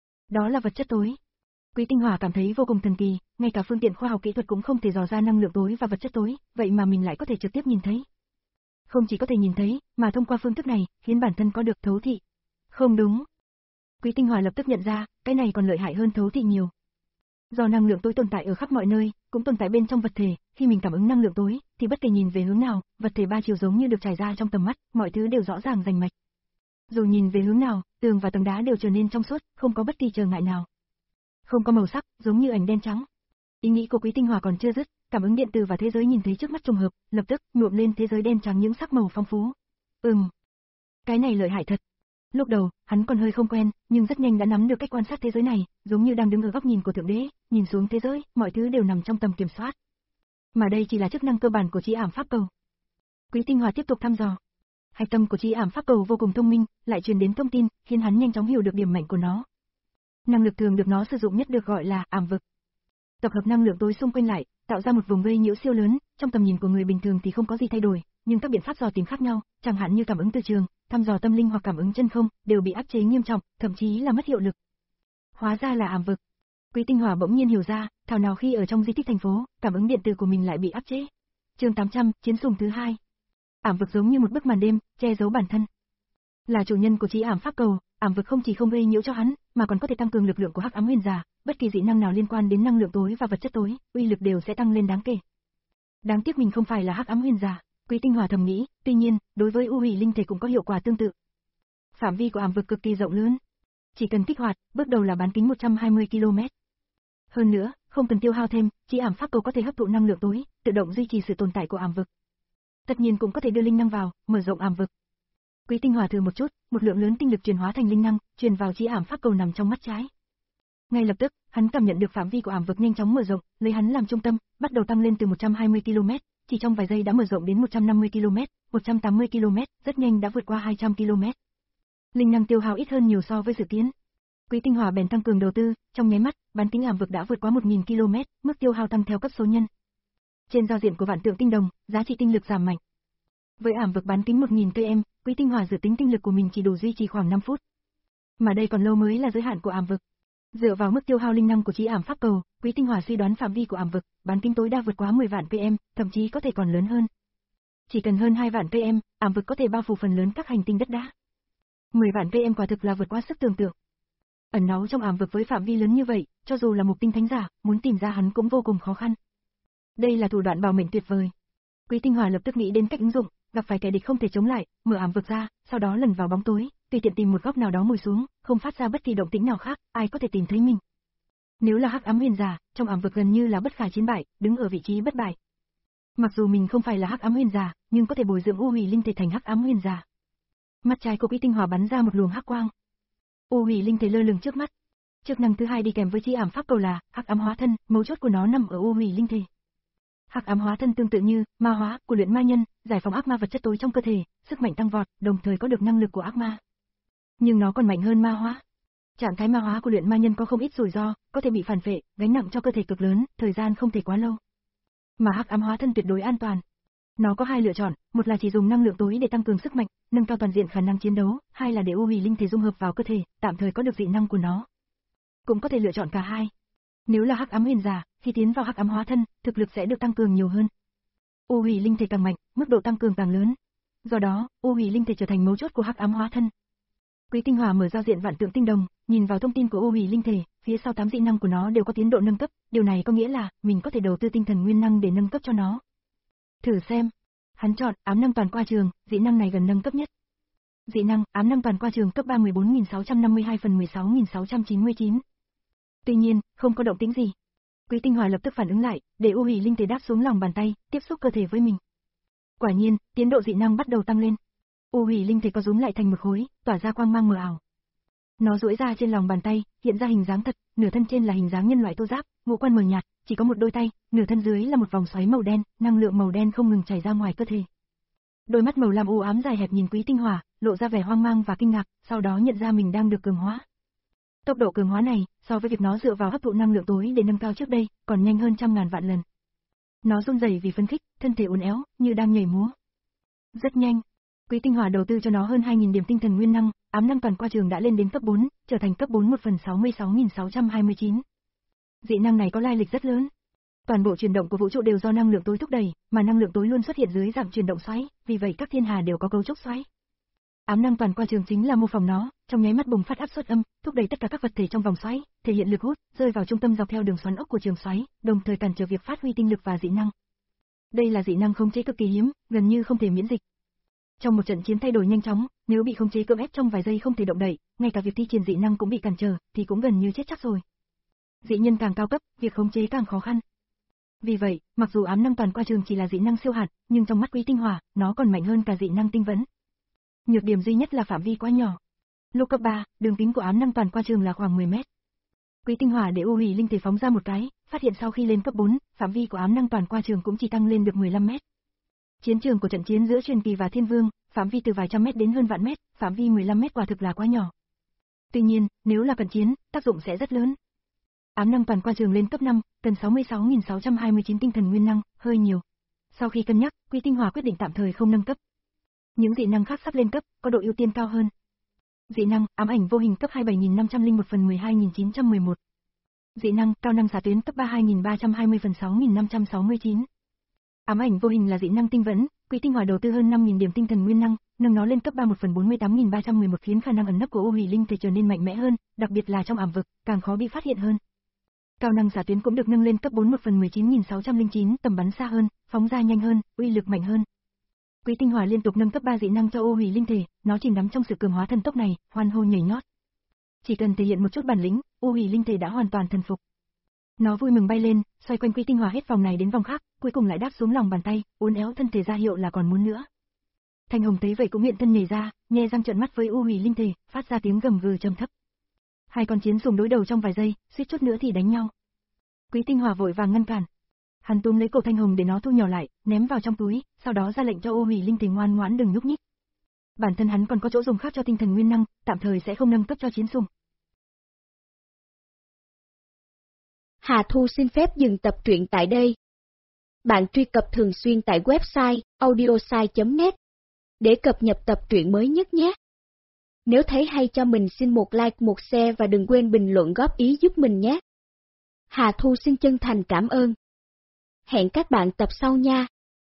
Đó là vật chất tối. Quý Tinh Hỏa cảm thấy vô cùng thần kỳ, ngay cả phương tiện khoa học kỹ thuật cũng không thể dò ra năng lượng tối và vật chất tối, vậy mà mình lại có thể trực tiếp nhìn thấy. Không chỉ có thể nhìn thấy, mà thông qua phương thức này, khiến bản thân có được thấu thị. Không đúng. Quý Tinh Hỏa lập tức nhận ra, cái này còn lợi hại hơn thấu thị nhiều. Do năng lượng tối tồn tại ở khắp mọi nơi, cũng tồn tại bên trong vật thể, khi mình cảm ứng năng lượng tối, thì bất kể nhìn về hướng nào, vật thể ba chiều giống như được trải ra trong tầm mắt, mọi thứ đều rõ ràng rành mạch. Dù nhìn về hướng nào, tường và tầng đá đều trở nên trong suốt, không có bất kỳ trở ngại nào. Không có màu sắc, giống như ảnh đen trắng. Ý nghĩ của Quý Tinh Hỏa còn chưa dứt, cảm ứng điện từ và thế giới nhìn thấy trước mắt trùng hợp, lập tức nhuộm lên thế giới đen trắng những sắc màu phong phú. Ừm, cái này lợi hại thật. Lúc đầu, hắn còn hơi không quen, nhưng rất nhanh đã nắm được cách quan sát thế giới này, giống như đang đứng ở góc nhìn của Thượng Đế, nhìn xuống thế giới, mọi thứ đều nằm trong tầm kiểm soát. Mà đây chỉ là chức năng cơ bản của chi ảm pháp cầu. Quý Tinh Hỏa tiếp tục thăm dò. Hạch tâm của chi ảm pháp cầu vô cùng thông minh, lại truyền đến thông tin, khiến hắn nhanh chóng hiểu được điểm mạnh của nó. Năng lực thường được nó sử dụng nhất được gọi là ảm vực. Tập hợp năng lượng tối xung quanh lại, tạo ra một vùng gây nhiễu siêu lớn, trong tầm nhìn của người bình thường thì không có gì thay đổi, nhưng các biện pháp dò tìm khác nhau, chẳng hạn như cảm ứng từ trường, thăm dò tâm linh hoặc cảm ứng chân không, đều bị áp chế nghiêm trọng, thậm chí là mất hiệu lực. Hóa ra là ảm vực. Quý Tinh Hỏa bỗng nhiên hiểu ra, thảo nào khi ở trong di tích thành phố, cảm ứng điện tử của mình lại bị áp chế. Chương tám trăm, chiến sùng thứ hai. Ảm vực giống như một bức màn đêm, che giấu bản thân. Là chủ nhân của chi ảm pháp cầu, ảm vực không chỉ không gây nhiễu cho hắn, mà còn có thể tăng cường lực lượng của hắc ám huyền giả, bất kỳ dị năng nào liên quan đến năng lượng tối và vật chất tối, uy lực đều sẽ tăng lên đáng kể. Đáng tiếc mình không phải là hắc ám huyền giả, Quý Tinh Hòa thầm nghĩ, tuy nhiên, đối với u hủy linh thể cũng có hiệu quả tương tự. Phạm vi của ảm vực cực kỳ rộng lớn, chỉ cần kích hoạt, bước đầu là bán kính một trăm hai mươi ki lô mét. Hơn nữa, không cần tiêu hao thêm, chỉ ảm pháp cầu có thể hấp thụ năng lượng tối, tự động duy trì sự tồn tại của ảm vực. Tất nhiên cũng có thể đưa linh năng vào, mở rộng ảm vực. Quý Tinh Hòa thử một chút, một lượng lớn tinh lực truyền hóa thành linh năng, truyền vào chỉ ảm pháp cầu nằm trong mắt trái. Ngay lập tức, hắn cảm nhận được phạm vi của ảm vực nhanh chóng mở rộng, lấy hắn làm trung tâm, bắt đầu tăng lên từ một trăm hai mươi ki lô mét, chỉ trong vài giây đã mở rộng đến một trăm năm mươi ki lô mét, một trăm tám mươi ki lô mét, rất nhanh đã vượt qua hai trăm ki lô mét. Linh năng tiêu hao ít hơn nhiều so với dự kiến. Quý Tinh Hòa bèn tăng cường đầu tư, trong nháy mắt, bán kính ảm vực đã vượt quá một nghìn ki lô mét, mức tiêu hao tăng theo cấp số nhân. Trên giao diện của Vạn Tượng Tinh Đồng, giá trị tinh lực giảm mạnh. Với ảm vực bán kính một nghìn km, Quý Tinh Hòa dự tính tinh lực của mình chỉ đủ duy trì khoảng năm phút. Mà đây còn lâu mới là giới hạn của ảm vực. Dựa vào mức tiêu hao linh năng của chí ảm pháp cầu, Quý Tinh Hòa suy đoán phạm vi của ảm vực, bán kính tối đa vượt quá mười vạn km, thậm chí có thể còn lớn hơn. Chỉ cần hơn hai vạn km, ảm vực có thể bao phủ phần lớn các hành tinh đất đá. mười vạn km quả thực là vượt quá sức tưởng tượng. Ẩn náu trong ảm vực với phạm vi lớn như vậy, cho dù là mục tinh thánh giả, muốn tìm ra hắn cũng vô cùng khó khăn. Đây là thủ đoạn bảo mệnh tuyệt vời. Quý Tinh Hòa lập tức nghĩ đến cách ứng dụng, gặp phải kẻ địch không thể chống lại, mở ảm vực ra, sau đó lẩn vào bóng tối, tùy tiện tìm một góc nào đó ngồi xuống, không phát ra bất kỳ động tĩnh nào khác, ai có thể tìm thấy mình. Nếu là hắc ám huyền giả, trong ảm vực gần như là bất khả chiến bại, đứng ở vị trí bất bại. Mặc dù mình không phải là hắc ám huyền giả, nhưng có thể bồi dưỡng u hủy linh thể thành hắc ám huyền giả. Mắt trái của Quý Tinh Hòa bắn ra một luồng hắc quang. U hủy linh thể lơ lửng trước mắt. Chức năng thứ hai đi kèm với chi ảm pháp cầu là hắc ám hóa thân, mấu chốt của nó nằm ở u hủy linh thể. Hắc ám hóa thân tương tự như ma hóa của luyện ma nhân, giải phóng ác ma vật chất tối trong cơ thể, sức mạnh tăng vọt, đồng thời có được năng lực của ác ma. Nhưng nó còn mạnh hơn ma hóa. Trạng thái ma hóa của luyện ma nhân có không ít rủi ro, có thể bị phản phệ, gánh nặng cho cơ thể cực lớn, thời gian không thể quá lâu. Mà hắc ám hóa thân tuyệt đối an toàn. Nó có hai lựa chọn, một là chỉ dùng năng lượng tối để tăng cường sức mạnh, nâng cao toàn diện khả năng chiến đấu, hai là để u hủy linh thể dung hợp vào cơ thể, tạm thời có được dị năng của nó. Cũng có thể lựa chọn cả hai. Nếu là hắc ám huyền giả, khi tiến vào hắc ám hóa thân, thực lực sẽ được tăng cường nhiều hơn. U hủy linh thể càng mạnh, mức độ tăng cường càng lớn. Do đó, u hủy linh thể trở thành mấu chốt của hắc ám hóa thân. Quý Tinh Hòa mở giao diện Vạn Tượng Tinh Đồng, nhìn vào thông tin của u hủy linh thể, phía sau tám dị năng của nó đều có tiến độ nâng cấp, điều này có nghĩa là mình có thể đầu tư tinh thần nguyên năng để nâng cấp cho nó. Thử xem. Hắn chọn ám năng toàn qua trường, dị năng này gần nâng cấp nhất. Dị năng ám năng toàn qua trường cấp ba mươi bốn nghìn sáu trăm năm mươi hai phần mười sáu nghìn sáu trăm chín mươi chín. Tuy nhiên, không có động tĩnh gì. Quý Tinh Hòa lập tức phản ứng lại, để u hủy linh thể đáp xuống lòng bàn tay, tiếp xúc cơ thể với mình. Quả nhiên, tiến độ dị năng bắt đầu tăng lên. U hủy linh thể có rúm lại thành một khối, tỏa ra quang mang mờ ảo. Nó duỗi ra trên lòng bàn tay, hiện ra hình dáng thật, nửa thân trên là hình dáng nhân loại thô ráp, ngũ quan mờ nhạt, chỉ có một đôi tay, nửa thân dưới là một vòng xoáy màu đen, năng lượng màu đen không ngừng chảy ra ngoài cơ thể. Đôi mắt màu lam u ám dài hẹp nhìn Quý Tinh Hòa, lộ ra vẻ hoang mang và kinh ngạc, sau đó nhận ra mình đang được cường hóa. Tốc độ cường hóa này, so với việc nó dựa vào hấp thụ năng lượng tối để nâng cao trước đây, còn nhanh hơn trăm ngàn vạn lần. Nó run rẩy vì phấn khích, thân thể uốn éo, như đang nhảy múa. Rất nhanh, Quý Tinh Hòa đầu tư cho nó hơn hai nghìn điểm tinh thần nguyên năng, ám năng toàn qua trường đã lên đến cấp bốn, trở thành cấp bốn một phần sáu mươi sáu nghìn sáu trăm hai mươi chín. Dị năng này có lai lịch rất lớn. Toàn bộ chuyển động của vũ trụ đều do năng lượng tối thúc đẩy, mà năng lượng tối luôn xuất hiện dưới dạng chuyển động xoáy, vì vậy các thiên hà đều có cấu trúc xoáy. Ám năng toàn qua trường chính là mô phỏng nó, trong nháy mắt bùng phát áp suất âm, thúc đẩy tất cả các vật thể trong vòng xoáy, thể hiện lực hút, rơi vào trung tâm dọc theo đường xoắn ốc của trường xoáy, đồng thời cản trở việc phát huy tinh lực và dị năng. Đây là dị năng khống chế cực kỳ hiếm, gần như không thể miễn dịch. Trong một trận chiến thay đổi nhanh chóng, nếu bị khống chế cưỡng ép trong vài giây không thể động đậy, ngay cả việc thi triển dị năng cũng bị cản trở, thì cũng gần như chết chắc rồi. Dị nhân càng cao cấp, việc khống chế càng khó khăn. Vì vậy, mặc dù ám năng toàn qua trường chỉ là dị năng siêu hạt, nhưng trong mắt Quý Tinh Hòa, nó còn mạnh hơn cả dị năng tinh vẫn. Nhược điểm duy nhất là phạm vi quá nhỏ. Lúc cấp ba, đường kính của ám năng toàn qua trường là khoảng mười mét. Quý Tinh Hòa để u hủy linh thể phóng ra một cái, phát hiện sau khi lên cấp bốn, phạm vi của ám năng toàn qua trường cũng chỉ tăng lên được mười lăm mét. Chiến trường của trận chiến giữa Truyền Kỳ và Thiên Vương, phạm vi từ vài trăm mét đến hơn vạn mét, phạm vi mười lăm mét quả thực là quá nhỏ. Tuy nhiên, nếu là cận chiến, tác dụng sẽ rất lớn. Ám năng toàn qua trường lên cấp năm, cần sáu mươi sáu nghìn sáu trăm hai mươi chín tinh thần nguyên năng, hơi nhiều. Sau khi cân nhắc, Quý Tinh Hòa quyết định tạm thời không nâng cấp. Những dị năng khác sắp lên cấp, có độ ưu tiên cao hơn. Dị năng ám ảnh vô hình cấp hai mươi bảy nghìn năm trăm lẻ một phần mười hai nghìn chín trăm mười một. Dị năng cao năng xạ tuyến cấp ba mươi hai nghìn ba trăm hai mươi phần sáu nghìn năm trăm sáu mươi chín. Ám ảnh vô hình là dị năng tinh vẫn, Quý Tinh Hòa đầu tư hơn năm nghìn điểm tinh thần nguyên năng, nâng nó lên cấp ba một phần bốn mươi tám nghìn ba trăm mười một khiến khả năng ẩn nấp của ô hủy linh thể trở nên mạnh mẽ hơn, đặc biệt là trong ảm vực, càng khó bị phát hiện hơn. Cao năng xạ tuyến cũng được nâng lên cấp bốn một phần mười chín nghìn sáu trăm lẻ chín, tầm bắn xa hơn, phóng ra nhanh hơn, uy lực mạnh hơn. Quý tinh hỏa liên tục nâng cấp ba dị năng cho ô hủy linh thể, nó chìm đắm trong sự cường hóa thần tốc này, hoan hô nhảy nhót. Chỉ cần thể hiện một chút bản lĩnh, ô hủy linh thể đã hoàn toàn thần phục. Nó vui mừng bay lên, xoay quanh quý tinh hỏa hết vòng này đến vòng khác, cuối cùng lại đáp xuống lòng bàn tay, uốn éo thân thể ra hiệu là còn muốn nữa. Thanh Hồng thấy vậy cũng hiện thân nhảy ra, nhe răng trợn mắt với ô hủy linh thể, phát ra tiếng gầm gừ trầm thấp. Hai con chiến sùng đối đầu trong vài giây, suýt chút nữa thì đánh nhau. Quý tinh hỏa vội vàng ngăn cản. Hắn túm lấy cổ Thanh Hồng để nó thu nhỏ lại, ném vào trong túi, sau đó ra lệnh cho ô hủy linh thể ngoan ngoãn đừng nhúc nhích. Bản thân hắn còn có chỗ dùng khác cho tinh thần nguyên năng, tạm thời sẽ không nâng cấp cho chiến sùng. Hà Thu xin phép dừng tập truyện tại đây. Bạn truy cập thường xuyên tại website audiosai chấm net để cập nhật tập truyện mới nhất nhé. Nếu thấy hay cho mình xin một like, một share và đừng quên bình luận góp ý giúp mình nhé. Hà Thu xin chân thành cảm ơn. Hẹn các bạn tập sau nha.